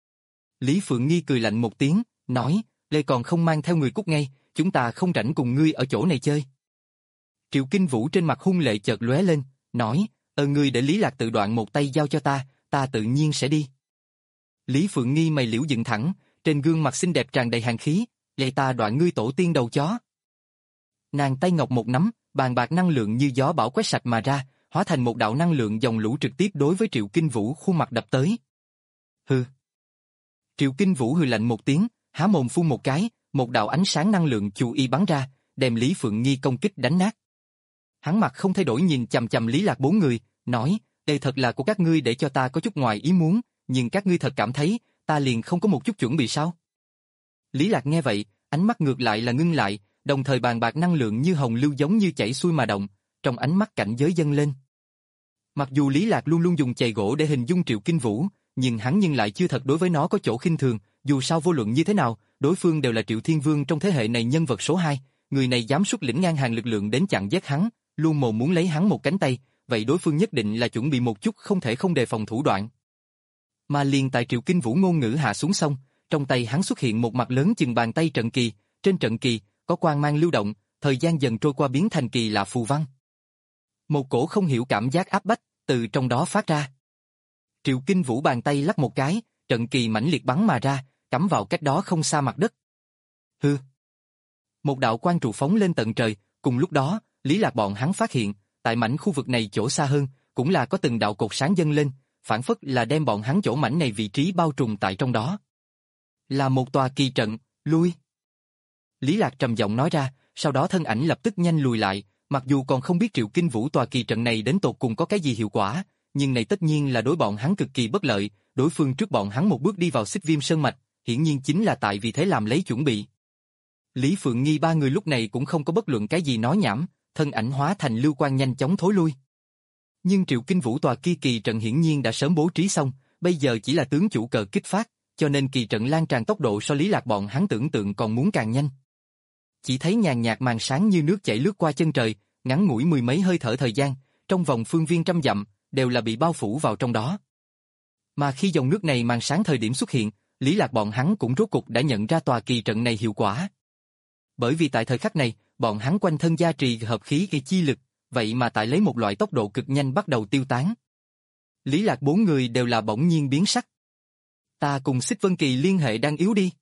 Lý Phượng Nghi cười lạnh một tiếng, nói, Lê còn không mang theo người cút ngay, chúng ta không rảnh cùng ngươi ở chỗ này chơi. Triệu Kinh Vũ trên mặt hung lệ chợt lóe lên, nói, ờ ngươi để Lý Lạc tự đoạn một tay giao cho ta, ta tự nhiên sẽ đi. Lý Phượng Nghi mày liễu dựng thẳng, trên gương mặt xinh đẹp tràn đầy hàn khí, vậy ta đoạn ngươi tổ tiên đầu chó. Nàng tay ngọc một nắm, bàn bạc năng lượng như gió bão quét sạch mà ra, hóa thành một đạo năng lượng dòng lũ trực tiếp đối với Triệu Kinh Vũ khuôn mặt đập tới. Hừ. Triệu Kinh Vũ hừ lạnh một tiếng, há mồm phun một cái, một đạo ánh sáng năng lượng chu y bắn ra, đem Lý Phượng Nghi công kích đánh nát. Hắn mặt không thay đổi nhìn chằm chằm Lý Lạc bốn người, nói, đây thật là của các ngươi để cho ta có chút ngoài ý muốn, nhưng các ngươi thật cảm thấy, ta liền không có một chút chuẩn bị sao? Lý Lạc nghe vậy, ánh mắt ngược lại là ngưng lại, đồng thời bàn bạc năng lượng như hồng lưu giống như chảy xuôi mà động, trong ánh mắt cảnh giới dâng lên. Mặc dù Lý Lạc luôn luôn dùng chày gỗ để hình dung Triệu Kinh Vũ, nhưng hắn nhưng lại chưa thật đối với nó có chỗ khinh thường, dù sao vô luận như thế nào, đối phương đều là Triệu Thiên Vương trong thế hệ này nhân vật số hai, người này dám xuất lĩnh ngang hàng lực lượng đến chặn giết hắn, luôn mồm muốn lấy hắn một cánh tay, vậy đối phương nhất định là chuẩn bị một chút không thể không đề phòng thủ đoạn. Mà liền tại Triệu Kinh Vũ ngôn ngữ hạ xuống xong, trong tay hắn xuất hiện một mặt lớn chừng bàn tay trận kỳ, trên trận kỳ có quang mang lưu động, thời gian dần trôi qua biến thành kỳ lạ phù văn. Một cổ không hiểu cảm giác áp bách từ trong đó phát ra. Triệu Kinh Vũ bàn tay lắc một cái, trận kỳ mãnh liệt bắn mà ra, cắm vào cách đó không xa mặt đất. Hư. Một đạo quang trụ phóng lên tận trời, cùng lúc đó, Lý Lạc bọn hắn phát hiện, tại mảnh khu vực này chỗ xa hơn, cũng là có từng đạo cột sáng dâng lên, phản phất là đem bọn hắn chỗ mảnh này vị trí bao trùm tại trong đó. Là một tòa kỳ trận, lui. Lý Lạc trầm giọng nói ra, sau đó thân ảnh lập tức nhanh lùi lại, mặc dù còn không biết Triệu Kinh Vũ tòa kỳ trận này đến tột cùng có cái gì hiệu quả, nhưng này tất nhiên là đối bọn hắn cực kỳ bất lợi, đối phương trước bọn hắn một bước đi vào Xích Viêm Sơn mạch, hiển nhiên chính là tại vì thế làm lấy chuẩn bị. Lý Phượng Nghi ba người lúc này cũng không có bất luận cái gì nói nhảm, thân ảnh hóa thành lưu quang nhanh chóng thối lui. Nhưng Triệu Kinh Vũ tòa kia kỳ trận hiển nhiên đã sớm bố trí xong, bây giờ chỉ là tướng chủ cờ kích phát, cho nên kỳ trận lan tràn tốc độ so Lý Lạc bọn hắn tưởng tượng còn muốn càng nhanh. Chỉ thấy nhàn nhạt màn sáng như nước chảy lướt qua chân trời, ngắn ngủi mười mấy hơi thở thời gian, trong vòng phương viên trăm dặm, đều là bị bao phủ vào trong đó. Mà khi dòng nước này màn sáng thời điểm xuất hiện, Lý Lạc bọn hắn cũng rốt cục đã nhận ra tòa kỳ trận này hiệu quả. Bởi vì tại thời khắc này, bọn hắn quanh thân gia trì hợp khí gây chi lực, vậy mà tại lấy một loại tốc độ cực nhanh bắt đầu tiêu tán. Lý Lạc bốn người đều là bỗng nhiên biến sắc. Ta cùng Xích Vân Kỳ liên hệ đang yếu đi.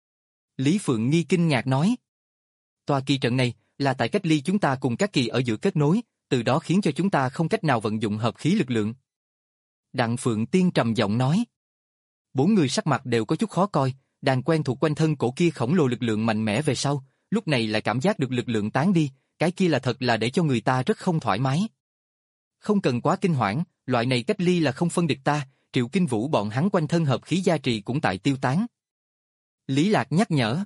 Lý Phượng Nghi kinh ngạc nói. Tòa kỳ trận này là tại cách ly chúng ta cùng các kỳ ở giữa kết nối, từ đó khiến cho chúng ta không cách nào vận dụng hợp khí lực lượng. Đặng Phượng Tiên trầm giọng nói. Bốn người sắc mặt đều có chút khó coi, đàn quen thuộc quanh thân cổ kia khổng lồ lực lượng mạnh mẽ về sau, lúc này lại cảm giác được lực lượng tán đi, cái kia là thật là để cho người ta rất không thoải mái. Không cần quá kinh hoảng, loại này cách ly là không phân địch ta, Triệu Kinh Vũ bọn hắn quanh thân hợp khí gia trì cũng tại tiêu tán. Lý Lạc nhắc nhở.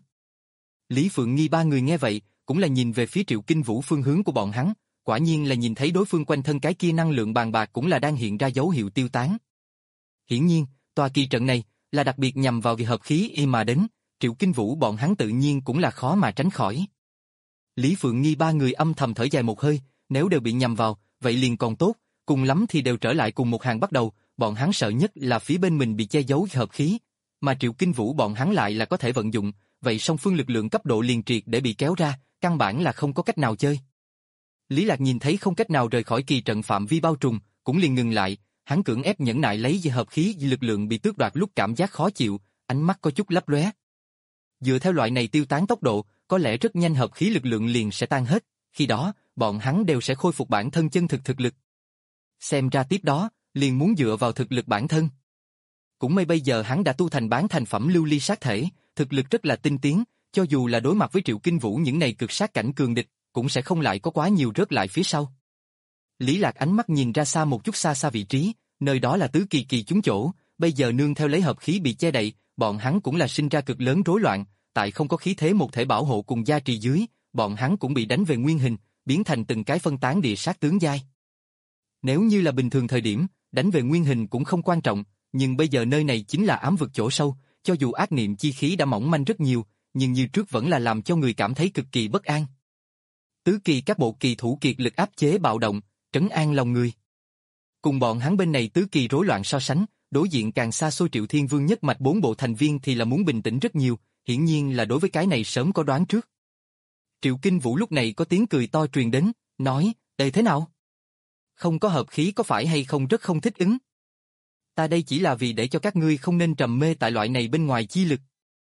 Lý Phượng Nghi ba người nghe vậy, cũng là nhìn về phía Triệu Kinh Vũ phương hướng của bọn hắn, quả nhiên là nhìn thấy đối phương quanh thân cái kia năng lượng bàn bạc cũng là đang hiện ra dấu hiệu tiêu tán. Hiển nhiên, tòa kỳ trận này là đặc biệt nhằm vào việc hợp khí y mà đến, Triệu Kinh Vũ bọn hắn tự nhiên cũng là khó mà tránh khỏi. Lý Phượng Nghi ba người âm thầm thở dài một hơi, nếu đều bị nhằm vào, vậy liền còn tốt, cùng lắm thì đều trở lại cùng một hàng bắt đầu, bọn hắn sợ nhất là phía bên mình bị che giấu hợp khí, mà Triệu Kinh Vũ bọn hắn lại là có thể vận dụng, vậy song phương lực lượng cấp độ liền triệt để bị kéo ra, căn bản là không có cách nào chơi. Lý Lạc nhìn thấy không cách nào rời khỏi kỳ trận phạm vi bao trùm, cũng liền ngừng lại, hắn cưỡng ép nhẫn nại lấy về hợp khí lực lượng bị tước đoạt lúc cảm giác khó chịu, ánh mắt có chút lấp lóe. Dựa theo loại này tiêu tán tốc độ, có lẽ rất nhanh hợp khí lực lượng liền sẽ tan hết, khi đó, bọn hắn đều sẽ khôi phục bản thân chân thực thực lực. Xem ra tiếp đó, liền muốn dựa vào thực lực bản thân. Cũng may bây giờ hắn đã tu thành bán thành phẩm lưu ly sát thể, thực lực rất là tinh tiến, cho dù là đối mặt với Triệu Kinh Vũ những này cực sát cảnh cường địch, cũng sẽ không lại có quá nhiều rớt lại phía sau. Lý Lạc ánh mắt nhìn ra xa một chút xa xa vị trí, nơi đó là tứ kỳ kỳ chúng chỗ, bây giờ nương theo lấy hợp khí bị che đậy, bọn hắn cũng là sinh ra cực lớn rối loạn, tại không có khí thế một thể bảo hộ cùng gia trì dưới, bọn hắn cũng bị đánh về nguyên hình, biến thành từng cái phân tán địa sát tướng giai. Nếu như là bình thường thời điểm, đánh về nguyên hình cũng không quan trọng, nhưng bây giờ nơi này chính là ám vực chỗ sâu, cho dù ác niệm chi khí đã mỏng manh rất nhiều, nhưng như trước vẫn là làm cho người cảm thấy cực kỳ bất an. Tứ kỳ các bộ kỳ thủ kiệt lực áp chế bạo động, trấn an lòng người. Cùng bọn hắn bên này tứ kỳ rối loạn so sánh, đối diện càng xa xôi Triệu Thiên Vương nhất mạch bốn bộ thành viên thì là muốn bình tĩnh rất nhiều, hiển nhiên là đối với cái này sớm có đoán trước. Triệu Kinh Vũ lúc này có tiếng cười to truyền đến, nói, "Ê thế nào? Không có hợp khí có phải hay không rất không thích ứng? Ta đây chỉ là vì để cho các ngươi không nên trầm mê tại loại này bên ngoài chi lực."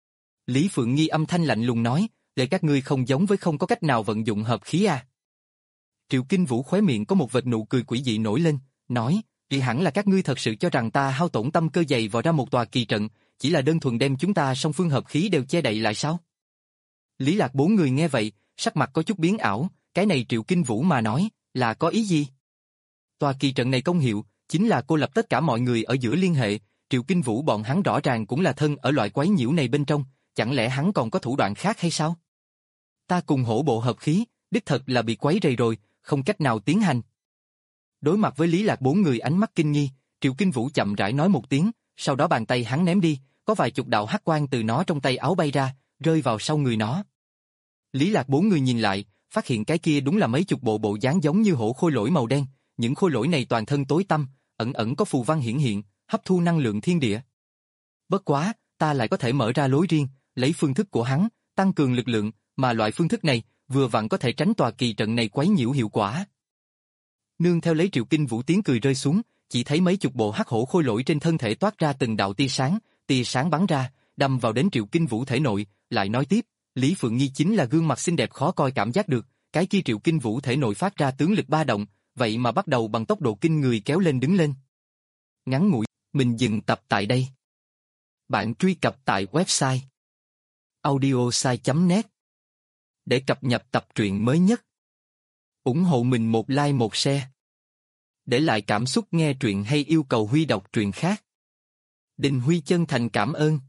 Lý Phượng Nghi âm thanh lạnh lùng nói, "Để các ngươi không giống với không có cách nào vận dụng hợp khí à?" Triệu Kinh Vũ khóe miệng có một vệt nụ cười quỷ dị nổi lên, nói, "Vì hẳn là các ngươi thật sự cho rằng ta hao tổn tâm cơ dày vào ra một tòa kỳ trận, chỉ là đơn thuần đem chúng ta song phương hợp khí đều che đậy lại sao?" Lý Lạc bốn người nghe vậy, sắc mặt có chút biến ảo, cái này Triệu Kinh Vũ mà nói, là có ý gì? Tòa kỳ trận này công hiệu, chính là cô lập tất cả mọi người ở giữa liên hệ, Triệu Kinh Vũ bọn hắn rõ ràng cũng là thân ở loại quấy nhiễu này bên trong, chẳng lẽ hắn còn có thủ đoạn khác hay sao? Ta cùng hổ bộ hợp khí, đích thật là bị quấy rầy rồi, không cách nào tiến hành. Đối mặt với Lý Lạc bốn người ánh mắt kinh nghi, Triệu Kinh Vũ chậm rãi nói một tiếng, sau đó bàn tay hắn ném đi, có vài chục đạo hắc quang từ nó trong tay áo bay ra, rơi vào sau người nó. Lý Lạc bốn người nhìn lại, phát hiện cái kia đúng là mấy chục bộ bộ dáng giống như hổ khôi lỗi màu đen, những khôi lỗi này toàn thân tối tăm, ẩn ẩn có phù văn hiển hiện, hấp thu năng lượng thiên địa. Bất quá, ta lại có thể mở ra lối riêng, lấy phương thức của hắn, tăng cường lực lượng, mà loại phương thức này, vừa vặn có thể tránh tòa kỳ trận này quấy nhiễu hiệu quả. Nương theo lấy Triệu Kinh Vũ tiếng cười rơi xuống, chỉ thấy mấy chục bộ hắc hổ khôi lỗi trên thân thể toát ra từng đạo tia sáng, tia sáng bắn ra, đâm vào đến Triệu Kinh Vũ thể nội, lại nói tiếp, Lý Phượng Nghi chính là gương mặt xinh đẹp khó coi cảm giác được, cái kia Triệu Kinh Vũ thể nội phát ra tướng lực ba động, vậy mà bắt đầu bằng tốc độ kinh người kéo lên đứng lên. Ngắn ngủi, mình dừng tập tại đây. Bạn truy cập tại website audiosai chấm net để cập nhật tập truyện mới nhất. Ủng hộ mình một like một share. Để lại cảm xúc nghe truyện hay yêu cầu Huy đọc truyện khác. Đình Huy chân thành cảm ơn.